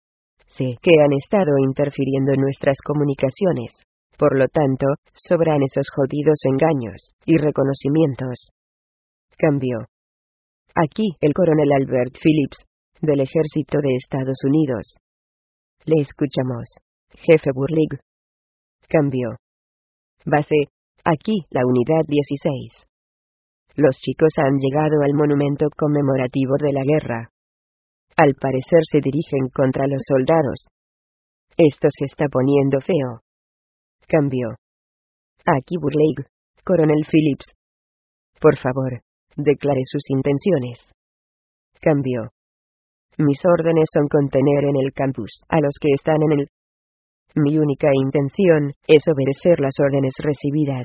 A: Sé que han estado interfiriendo en nuestras comunicaciones, por lo tanto, sobran esos jodidos engaños y reconocimientos. Cambio. Aquí, el coronel Albert Phillips, del Ejército de Estados Unidos. Le escuchamos, jefe Burlick. Cambio. Base. Aquí, la unidad dieciséis. Los chicos han llegado al monumento conmemorativo de la guerra. Al parecer se dirigen contra los soldados. Esto se está poniendo feo. Cambio. Aquí Burleigh, Coronel Phillips. Por favor, declare sus intenciones. Cambio. Mis órdenes son contener en el campus a los que están en el... Mi única intención es obedecer las órdenes recibidas.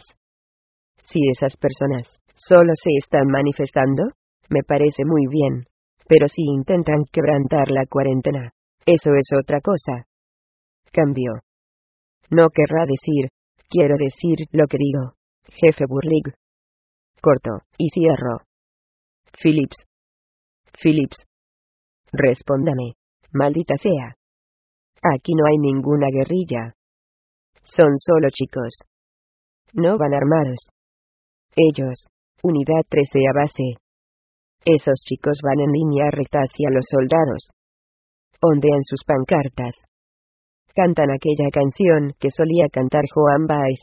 A: Si esas personas solo se están manifestando, me parece muy bien. Pero si intentan quebrantar la cuarentena, eso es otra cosa. Cambio. No querrá decir, quiero decir lo que digo, jefe Burleigh. Corto, y cierro. Phillips. Phillips. Respóndame, maldita sea. Aquí no hay ninguna guerrilla. Son solo chicos. No van armados. Ellos, unidad trece a base. Esos chicos van en línea recta hacia los soldados. Ondean sus pancartas. Cantan aquella canción que solía cantar Joan Baez.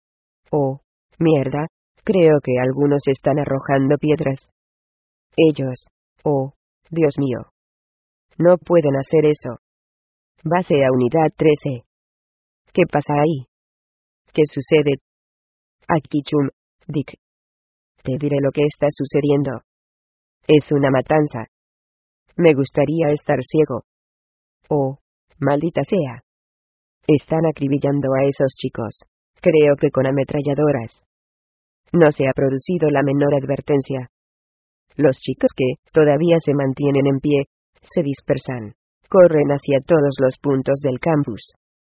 A: Oh, mierda, creo que algunos están arrojando piedras. Ellos, oh, Dios mío. No pueden hacer eso. Base a unidad trece. ¿Qué pasa ahí? ¿Qué sucede? Aquí Chum, Dick. Te diré lo que está sucediendo. Es una matanza. Me gustaría estar ciego. Oh, maldita sea. Están acribillando a esos chicos. Creo que con ametralladoras. No se ha producido la menor advertencia. Los chicos que todavía se mantienen en pie, se dispersan. Corren hacia todos los puntos del campus.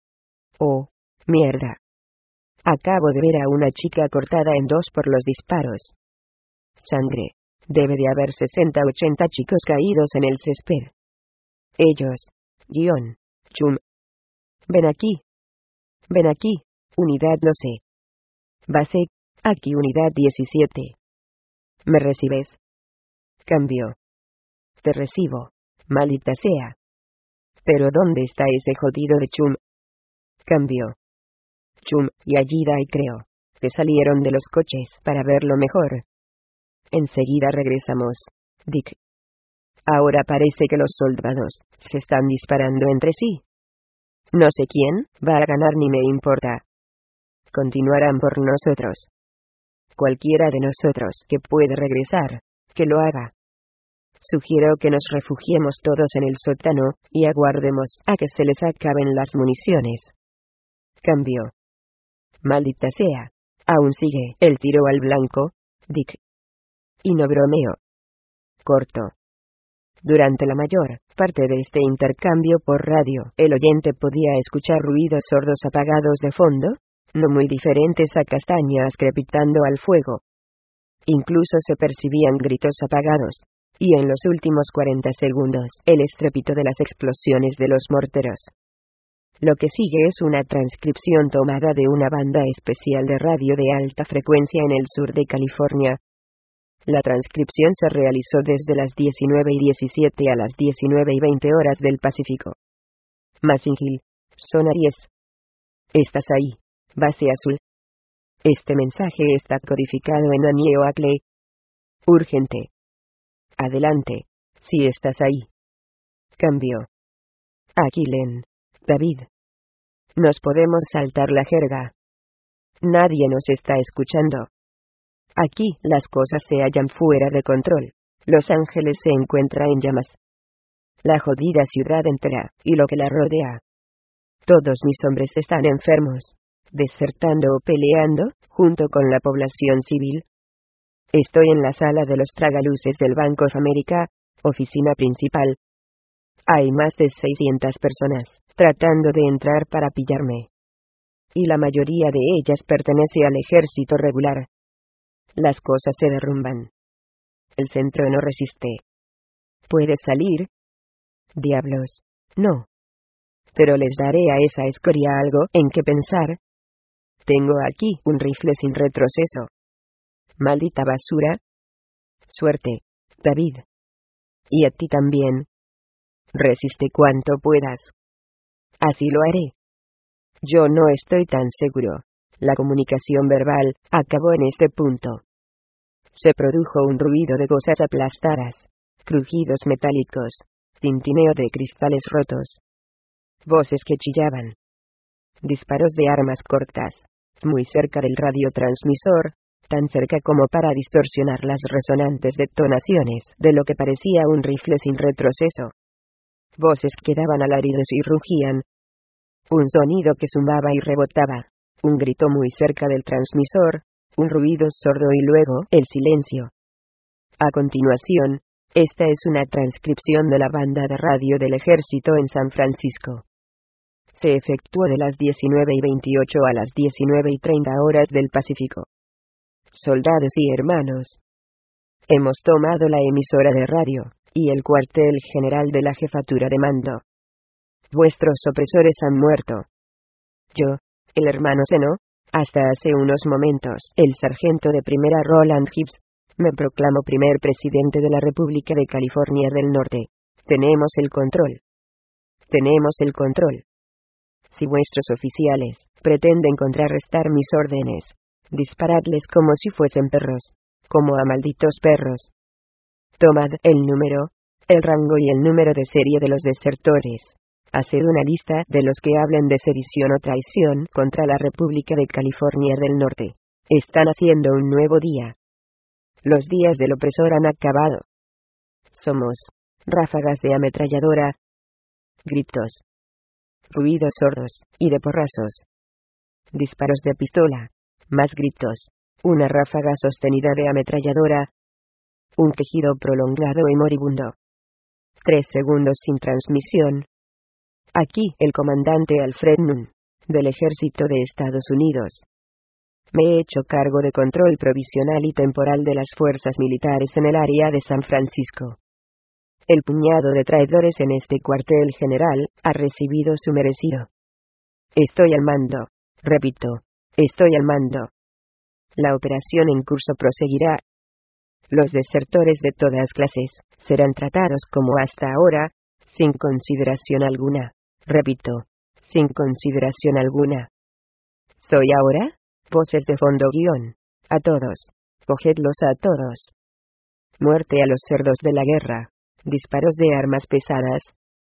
A: Oh, mierda. Acabo de ver a una chica cortada en dos por los disparos. Sangre. Debe de haber sesenta u ochenta chicos caídos en el césped. Ellos. Guión. Chum. Ven aquí. Ven aquí, unidad no sé. Base, aquí unidad diecisiete. ¿Me recibes? Cambio. Te recibo, maldita sea. Pero ¿dónde está ese jodido de Chum? Cambio. Chum y Ayida y creo que salieron de los coches para verlo mejor. Enseguida regresamos, Dick. Ahora parece que los soldados se están disparando entre sí. No sé quién va a ganar ni me importa. Continuarán por nosotros. Cualquiera de nosotros que puede regresar, que lo haga. Sugiero que nos refugiemos todos en el sótano, y aguardemos a que se les acaben las municiones. Cambio. Maldita sea. Aún sigue el tiro al blanco, Dick. Y no bromeo. Corto. Durante la mayor parte de este intercambio por radio, el oyente podía escuchar ruidos sordos apagados de fondo, no muy diferentes a castañas crepitando al fuego. Incluso se percibían gritos apagados, y en los últimos cuarenta segundos, el estrépito de las explosiones de los morteros. Lo que sigue es una transcripción tomada de una banda especial de radio de alta frecuencia en el sur de California. La transcripción se realizó desde las diecinueve y diecisiete a las diecinueve y veinte horas del Pacífico. Massing-Hill, zona diez. Estás ahí, base azul. Este mensaje está codificado en Anie Oakley. Urgente. Adelante, si estás ahí. Cambio. Aquí Len, David. Nos podemos saltar la jerga. Nadie nos está escuchando. Aquí las cosas se hallan fuera de control. Los Ángeles se encuentra en llamas. La jodida ciudad entera, y lo que la rodea. Todos mis hombres están enfermos, desertando o peleando, junto con la población civil. Estoy en la sala de los tragaluces del Bank of America, oficina principal. Hay más de seiscientas personas, tratando de entrar para pillarme. Y la mayoría de ellas pertenece al ejército regular. Las cosas se derrumban. El centro no resiste. ¿Puedes salir? Diablos, no. Pero les daré a esa escoria algo en que pensar. Tengo aquí un rifle sin retroceso. Maldita basura. Suerte, David. Y a ti también. Resiste cuanto puedas. Así lo haré. Yo no estoy tan seguro. La comunicación verbal acabó en este punto. Se produjo un ruido de cosas aplastadas, crujidos metálicos, tintineo de cristales rotos, voces que chillaban, disparos de armas cortas, muy cerca del radiotransmisor, tan cerca como para distorsionar las resonantes detonaciones de lo que parecía un rifle sin retroceso. Voces que daban alaridos y rugían. Un sonido que zumbaba y rebotaba. Un grito muy cerca del transmisor, un ruido sordo y luego el silencio. A continuación, esta es una transcripción de la banda de radio del ejército en San Francisco. Se efectuó de las diecinueve y veintiocho a las diecinueve y treinta horas del Pacífico. Soldados y hermanos, hemos tomado la emisora de radio y el cuartel general de la jefatura de mando. Vuestros opresores han muerto. Yo, el hermano Zeno, hasta hace unos momentos el sargento de primera Roland Gibbs, me proclamo primer presidente de la República de California del Norte. Tenemos el control. Tenemos el control. Si vuestros oficiales pretenden contrarrestar mis órdenes, disparadles como si fuesen perros, como a malditos perros. Tomad el número, el rango y el número de serie de los desertores. Haced una lista de los que hablen de sedición o traición contra la República de California del Norte. Están haciendo un nuevo día. Los días del opresor han acabado. Somos ráfagas de ametralladora, gritos, ruidos sordos y de porrazos, disparos de pistola, más gritos, una ráfaga sostenida de ametralladora, un quejido prolongado y moribundo. Tres segundos sin transmisión. Aquí el comandante Alfred Nunn, del Ejército de Estados Unidos. Me he hecho cargo de control provisional y temporal de las fuerzas militares en el área de San Francisco. El puñado de traidores en este cuartel general ha recibido su merecido. Estoy al mando. Repito, estoy al mando. La operación en curso proseguirá. Los desertores de todas clases serán tratados como hasta ahora, sin consideración alguna. Repito, sin consideración alguna. ¿Soy ahora? Voces de fondo guión. A todos. Cogedlos a todos. Muerte a los cerdos de la guerra. Disparos de armas pesadas.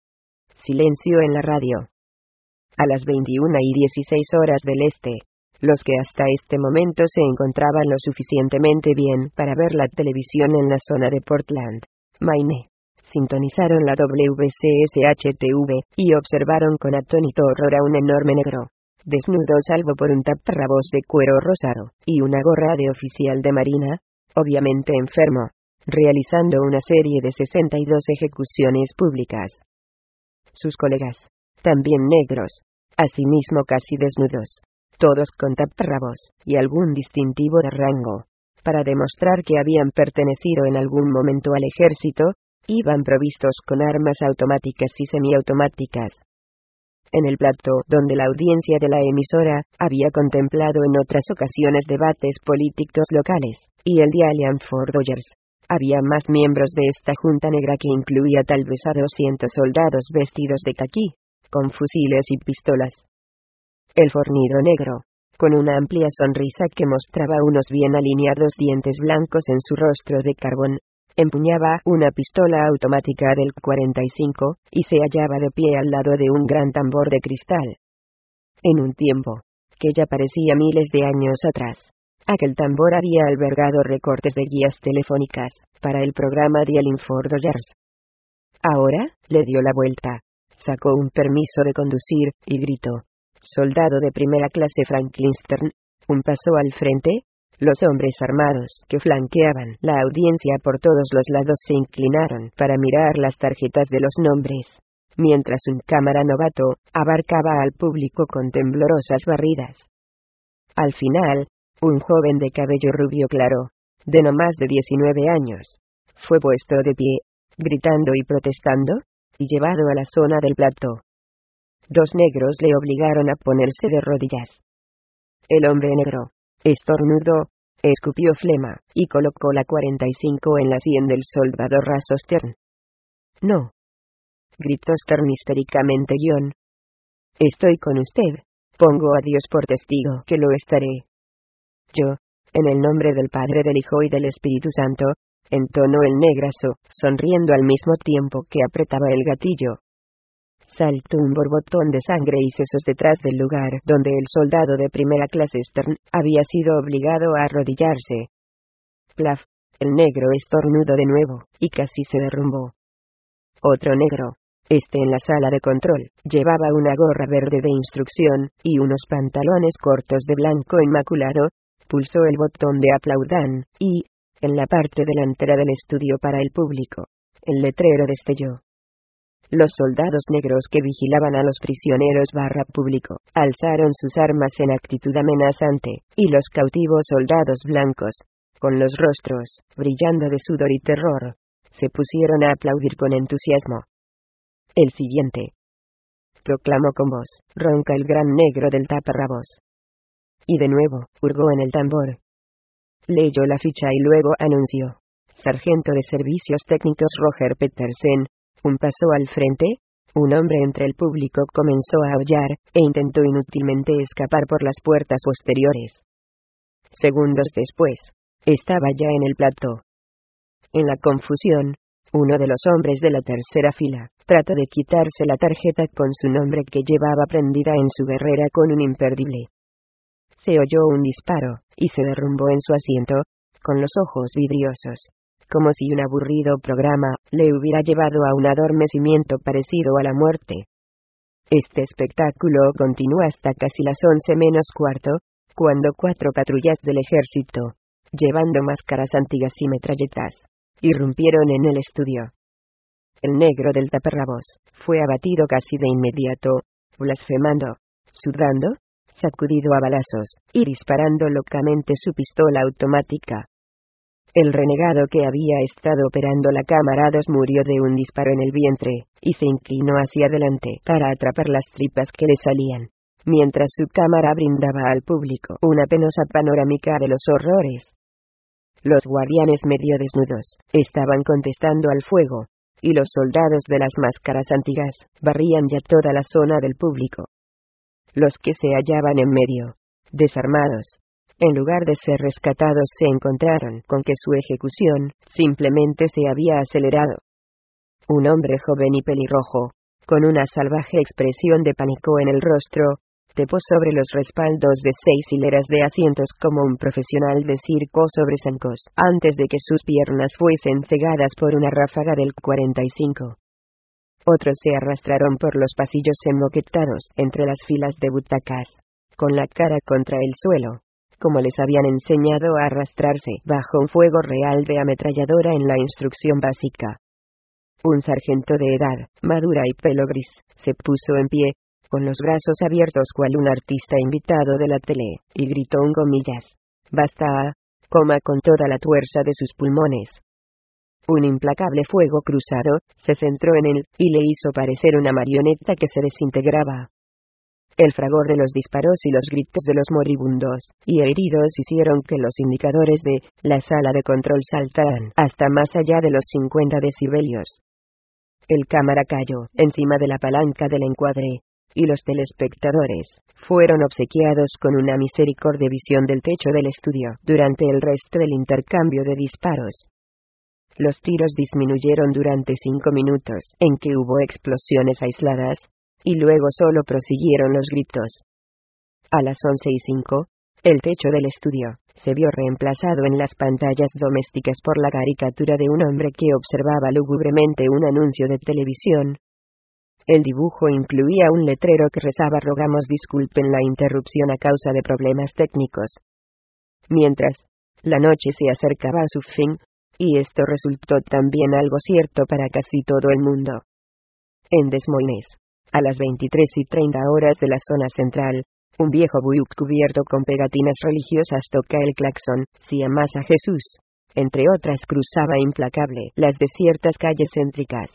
A: Silencio en la radio. A las veintiuna y dieciséis horas del este, los que hasta este momento se encontraban lo suficientemente bien para ver la televisión en la zona de Portland, Maine, sintonizaron la W C S H T V y observaron con atónito horror a un enorme negro, desnudo salvo por un taparrabos de cuero rosado y una gorra de oficial de marina, obviamente enfermo, realizando una serie de sesenta y dos ejecuciones públicas. Sus colegas, también negros, asimismo casi desnudos, todos con taparrabos y algún distintivo de rango, para demostrar que habían pertenecido en algún momento al ejército, iban provistos con armas automáticas y semiautomáticas. En el plató donde la audiencia de la emisora había contemplado en otras ocasiones debates políticos locales, y el Dialian Ford Dodgers, había más miembros de esta junta negra que incluía tal vez a doscientos soldados vestidos de caquí, con fusiles y pistolas. El fornido negro, con una amplia sonrisa que mostraba unos bien alineados dientes blancos en su rostro de carbón, empuñaba una pistola automática del cuarenta y cinco, y se hallaba de pie al lado de un gran tambor de cristal. En un tiempo, que ya parecía miles de años atrás, aquel tambor había albergado recortes de guías telefónicas, para el programa Dialing for Dodgers. Ahora, le dio la vuelta, sacó un permiso de conducir, y gritó: «Soldado de primera clase Franklin Stern, un paso al frente». Los hombres armados que flanqueaban la audiencia por todos los lados se inclinaron para mirar las tarjetas de los nombres, mientras un cámara novato abarcaba al público con temblorosas barridas. Al final, un joven de cabello rubio claro, de no más de diecinueve años, fue puesto de pie, gritando y protestando, y llevado a la zona del plató. Dos negros le obligaron a ponerse de rodillas. El hombre negro estornudó, escupió flema, y colocó la cuarenta y cinco en la sien del soldado raso Stern. «No», gritó Stern histéricamente guión. «Estoy con usted, pongo a Dios por testigo que lo estaré». «Yo, en el nombre del Padre, del Hijo y del Espíritu Santo», entonó el negrazo, sonriendo al mismo tiempo que apretaba el gatillo. saltó un borbotón de sangre y sesos detrás del lugar donde el soldado de primera clase Stern había sido obligado a arrodillarse. Plaf, el negro estornudó de nuevo, y casi se derrumbó. Otro negro, este en la sala de control, llevaba una gorra verde de instrucción, y unos pantalones cortos de blanco inmaculado, pulsó el botón de aplaudan, y, en la parte delantera del estudio para el público, el letrero destelló. Los soldados negros que vigilaban a los prisioneros barra público, alzaron sus armas en actitud amenazante, y los cautivos soldados blancos, con los rostros brillando de sudor y terror, se pusieron a aplaudir con entusiasmo. El siguiente, proclamó con voz ronca el gran negro del taparrabos. Y de nuevo, hurgó en el tambor. Leyó la ficha y luego anunció: Sargento de Servicios Técnicos Roger Petersen. Un paso al frente. Un hombre entre el público comenzó a aullar, e intentó inútilmente escapar por las puertas posteriores. Segundos después, estaba ya en el plató. En la confusión, uno de los hombres de la tercera fila trató de quitarse la tarjeta con su nombre que llevaba prendida en su guerrera con un imperdible. Se oyó un disparo, y se derrumbó en su asiento, con los ojos vidriosos, como si un aburrido programa le hubiera llevado a un adormecimiento parecido a la muerte. Este espectáculo continuó hasta casi las once menos cuarto, cuando cuatro patrullas del ejército, llevando máscaras antiguas y metralletas, irrumpieron en el estudio. El negro del taparrabos fue abatido casi de inmediato, blasfemando, sudando, sacudido a balazos, y disparando locamente su pistola automática. El renegado que había estado operando la cámara dos murió de un disparo en el vientre, y se inclinó hacia adelante para atrapar las tripas que le salían, mientras su cámara brindaba al público una penosa panorámica de los horrores. Los guardianes medio desnudos estaban contestando al fuego, y los soldados de las máscaras antiguas barrían ya toda la zona del público. Los que se hallaban en medio, desarmados, en lugar de ser rescatados, se encontraron con que su ejecución simplemente se había acelerado. Un hombre joven y pelirrojo, con una salvaje expresión de pánico en el rostro, trepó sobre los respaldos de seis hileras de asientos como un profesional de circo sobre zancos, antes de que sus piernas fuesen cegadas por una ráfaga del cuarenta y cinco. Otros se arrastraron por los pasillos enmoquetados entre las filas de butacas, con la cara contra el suelo, como les habían enseñado a arrastrarse bajo un fuego real de ametralladora en la instrucción básica. Un sargento de edad madura y pelo gris se puso en pie, con los brazos abiertos cual un artista invitado de la tele, y gritó en comillas: «Basta, coma», con toda la fuerza de sus pulmones. Un implacable fuego cruzado se centró en él, y le hizo parecer una marioneta que se desintegraba. El fragor de los disparos y los gritos de los moribundos y heridos hicieron que los indicadores de la sala de control saltaran hasta más allá de los cincuenta decibelios. El cámara cayó encima de la palanca del encuadre, y los telespectadores fueron obsequiados con una misericordia visión del techo del estudio durante el resto del intercambio de disparos. Los tiros disminuyeron durante cinco minutos, en que hubo explosiones aisladas, y luego solo prosiguieron los gritos. A las once y cinco, el techo del estudio se vio reemplazado en las pantallas domésticas por la caricatura de un hombre que observaba lúgubremente un anuncio de televisión. El dibujo incluía un letrero que rezaba: «Rogamos disculpen la interrupción a causa de problemas técnicos». Mientras la noche se acercaba a su fin, y esto resultó también algo cierto para casi todo el mundo. En Des Moines, a las veintitrés y treinta horas de la zona central, un viejo Buick cubierto con pegatinas religiosas toca el claxon, si amas a Jesús, entre otras, cruzaba implacable las desiertas calles céntricas.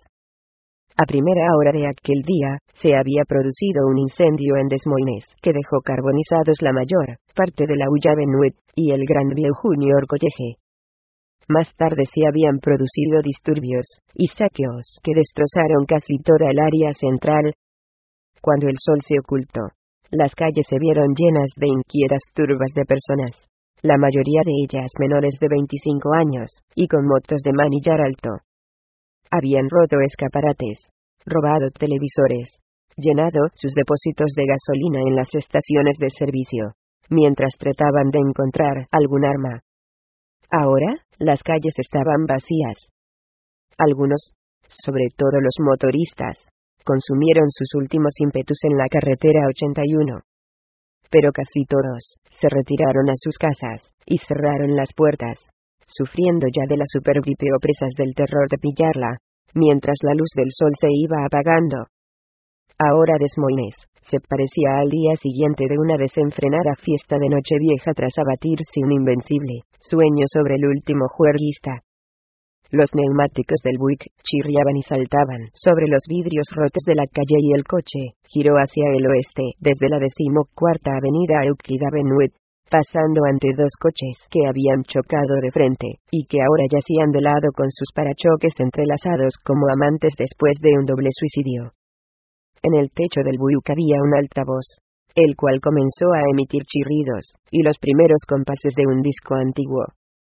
A: A primera hora de aquel día, se había producido un incendio en Des Moines que dejó carbonizados la mayor parte de la Ulla Avenue y el Grandview Junior College. Más tarde se habían producido disturbios y saqueos que destrozaron casi toda el área central. Cuando el sol se ocultó, las calles se vieron llenas de inquietas turbas de personas, la mayoría de ellas menores de veinticinco años, y con motos de manillar alto. Habían roto escaparates, robado televisores, llenado sus depósitos de gasolina en las estaciones de servicio, mientras trataban de encontrar algún arma. Ahora, las calles estaban vacías. Algunos, sobre todo los motoristas, consumieron sus últimos ímpetus en la carretera ochenta y uno. Pero casi todos se retiraron a sus casas y cerraron las puertas, sufriendo ya de la supergripe o presas del terror de pillarla, mientras la luz del sol se iba apagando. Ahora Des Moines se parecía al día siguiente de una desenfrenada fiesta de Nochevieja tras abatirse un invencible sueño sobre el último juerguista. Los neumáticos del Buick chirriaban y saltaban sobre los vidrios rotos de la calle y el coche giró hacia el oeste desde la decimocuarta avenida Euclid Avenue, pasando ante dos coches que habían chocado de frente y que ahora yacían de lado con sus parachoques entrelazados como amantes después de un doble suicidio. En el techo del Buick había un altavoz, el cual comenzó a emitir chirridos y los primeros compases de un disco antiguo.